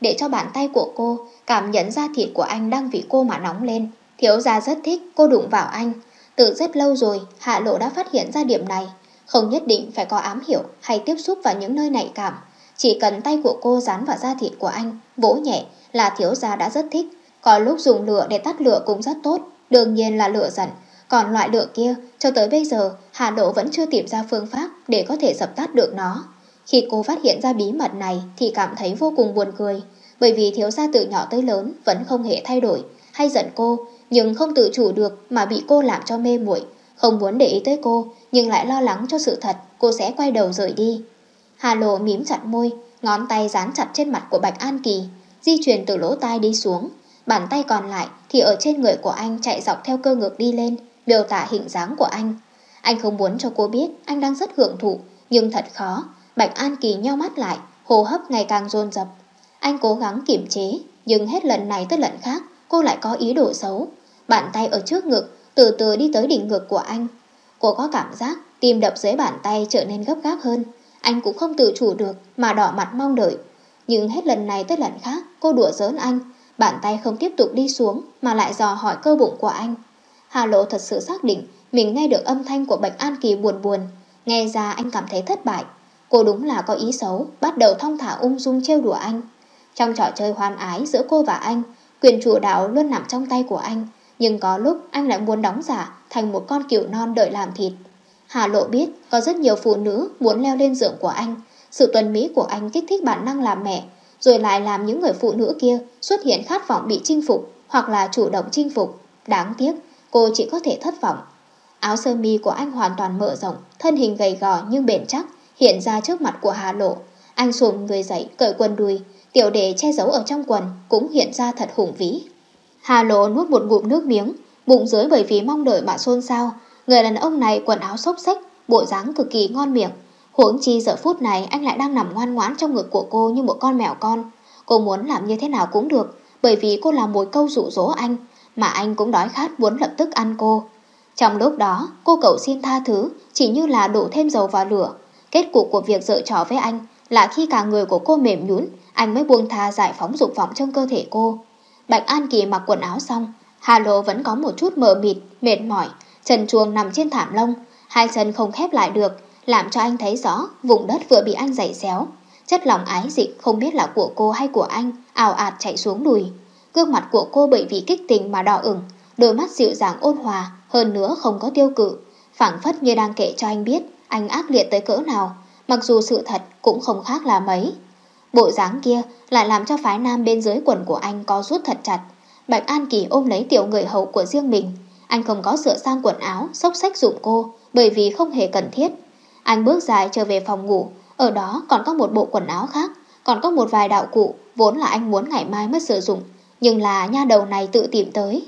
để cho bàn tay của cô cảm nhận da thịt của anh đang vì cô mà nóng lên. Thiếu gia rất thích cô đụng vào anh. Từ rất lâu rồi, Hạ Lộ đã phát hiện ra điểm này. Không nhất định phải có ám hiểu hay tiếp xúc vào những nơi nhạy cảm. Chỉ cần tay của cô dán vào da thịt của anh, vỗ nhẹ là thiếu gia đã rất thích. Có lúc dùng lửa để tắt lửa cũng rất tốt, đương nhiên là lửa giận. Còn loại lửa kia, cho tới bây giờ, Hạ Lộ vẫn chưa tìm ra phương pháp để có thể dập tắt được nó. Khi cô phát hiện ra bí mật này thì cảm thấy vô cùng buồn cười. Bởi vì thiếu gia từ nhỏ tới lớn vẫn không hề thay đổi, hay giận cô, nhưng không tự chủ được mà bị cô làm cho mê muội, không muốn để ý tới cô, nhưng lại lo lắng cho sự thật cô sẽ quay đầu rời đi. Hà Lộ mím chặt môi, ngón tay dán chặt trên mặt của Bạch An Kỳ, di chuyển từ lỗ tai đi xuống. Bàn tay còn lại thì ở trên người của anh chạy dọc theo cơ ngực đi lên, miêu tả hình dáng của anh. Anh không muốn cho cô biết anh đang rất hưởng thụ, nhưng thật khó. Bạch An Kỳ nheo mắt lại, hô hấp ngày càng dồn dập. Anh cố gắng kiềm chế, nhưng hết lần này tới lần khác cô lại có ý đồ xấu. Bàn tay ở trước ngực từ từ đi tới đỉnh ngực của anh. Cô có cảm giác tim đập dưới bàn tay trở nên gấp gáp hơn. Anh cũng không tự chủ được mà đỏ mặt mong đợi. Nhưng hết lần này tới lần khác cô đùa giỡn anh. Bàn tay không tiếp tục đi xuống mà lại dò hỏi cơ bụng của anh. Hà Lộ thật sự xác định mình nghe được âm thanh của Bạch An Kỳ buồn buồn. Nghe ra anh cảm thấy thất bại. Cô đúng là có ý xấu, bắt đầu thong thả ung dung trêu đùa anh. Trong trò chơi hoan ái giữa cô và anh, quyền chủ đạo luôn nằm trong tay của anh. Nhưng có lúc anh lại muốn đóng giả thành một con cừu non đợi làm thịt. Hà Lộ biết có rất nhiều phụ nữ muốn leo lên giường của anh. Sự tuần mỹ của anh kích thích bản năng làm mẹ, rồi lại làm những người phụ nữ kia xuất hiện khát vọng bị chinh phục hoặc là chủ động chinh phục. Đáng tiếc, cô chỉ có thể thất vọng. Áo sơ mi của anh hoàn toàn mở rộng, thân hình gầy gò nhưng bền chắc hiện ra trước mặt của Hà Lộ. Anh xùm người dậy cởi quần đùi, tiểu đệ che giấu ở trong quần cũng hiện ra thật hùng vĩ. Hà Lộ nuốt một ngụm nước miếng, bụng dưới bởi vì mong đợi mà xôn xao. Người đàn ông này quần áo xốc xếch, bộ dáng cực kỳ ngon miệng. Huống chi giờ phút này anh lại đang nằm ngoan ngoãn trong ngực của cô như một con mèo con. Cô muốn làm như thế nào cũng được, bởi vì cô là mồi câu dụ dỗ anh, mà anh cũng đói khát muốn lập tức ăn cô. Trong lúc đó, cô cầu xin tha thứ, chỉ như là đổ thêm dầu vào lửa. Kết cục của việc giở trò với anh là khi cả người của cô mềm nhũn, anh mới buông tha giải phóng dục vọng trong cơ thể cô. Bạch An Kỳ mặc quần áo xong, Hà Lộ vẫn có một chút mờ mịt, mệt mỏi, trần truồng nằm trên thảm lông, hai chân không khép lại được, làm cho anh thấy rõ vùng đất vừa bị anh giày xéo. Chất lỏng ái dịch không biết là của cô hay của anh ào ạt chảy xuống đùi. Gương mặt của cô bởi vì kích tình mà đỏ ửng, đôi mắt dịu dàng ôn hòa, hơn nữa không có tiêu cự, phảng phất như đang kể cho anh biết anh ác liệt tới cỡ nào, mặc dù sự thật cũng không khác là mấy. Bộ dáng kia lại làm cho phái nam bên dưới quần của anh co rút thật chặt. Bạch An Kỳ ôm lấy tiểu người hầu của riêng mình. Anh không có sửa sang quần áo, xốc xách giùm cô, bởi vì không hề cần thiết. Anh bước dài trở về phòng ngủ, ở đó còn có một bộ quần áo khác, còn có một vài đạo cụ vốn là anh muốn ngày mai mới sử dụng, nhưng là nha đầu này tự tìm tới.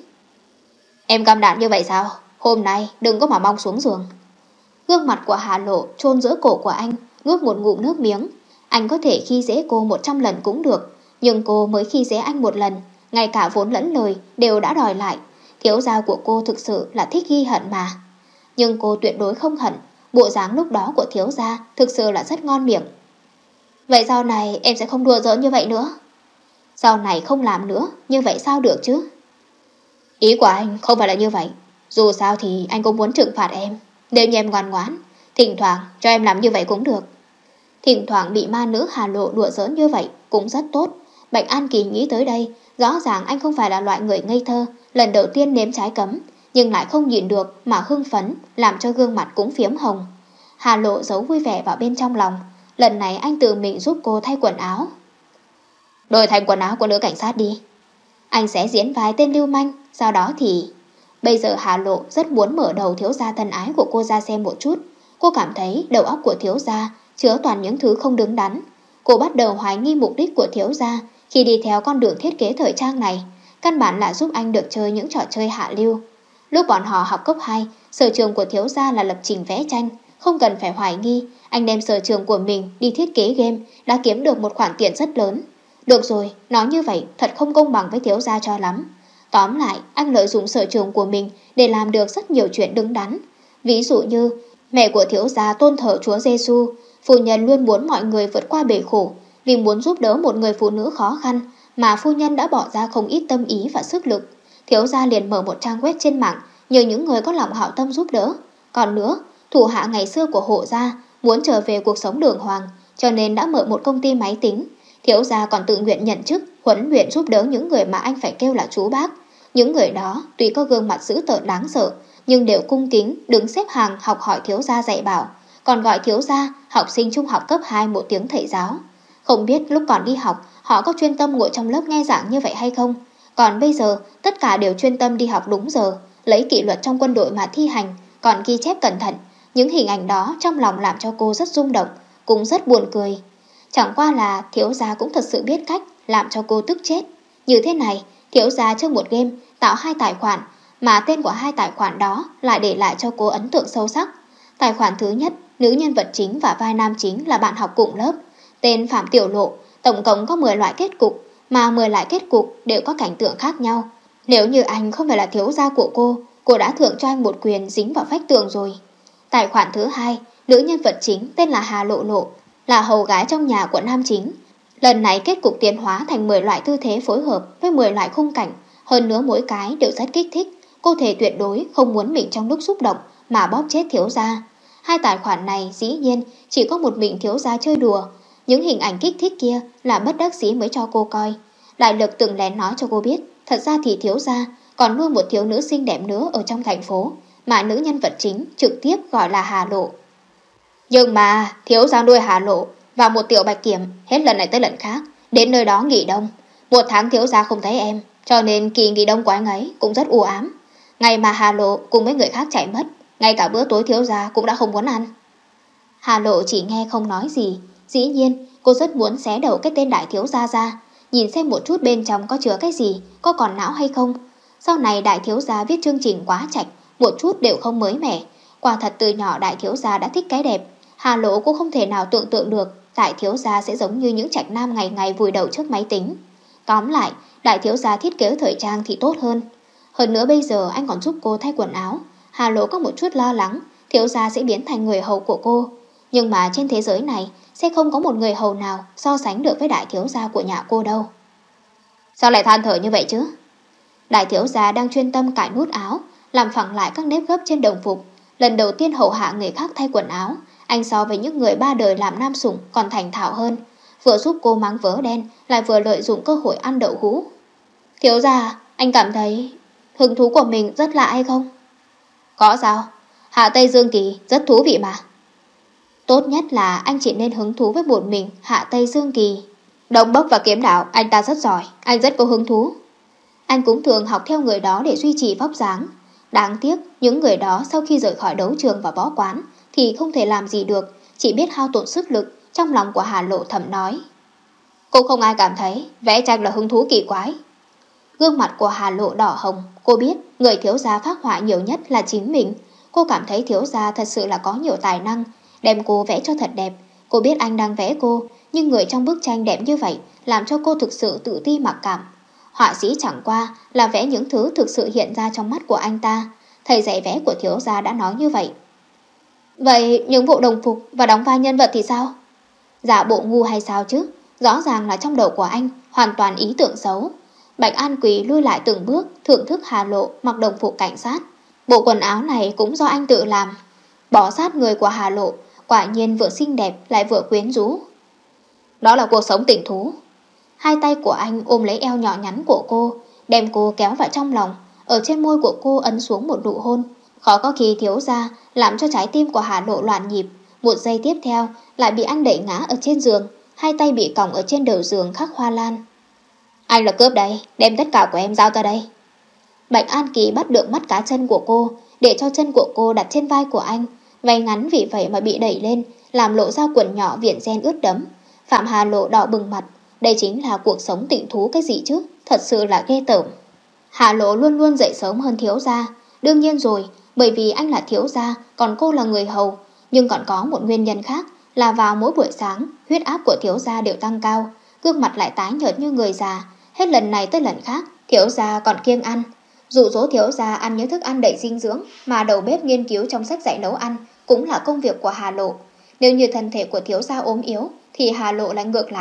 Em cam đảm như vậy sao? Hôm nay đừng có mà mong xuống giường. Gương mặt của Hà Lộ chôn giữa cổ của anh, nuốt một ngụm nước miếng. Anh có thể khi dễ cô một trăm lần cũng được, nhưng cô mới khi dễ anh một lần, ngay cả vốn lẫn lời đều đã đòi lại. Thiếu gia của cô thực sự là thích ghi hận mà. Nhưng cô tuyệt đối không hận. Bộ dáng lúc đó của thiếu gia thực sự là rất ngon miệng. Vậy sau này em sẽ không đùa giỡn như vậy nữa. Sau này không làm nữa, như vậy sao được chứ? Ý của anh không phải là như vậy. Dù sao thì anh cũng muốn trừng phạt em. Nếu như em ngoan ngoãn, thỉnh thoảng cho em làm như vậy cũng được. Thỉnh thoảng bị ma nữ Hà Lộ đùa giỡn như vậy cũng rất tốt. Bạch An Kỳ nghĩ tới đây, rõ ràng anh không phải là loại người ngây thơ, lần đầu tiên nếm trái cấm, nhưng lại không nhịn được mà hưng phấn, làm cho gương mặt cũng phiếm hồng. Hà Lộ giấu vui vẻ vào bên trong lòng. Lần này anh tự mình giúp cô thay quần áo. Đổi thành quần áo của nữ cảnh sát đi. Anh sẽ diễn vài tên lưu manh. Sau đó thì... Bây giờ Hà Lộ rất muốn mở đầu thiếu gia thân ái của cô ra xem một chút. Cô cảm thấy đầu óc của thiếu gia chứa toàn những thứ không đứng đắn. Cô bắt đầu hoài nghi mục đích của thiếu gia khi đi theo con đường thiết kế thời trang này. Căn bản là giúp anh được chơi những trò chơi hạ lưu. Lúc bọn họ học cấp hai, sở trường của thiếu gia là lập trình vẽ tranh. Không cần phải hoài nghi, anh đem sở trường của mình đi thiết kế game đã kiếm được một khoản tiền rất lớn. Được rồi, nói như vậy thật không công bằng với thiếu gia cho lắm. Tóm lại, anh lợi dụng sở trường của mình để làm được rất nhiều chuyện đứng đắn. Ví dụ như, mẹ của thiếu gia tôn thờ Chúa Giêsu, phu nhân luôn muốn mọi người vượt qua bể khổ, Vì muốn giúp đỡ một người phụ nữ khó khăn mà phu nhân đã bỏ ra không ít tâm ý và sức lực, thiếu gia liền mở một trang web trên mạng nhờ những người có lòng hảo tâm giúp đỡ. Còn nữa, thủ hạ ngày xưa của hộ gia muốn trở về cuộc sống đường hoàng, cho nên đã mở một công ty máy tính. Thiếu gia còn tự nguyện nhận chức huấn luyện giúp đỡ những người mà anh phải kêu là chú bác. Những người đó tuy có gương mặt dữ tợn đáng sợ, nhưng đều cung kính đứng xếp hàng học hỏi thiếu gia dạy bảo, còn gọi thiếu gia học sinh trung học cấp hai một tiếng thầy giáo. Không biết lúc còn đi học họ có chuyên tâm ngồi trong lớp nghe giảng như vậy hay không, còn bây giờ tất cả đều chuyên tâm đi học đúng giờ, lấy kỷ luật trong quân đội mà thi hành, còn ghi chép cẩn thận. Những hình ảnh đó trong lòng làm cho cô rất rung động, cũng rất buồn cười. Chẳng qua là thiếu gia cũng thật sự biết cách làm cho cô tức chết. Như thế này, thiếu gia chơi một game tạo hai tài khoản, mà tên của hai tài khoản đó lại để lại cho cô ấn tượng sâu sắc. Tài khoản thứ nhất, nữ nhân vật chính và vai nam chính là bạn học cùng lớp, tên Phạm Tiểu Lộ. Tổng cộng có mười loại kết cục, mà mười loại kết cục đều có cảnh tượng khác nhau. Nếu như anh không phải là thiếu gia của cô, cô đã thưởng cho anh một quyền dính vào vách tường rồi. Tài khoản thứ hai, nữ nhân vật chính tên là Hà Lộ Lộ, là hầu gái trong nhà của nam chính. Lần này kết cục tiến hóa thành mười loại tư thế phối hợp với mười loại khung cảnh, hơn nữa mỗi cái đều rất kích thích. Cô thể tuyệt đối không muốn mình trong lúc xúc động mà bóp chết thiếu gia. Hai tài khoản này dĩ nhiên chỉ có một mình thiếu gia chơi đùa. Những hình ảnh kích thích kia là bất đắc dĩ mới cho cô coi. Đại Lực từng lén nói cho cô biết, thật ra thì thiếu gia còn nuôi một thiếu nữ xinh đẹp nữa ở trong thành phố, mà nữ nhân vật chính trực tiếp gọi là Hà Lộ. Nhưng mà thiếu gia nuôi Hà Lộ và một tiểu bạch kiểm hết lần này tới lần khác đến nơi đó nghỉ đông. Một tháng thiếu gia không thấy em, cho nên kỳ nghỉ đông của anh ấy cũng rất u ám. Ngày mà Hà Lộ cùng với người khác chạy mất, ngay cả bữa tối thiếu gia cũng đã không muốn ăn. Hà Lộ chỉ nghe không nói gì. Dĩ nhiên cô rất muốn xé đầu cái tên đại thiếu gia ra, nhìn xem một chút bên trong có chứa cái gì, có còn não hay không. Sau này đại thiếu gia viết chương trình quá chạch, một chút đều không mới mẻ. Quả thật từ nhỏ đại thiếu gia đã thích cái đẹp. Hà Lộ cũng không thể nào tưởng tượng được đại thiếu gia sẽ giống như những trạch nam ngày ngày vùi đầu trước máy tính. Tóm lại, đại thiếu gia thiết kế thời trang thì tốt hơn. Hơn nữa bây giờ anh còn giúp cô thay quần áo. Hà Lộ có một chút lo lắng thiếu gia sẽ biến thành người hầu của cô. Nhưng mà trên thế giới này sẽ không có một người hầu nào so sánh được với đại thiếu gia của nhà cô đâu. Sao lại than thở như vậy chứ? Đại thiếu gia đang chuyên tâm cài nút áo, làm phẳng lại các nếp gấp trên đồng phục. Lần đầu tiên hầu hạ người khác thay quần áo, anh so với những người ba đời làm nam sủng còn thành thạo hơn. Vừa giúp cô mắng vớ đen, lại vừa lợi dụng cơ hội ăn đậu hũ. Thiếu gia, anh cảm thấy hứng thú của mình rất lạ hay không? Có sao? Hạ Tây Dương Kỳ rất thú vị mà. Tốt nhất là anh chỉ nên hứng thú với một mình Hạ Tây Dương Kỳ. Đông Bắc và kiếm đạo anh ta rất giỏi, anh rất có hứng thú. Anh cũng thường học theo người đó để duy trì vóc dáng. Đáng tiếc những người đó sau khi rời khỏi đấu trường và võ quán thì không thể làm gì được, chỉ biết hao tổn sức lực. Trong lòng của Hà Lộ thầm nói, cũng không ai cảm thấy vẽ tranh là hứng thú kỳ quái. Gương mặt của Hà Lộ đỏ hồng. Cô biết người thiếu gia phác họa nhiều nhất là chính mình. Cô cảm thấy thiếu gia thật sự là có nhiều tài năng, đem cô vẽ cho thật đẹp. Cô biết anh đang vẽ cô, nhưng người trong bức tranh đẹp như vậy làm cho cô thực sự tự ti mặc cảm. Họa sĩ chẳng qua là vẽ những thứ thực sự hiện ra trong mắt của anh ta. Thầy dạy vẽ của thiếu gia đã nói như vậy. Vậy những bộ đồng phục và đóng vai nhân vật thì sao? Giả bộ ngu hay sao chứ? Rõ ràng là trong đầu của anh hoàn toàn ý tưởng xấu. Bạch An Quỳ lui lại từng bước, thưởng thức Hà Lộ mặc đồng phục cảnh sát. Bộ quần áo này cũng do anh tự làm. Bó sát người của Hà Lộ quả nhiên vừa xinh đẹp lại vừa quyến rũ. Đó là cuộc sống tình thú. Hai tay của anh ôm lấy eo nhỏ nhắn của cô, đem cô kéo vào trong lòng. Ở trên môi của cô ấn xuống một nụ hôn. Khó có khi thiếu ra làm cho trái tim của Hà Lộ loạn nhịp. Một giây tiếp theo lại bị anh đẩy ngã ở trên giường. Hai tay bị còng ở trên đầu giường khắc hoa lan. Anh là cướp đây, đem tất cả của em giao ta đây. Bạch An Kỳ bắt được mắt cá chân của cô, để cho chân của cô đặt trên vai của anh. Váy ngắn vì vậy mà bị đẩy lên, làm lộ ra quần nhỏ viền ren ướt đẫm. Phạm Hà Lộ đỏ bừng mặt. Đây chính là cuộc sống tịnh thú cái gì chứ? Thật sự là ghê tởm. Hà Lộ luôn luôn dậy sớm hơn thiếu gia. Đương nhiên rồi, bởi vì anh là thiếu gia, còn cô là người hầu. Nhưng còn có một nguyên nhân khác, là vào mỗi buổi sáng, huyết áp của thiếu gia đều tăng cao, gương mặt lại tái nhợt như người già. Hết lần này tới lần khác, thiếu gia còn kiêng ăn. Dụ dỗ thiếu gia ăn những thức ăn đầy dinh dưỡng mà đầu bếp nghiên cứu trong sách dạy nấu ăn cũng là công việc của Hà Lộ. Nếu như thân thể của thiếu gia ốm yếu thì Hà Lộ lại ngược lại,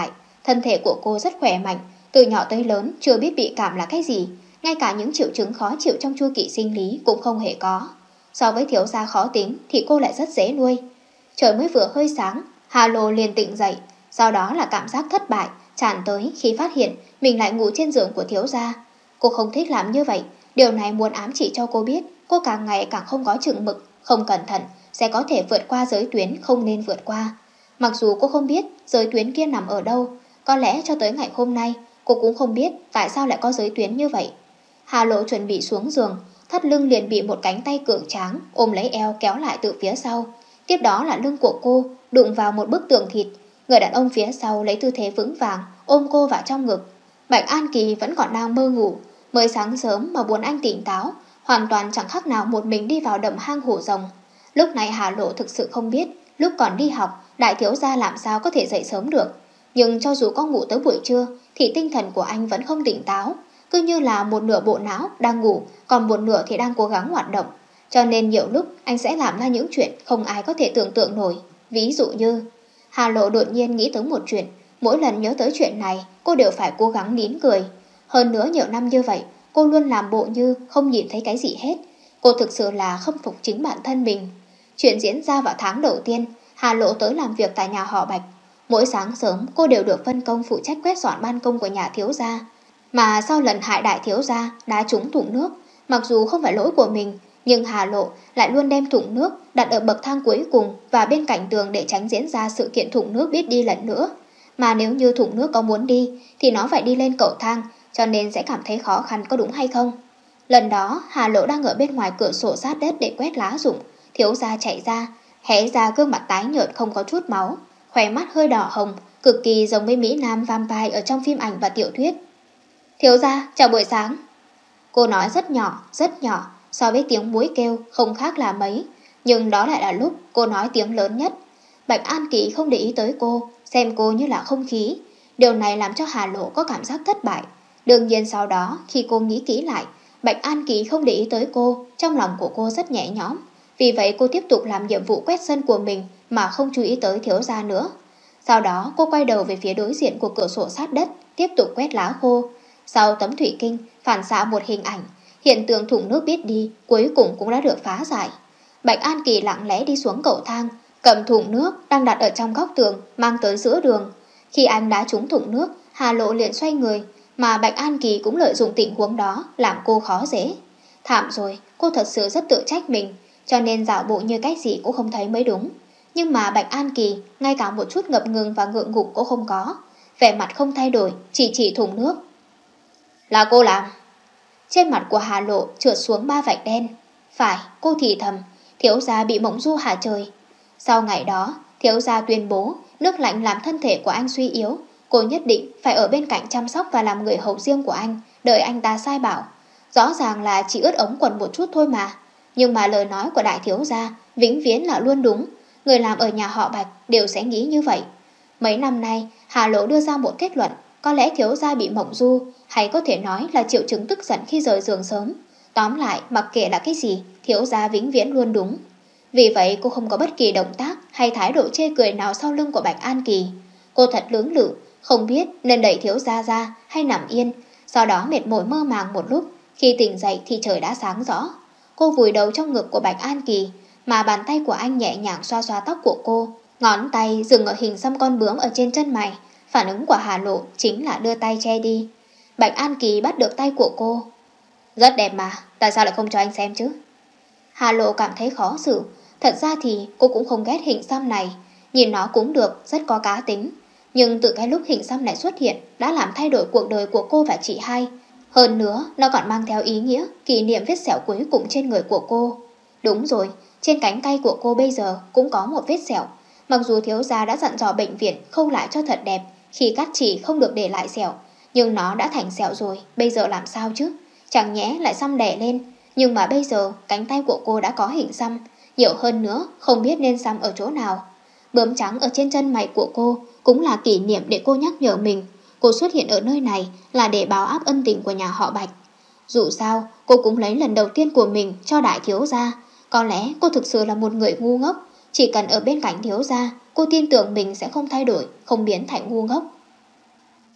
Thân thể của cô rất khỏe mạnh, từ nhỏ tới lớn chưa biết bị cảm là cái gì, ngay cả những triệu chứng khó chịu trong chu kỳ sinh lý cũng không hề có. So với thiếu gia khó tính thì cô lại rất dễ nuôi. Trời mới vừa hơi sáng, Hà Lộ liền tỉnh dậy, sau đó là cảm giác thất bại tràn tới khi phát hiện mình lại ngủ trên giường của thiếu gia. Cô không thích làm như vậy, điều này muốn ám chỉ cho cô biết cô càng ngày càng không có chừng mực, không cẩn thận sẽ có thể vượt qua giới tuyến không nên vượt qua. Mặc dù cô không biết giới tuyến kia nằm ở đâu, có lẽ cho tới ngày hôm nay cô cũng không biết tại sao lại có giới tuyến như vậy. Hà Lộ chuẩn bị xuống giường, thắt lưng liền bị một cánh tay cường tráng ôm lấy eo kéo lại từ phía sau. Tiếp đó là lưng của cô đụng vào một bức tường thịt. Người đàn ông phía sau lấy tư thế vững vàng ôm cô vào trong ngực. Bạch An Kỳ vẫn còn đang mơ ngủ, mới sáng sớm mà muốn anh tỉnh táo, hoàn toàn chẳng khác nào một mình đi vào đầm hang hổ rồng. Lúc này Hà Lộ thực sự không biết lúc còn đi học đại thiếu gia làm sao có thể dậy sớm được. Nhưng cho dù có ngủ tới buổi trưa thì tinh thần của anh vẫn không tỉnh táo, cứ như là một nửa bộ não đang ngủ, còn một nửa thì đang cố gắng hoạt động. Cho nên nhiều lúc anh sẽ làm ra những chuyện không ai có thể tưởng tượng nổi. Ví dụ như Hà Lộ đột nhiên nghĩ tới một chuyện, mỗi lần nhớ tới chuyện này cô đều phải cố gắng nín cười. Hơn nữa nhiều năm như vậy cô luôn làm bộ như không nhìn thấy cái gì hết. Cô thực sự là khâm phục chính bản thân mình. Chuyện diễn ra vào tháng đầu tiên, Hà Lộ tới làm việc tại nhà họ Bạch. Mỗi sáng sớm cô đều được phân công phụ trách quét dọn ban công của nhà thiếu gia. Mà sau lần hại đại thiếu gia đá trúng thùng nước, mặc dù không phải lỗi của mình, nhưng Hà Lộ lại luôn đem thùng nước đặt ở bậc thang cuối cùng và bên cạnh tường để tránh diễn ra sự kiện thùng nước biết đi lần nữa. Mà nếu như thùng nước có muốn đi thì nó phải đi lên cầu thang, cho nên sẽ cảm thấy khó khăn, có đúng hay không? Lần đó Hà Lộ đang ở bên ngoài cửa sổ sát đất để quét lá rụng. Thiếu gia chạy ra, hé ra gương mặt tái nhợt không có chút máu, khóe mắt hơi đỏ hồng, cực kỳ giống với mỹ nam vampire ở trong phim ảnh và tiểu thuyết. Thiếu gia, chào buổi sáng. Cô nói rất nhỏ, rất nhỏ, so với tiếng muỗi kêu không khác là mấy, nhưng đó lại là lúc cô nói tiếng lớn nhất. Bạch An Kỳ không để ý tới cô, xem cô như là không khí. Điều này làm cho Hà Lộ có cảm giác thất bại. Đương nhiên sau đó khi cô nghĩ kỹ lại, Bạch An Kỳ không để ý tới cô, trong lòng của cô rất nhẹ nhõm. Vì vậy cô tiếp tục làm nhiệm vụ quét sân của mình mà không chú ý tới thiếu gia nữa. Sau đó cô quay đầu về phía đối diện của cửa sổ sát đất, tiếp tục quét lá khô. Sau tấm thủy tinh phản xạ một hình ảnh, hiện tượng thùng nước biết đi cuối cùng cũng đã được phá giải. Bạch An Kỳ lặng lẽ đi xuống cầu thang, cầm thùng nước đang đặt ở trong góc tường mang tới giữa đường. Khi anh đá trúng thùng nước, Hà Lộ liền xoay người, mà Bạch An Kỳ cũng lợi dụng tình huống đó làm cô khó dễ. Thảm rồi, cô thật sự rất tự trách mình, cho nên dạo bộ như cách gì cũng không thấy mới đúng. Nhưng mà Bạch An Kỳ ngay cả một chút ngập ngừng và ngượng ngục cũng không có, vẻ mặt không thay đổi, chỉ chỉ thùng nước. Là cô làm. Trên mặt của Hà Lộ trượt xuống ba vạch đen. Phải, cô thì thầm, thiếu gia bị mộng du hạ trời. Sau ngày đó, thiếu gia tuyên bố nước lạnh làm thân thể của anh suy yếu, cô nhất định phải ở bên cạnh chăm sóc và làm người hầu riêng của anh, đợi anh ta sai bảo. Rõ ràng là chỉ ướt ống quần một chút thôi mà, nhưng mà lời nói của đại thiếu gia vĩnh viễn là luôn đúng. Người làm ở nhà họ Bạch đều sẽ nghĩ như vậy. Mấy năm nay Hà Lộ đưa ra một kết luận, có lẽ thiếu gia bị mộng du, hay có thể nói là triệu chứng tức giận khi rời giường sớm. Tóm lại, mặc kệ là cái gì, thiếu gia vĩnh viễn luôn đúng. Vì vậy cô không có bất kỳ động tác hay thái độ chê cười nào sau lưng của Bạch An Kỳ. Cô thật lưỡng lự, không biết nên đẩy thiếu gia ra hay nằm yên. Sau đó mệt mỏi mơ màng một lúc, khi tỉnh dậy thì trời đã sáng rõ. Cô vùi đầu trong ngực của Bạch An Kỳ, mà bàn tay của anh nhẹ nhàng xoa xoa tóc của cô, ngón tay dừng ở hình xăm con bướm ở trên chân mày. Phản ứng của Hà Lộ chính là đưa tay che đi. Bạch An Kỳ bắt được tay của cô. Rất đẹp mà, tại sao lại không cho anh xem chứ? Hà Lộ cảm thấy khó xử. Thật ra thì cô cũng không ghét hình xăm này, nhìn nó cũng được, rất có cá tính. Nhưng từ cái lúc hình xăm này xuất hiện đã làm thay đổi cuộc đời của cô và chị hai. Hơn nữa, nó còn mang theo ý nghĩa kỷ niệm vết sẹo cuối cùng trên người của cô. Đúng rồi, trên cánh tay của cô bây giờ cũng có một vết sẹo. Mặc dù thiếu gia đã dặn dò bệnh viện khâu lại cho thật đẹp, khi cắt chỉ không được để lại sẹo, nhưng nó đã thành sẹo rồi, bây giờ làm sao chứ? Chẳng nhẽ lại xăm đè lên. Nhưng mà bây giờ cánh tay của cô đã có hình xăm, nhiều hơn nữa không biết nên xăm ở chỗ nào. Bướm trắng ở trên chân mày của cô cũng là kỷ niệm để cô nhắc nhở mình cô xuất hiện ở nơi này là để báo áp ân tình của nhà họ Bạch. Dù sao cô cũng lấy lần đầu tiên của mình cho đại thiếu gia. Có lẽ cô thực sự là một người ngu ngốc, chỉ cần ở bên cạnh thiếu gia, cô tin tưởng mình sẽ không thay đổi, không biến thành ngu ngốc.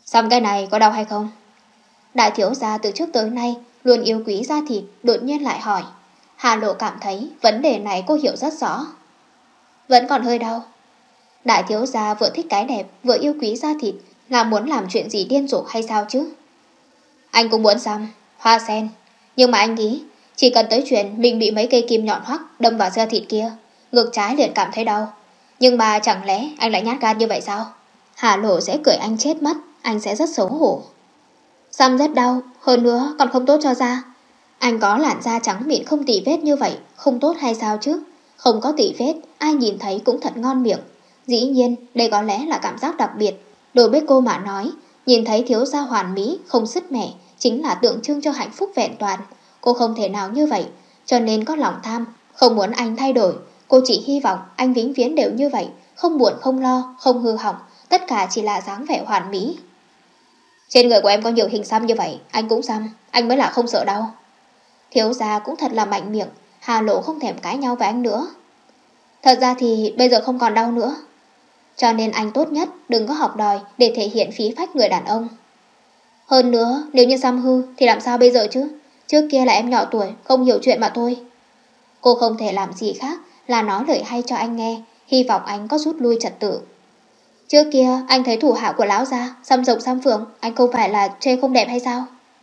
Xăm cái này có đau hay không? Đại thiếu gia từ trước tới nay luôn yêu quý da thịt, đột nhiên lại hỏi. Hà Lộ cảm thấy vấn đề này cô hiểu rất rõ. Vẫn còn hơi đau. Đại thiếu gia vừa thích cái đẹp, vừa yêu quý da thịt, là muốn làm chuyện gì điên rồ hay sao chứ? Anh cũng muốn xăm hoa sen, nhưng mà anh nghĩ chỉ cần tới chuyện mình bị mấy cây kim nhọn hoắt đâm vào da thịt kia, ngực trái liền cảm thấy đau. Nhưng mà chẳng lẽ anh lại nhát gan như vậy sao? Hà Lộ sẽ cười anh chết mất, anh sẽ rất xấu hổ. Xăm rất đau, hơn nữa còn không tốt cho da. Anh có làn da trắng mịn không tỉ vết như vậy, không tốt hay sao chứ? Không có tỉ vết, ai nhìn thấy cũng thật ngon miệng. Dĩ nhiên, đây có lẽ là cảm giác đặc biệt. Đối với cô mà nói, nhìn thấy thiếu gia hoàn mỹ, không sứt mẻ, chính là tượng trưng cho hạnh phúc vẹn toàn. Cô không thể nào như vậy, cho nên có lòng tham, không muốn anh thay đổi. Cô chỉ hy vọng anh vĩnh viễn đều như vậy, không buồn không lo, không hư hỏng, tất cả chỉ là dáng vẻ hoàn mỹ. Trên người của em có nhiều hình xăm như vậy, anh cũng xăm, anh mới là không sợ đau. Thiếu gia cũng thật là mạnh miệng, Hà Lộ không thèm cãi nhau với anh nữa. Thật ra thì bây giờ không còn đau nữa. Cho nên anh tốt nhất đừng có học đòi để thể hiện phí phách người đàn ông. Hơn nữa, nếu như xăm hư thì làm sao bây giờ chứ? Trước kia là em nhỏ tuổi, không hiểu chuyện mà thôi. Cô không thể làm gì khác là nói lời hay cho anh nghe, hy vọng anh có rút lui trật tự. Trước kia anh thấy thủ hạ của lão gia xăm rồng xăm phượng, anh không phải là chê không đẹp hay sao?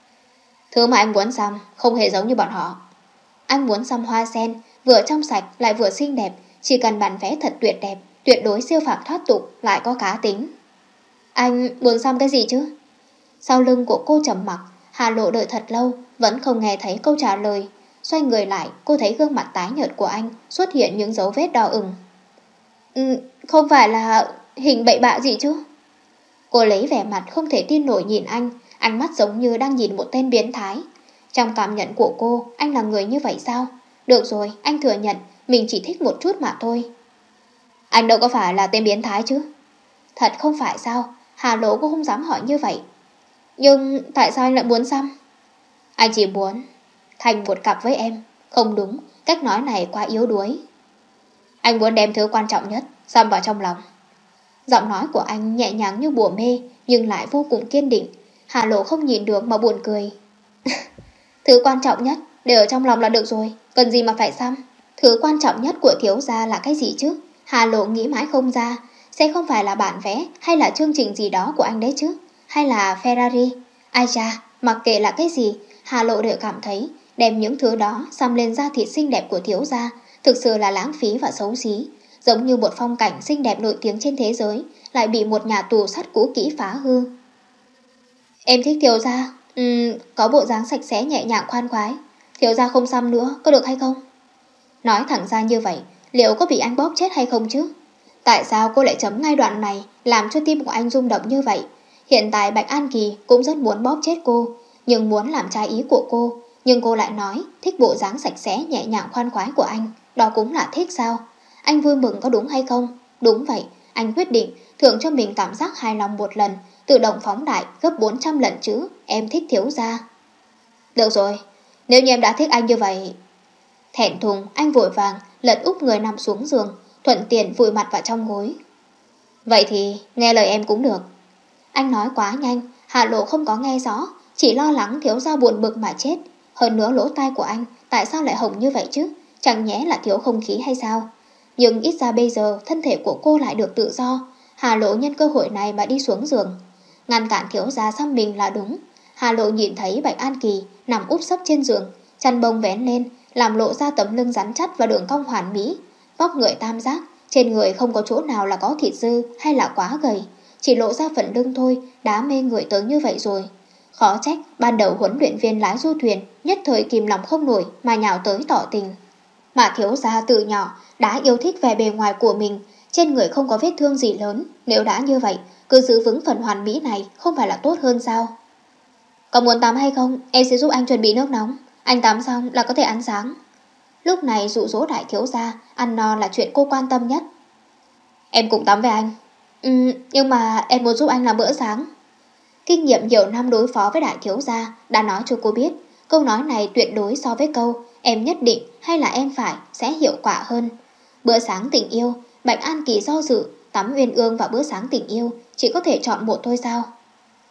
Thứ mà anh muốn xăm không hề giống như bọn họ. Anh muốn xăm hoa sen, vừa trong sạch lại vừa xinh đẹp, chỉ cần bản vẽ thật tuyệt đẹp, tuyệt đối siêu phàm thoát tục, lại có cá tính. Anh muốn xăm cái gì chứ? Sau lưng của cô trầm mặc, Hà Lộ đợi thật lâu, vẫn không nghe thấy câu trả lời. Xoay người lại, cô thấy gương mặt tái nhợt của anh xuất hiện những dấu vết đỏ ửng. Ừ, không phải là hình bậy bạ gì chứ? Cô lấy vẻ mặt không thể tin nổi nhìn anh, ánh mắt giống như đang nhìn một tên biến thái. Trong cảm nhận của cô, anh là người như vậy sao? Được rồi, anh thừa nhận mình chỉ thích một chút mà thôi. Anh đâu có phải là tên biến thái chứ? Thật không phải sao? Hà Lộ cô không dám hỏi như vậy. Nhưng tại sao anh lại muốn xăm? Anh chỉ muốn thành một cặp với em. Không đúng, cách nói này quá yếu đuối. Anh muốn đem thứ quan trọng nhất xăm vào trong lòng. Giọng nói của anh nhẹ nhàng như bùa mê, nhưng lại vô cùng kiên định. Hà Lộ không nhìn được mà buồn cười. Thứ quan trọng nhất để ở trong lòng là được rồi, cần gì mà phải xăm? Thứ quan trọng nhất của thiếu gia là cái gì chứ? Hà Lộ nghĩ mãi không ra. Sẽ không phải là bản vẽ hay là chương trình gì đó của anh đấy chứ? Hay là Ferrari? Ai cha, mặc kệ là cái gì, Hà Lộ đều cảm thấy đem những thứ đó xăm lên da thịt xinh đẹp của thiếu gia thực sự là lãng phí và xấu xí. Giống như một phong cảnh xinh đẹp nổi tiếng trên thế giới lại bị một nhà tù sắt cũ kỹ phá hư. Em thích thiếu gia, uhm, có bộ dáng sạch sẽ nhẹ nhàng khoan khoái. Thiếu gia không xăm nữa, có được hay không? Nói thẳng ra như vậy, liệu có bị anh bóp chết hay không chứ? Tại sao cô lại chấm ngay đoạn này, làm cho tim của anh rung động như vậy? Hiện tại Bạch An Kỳ cũng rất muốn bóp chết cô, nhưng muốn làm trái ý của cô. Nhưng cô lại nói thích bộ dáng sạch sẽ nhẹ nhàng khoan khoái của anh. Đó cũng là thích sao? Anh vui mừng có đúng hay không? Đúng vậy, anh quyết định thưởng cho mình cảm giác hài lòng một lần, tự động phóng đại gấp bốn trăm lần chứ. Em thích thiếu gia. Được rồi, nếu như em đã thích anh như vậy. Thẹn thùng, anh vội vàng lật úp người nằm xuống giường, thuận tiện vùi mặt vào trong gối. Vậy thì nghe lời em cũng được. Anh nói quá nhanh, Hà Lộ không có nghe rõ, chỉ lo lắng thiếu gia buồn bực mà chết. Hơn nữa lỗ tai của anh tại sao lại hồng như vậy chứ? Chẳng nhẽ là thiếu không khí hay sao? Nhưng ít ra bây giờ thân thể của cô lại được tự do. Hà Lộ nhân cơ hội này mà đi xuống giường, ngăn cản thiếu gia xăm mình là đúng. Hà Lộ nhìn thấy Bạch An Kỳ nằm úp sấp trên giường, chăn bông vén lên, làm lộ ra tấm lưng rắn chắc và đường cong hoàn mỹ. Vóc người tam giác, trên người không có chỗ nào là có thịt dư hay là quá gầy, chỉ lộ ra phần lưng thôi đã mê người tới như vậy rồi. Khó trách ban đầu huấn luyện viên lái du thuyền nhất thời kìm lòng không nổi mà nhào tới tỏ tình. Mà thiếu gia từ nhỏ đã yêu thích vẻ bề ngoài của mình, trên người không có vết thương gì lớn. Nếu đã như vậy, cứ giữ vững phần hoàn mỹ này không phải là tốt hơn sao? Có muốn tắm hay không? Em sẽ giúp anh chuẩn bị nước nóng. Anh tắm xong là có thể ăn sáng. Lúc này dụ dỗ đại thiếu gia, ăn no là chuyện cô quan tâm nhất. Em cũng tắm với anh. Ừ, nhưng mà em muốn giúp anh làm bữa sáng. Kinh nghiệm nhiều năm đối phó với đại thiếu gia đã nói cho cô biết, câu nói này tuyệt đối so với câu em nhất định hay là em phải sẽ hiệu quả hơn. Bữa sáng tình yêu, Bạch An Kỳ do dự, tắm uyên ương và bữa sáng tình yêu chỉ có thể chọn một thôi sao?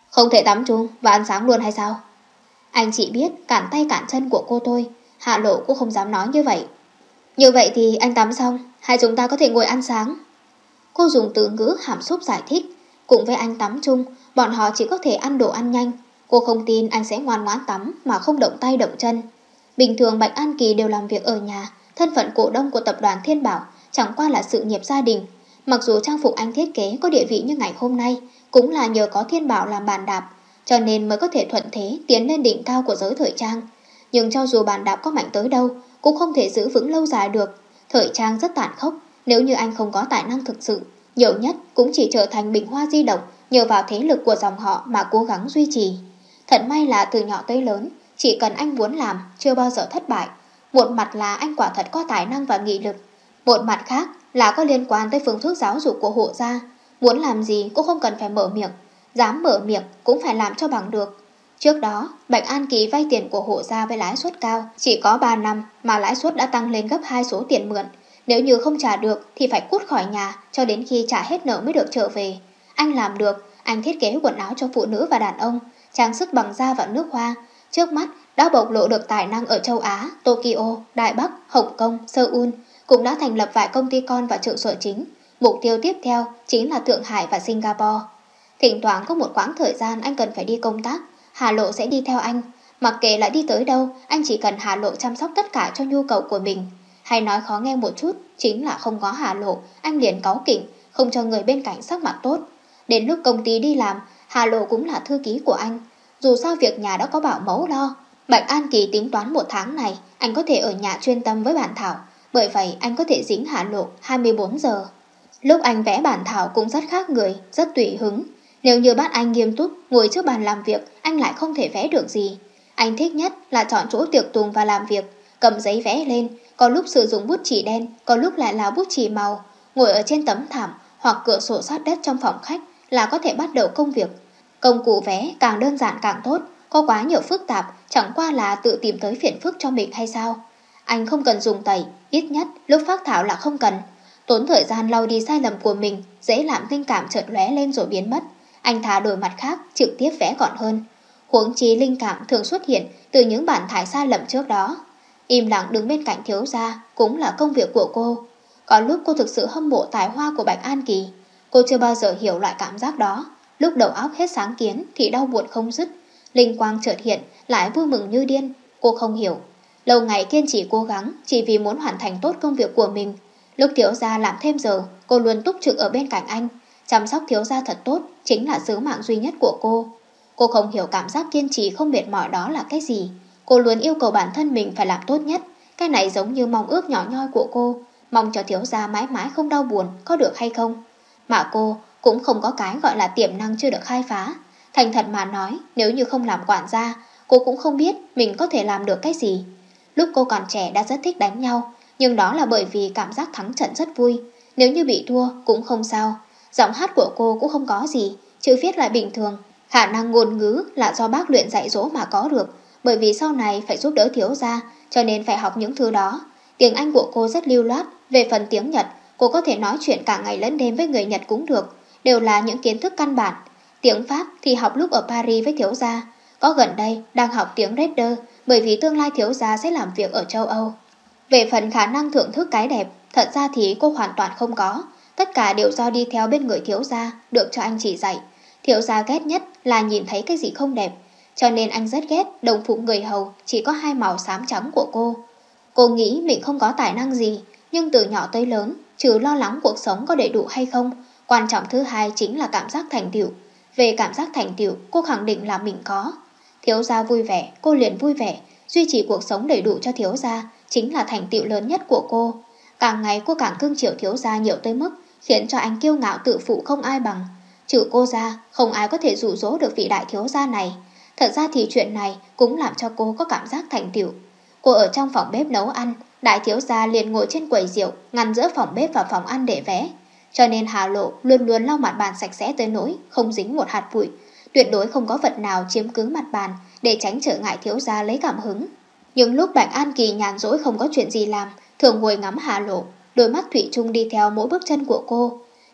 Không thể tắm chung và ăn sáng luôn hay sao? Anh chỉ biết cản tay cản chân của cô thôi, Hạ Lộ cũng không dám nói như vậy. Như vậy thì anh tắm xong, hai chúng ta có thể ngồi ăn sáng. Cô dùng từ ngữ hàm xúc giải thích. Cùng với anh tắm chung, bọn họ chỉ có thể ăn đồ ăn nhanh. Cô không tin anh sẽ ngoan ngoãn tắm mà không động tay động chân. Bình thường Bạch An Kỳ đều làm việc ở nhà. Thân phận cổ đông của tập đoàn Thiên Bảo chẳng qua là sự nghiệp gia đình. Mặc dù trang phục anh thiết kế có địa vị như ngày hôm nay, cũng là nhờ có Thiên Bảo làm bàn đạp, cho nên mới có thể thuận thế tiến lên đỉnh cao của giới thời trang. Nhưng cho dù bàn đạp có mạnh tới đâu, cũng không thể giữ vững lâu dài được. Thời trang rất tàn khốc, nếu như anh không có tài năng thực sự, nhiều nhất cũng chỉ trở thành bình hoa di động nhờ vào thế lực của dòng họ mà cố gắng duy trì. Thật may là từ nhỏ tới lớn, chỉ cần anh muốn làm, chưa bao giờ thất bại. Một mặt là anh quả thật có tài năng và nghị lực, một mặt khác là có liên quan tới phương thức giáo dục của hộ gia. Muốn làm gì cũng không cần phải mở miệng, dám mở miệng cũng phải làm cho bằng được. Trước đó, Bạch An Kỳ vay tiền của hộ gia với lãi suất cao, chỉ có ba năm mà lãi suất đã tăng lên gấp hai số tiền mượn. Nếu như không trả được thì phải cút khỏi nhà cho đến khi trả hết nợ mới được trở về. Anh làm được, anh thiết kế quần áo cho phụ nữ và đàn ông, trang sức bằng da và nước hoa. Trước mắt đã bộc lộ được tài năng ở châu Á, Tokyo, Đài Bắc, Hồng Kông, Seoul, cũng đã thành lập vài công ty con và trụ sở chính. Mục tiêu tiếp theo chính là Thượng Hải và Singapore. Thỉnh thoảng có một quãng thời gian anh cần phải đi công tác, Hà Lộ sẽ đi theo anh. Mặc kệ lại đi tới đâu, anh chỉ cần Hà Lộ chăm sóc tất cả cho nhu cầu của mình. Hay nói khó nghe một chút, chính là không có Hà Lộ, anh liền cáu kỉnh, không cho người bên cạnh sắc mặt tốt. Đến lúc công ty đi làm, Hà Lộ cũng là thư ký của anh. Dù sao việc nhà đã có bảo mẫu lo. Bạch An Kỳ tính toán một tháng này, anh có thể ở nhà chuyên tâm với bản thảo. Bởi vậy anh có thể dính Hà Lộ hai mươi bốn giờ. Lúc anh vẽ bản thảo cũng rất khác người, rất tùy hứng. Nếu như bắt anh nghiêm túc ngồi trước bàn làm việc, anh lại không thể vẽ được gì. Anh thích nhất là chọn chỗ tiệc tùng và làm việc, cầm giấy vẽ lên, có lúc sử dụng bút chì đen, có lúc lại là bút chì màu, ngồi ở trên tấm thảm hoặc cửa sổ sát đất trong phòng khách là có thể bắt đầu công việc. Công cụ vẽ càng đơn giản càng tốt, có quá nhiều phức tạp, chẳng qua là tự tìm tới phiền phức cho mình hay sao. Anh không cần dùng tẩy, ít nhất lúc phác thảo là không cần. Tốn thời gian lau đi sai lầm của mình, dễ làm linh cảm chợt lóe lên rồi biến mất. Anh thà đổi mặt khác, trực tiếp vẽ gọn hơn. Huống chi linh cảm thường xuất hiện từ những bản thải sai lầm trước đó. Im lặng đứng bên cạnh thiếu gia cũng là công việc của cô. Có lúc cô thực sự hâm mộ tài hoa của Bạch An Kỳ. Cô chưa bao giờ hiểu loại cảm giác đó. Lúc đầu óc hết sáng kiến thì đau buồn không dứt. Linh quang chợt hiện lại vui mừng như điên. Cô không hiểu. Lâu ngày kiên trì cố gắng chỉ vì muốn hoàn thành tốt công việc của mình. Lúc thiếu gia làm thêm giờ, cô luôn túc trực ở bên cạnh anh. Chăm sóc thiếu gia thật tốt chính là sứ mạng duy nhất của cô. Cô không hiểu cảm giác kiên trì không mệt mỏi đó là cái gì. Cô luôn yêu cầu bản thân mình phải làm tốt nhất. Cái này giống như mong ước nhỏ nhoi của cô, mong cho thiếu gia mãi mãi không đau buồn, có được hay không? Mà cô cũng không có cái gọi là tiềm năng chưa được khai phá. Thành thật mà nói, nếu như không làm quản gia, cô cũng không biết mình có thể làm được cái gì. Lúc cô còn trẻ đã rất thích đánh nhau, nhưng đó là bởi vì cảm giác thắng trận rất vui. Nếu như bị thua cũng không sao. Giọng hát của cô cũng không có gì, chữ viết lại bình thường. Khả năng ngôn ngữ là do bác luyện dạy dỗ mà có được, bởi vì sau này phải giúp đỡ thiếu gia, cho nên phải học những thứ đó. Tiếng Anh của cô rất lưu loát. Về phần tiếng Nhật, cô có thể nói chuyện cả ngày lẫn đêm với người Nhật cũng được, đều là những kiến thức căn bản. Tiếng Pháp thì học lúc ở Paris với thiếu gia. Có gần đây đang học tiếng Raider, bởi vì tương lai thiếu gia sẽ làm việc ở châu Âu. Về phần khả năng thưởng thức cái đẹp, thật ra thì cô hoàn toàn không có. Tất cả đều do đi theo bên người thiếu gia, được cho anh chỉ dạy. Thiếu gia ghét nhất là nhìn thấy cái gì không đẹp, cho nên anh rất ghét đồng phục người hầu chỉ có hai màu xám trắng của cô. Cô nghĩ mình không có tài năng gì, nhưng từ nhỏ tới lớn, trừ lo lắng cuộc sống có đầy đủ hay không, quan trọng thứ hai chính là cảm giác thành tựu. Về cảm giác thành tựu, cô khẳng định là mình có. Thiếu gia vui vẻ, cô liền vui vẻ. Duy trì cuộc sống đầy đủ cho thiếu gia chính là thành tựu lớn nhất của cô. Càng ngày cô càng cưng chiều thiếu gia nhiều tới mức khiến cho anh kiêu ngạo tự phụ không ai bằng. Trừ cô ra, không ai có thể dụ dỗ được vị đại thiếu gia này. Thật ra thì chuyện này cũng làm cho cô có cảm giác thành tựu. Cô ở trong phòng bếp nấu ăn, đại thiếu gia liền ngồi trên quầy rượu, ngăn giữa phòng bếp và phòng ăn để vẽ. Cho nên Hà Lộ luôn luôn lau mặt bàn sạch sẽ tới nỗi không dính một hạt bụi. Tuyệt đối không có vật nào chiếm cứ mặt bàn để tránh trở ngại thiếu gia lấy cảm hứng. Nhưng lúc Bạch An Kỳ nhàn rỗi không có chuyện gì làm, thường ngồi ngắm Hà Lộ, đôi mắt thủy chung đi theo mỗi bước chân của cô.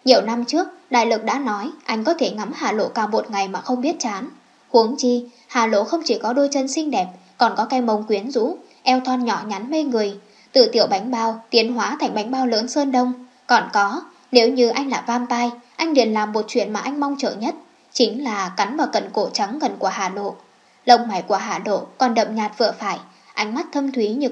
Nhiều năm trước, Đại Lực đã nói anh có thể ngắm Hà Lộ cả một ngày mà không biết chán. Huống chi, Hà Lộ không chỉ có đôi chân xinh đẹp, còn có cái mông quyến rũ, eo thon nhỏ nhắn mê người, từ tiểu bánh bao tiến hóa thành bánh bao lớn Sơn Đông. Còn có, nếu như anh là vampire, anh liền làm một chuyện mà anh mong chờ nhất, chính là cắn vào cận cổ trắng gần của Hà Lộ. Lông mày của Hà Lộ còn đậm nhạt vừa phải, ánh mắt thâm thúy như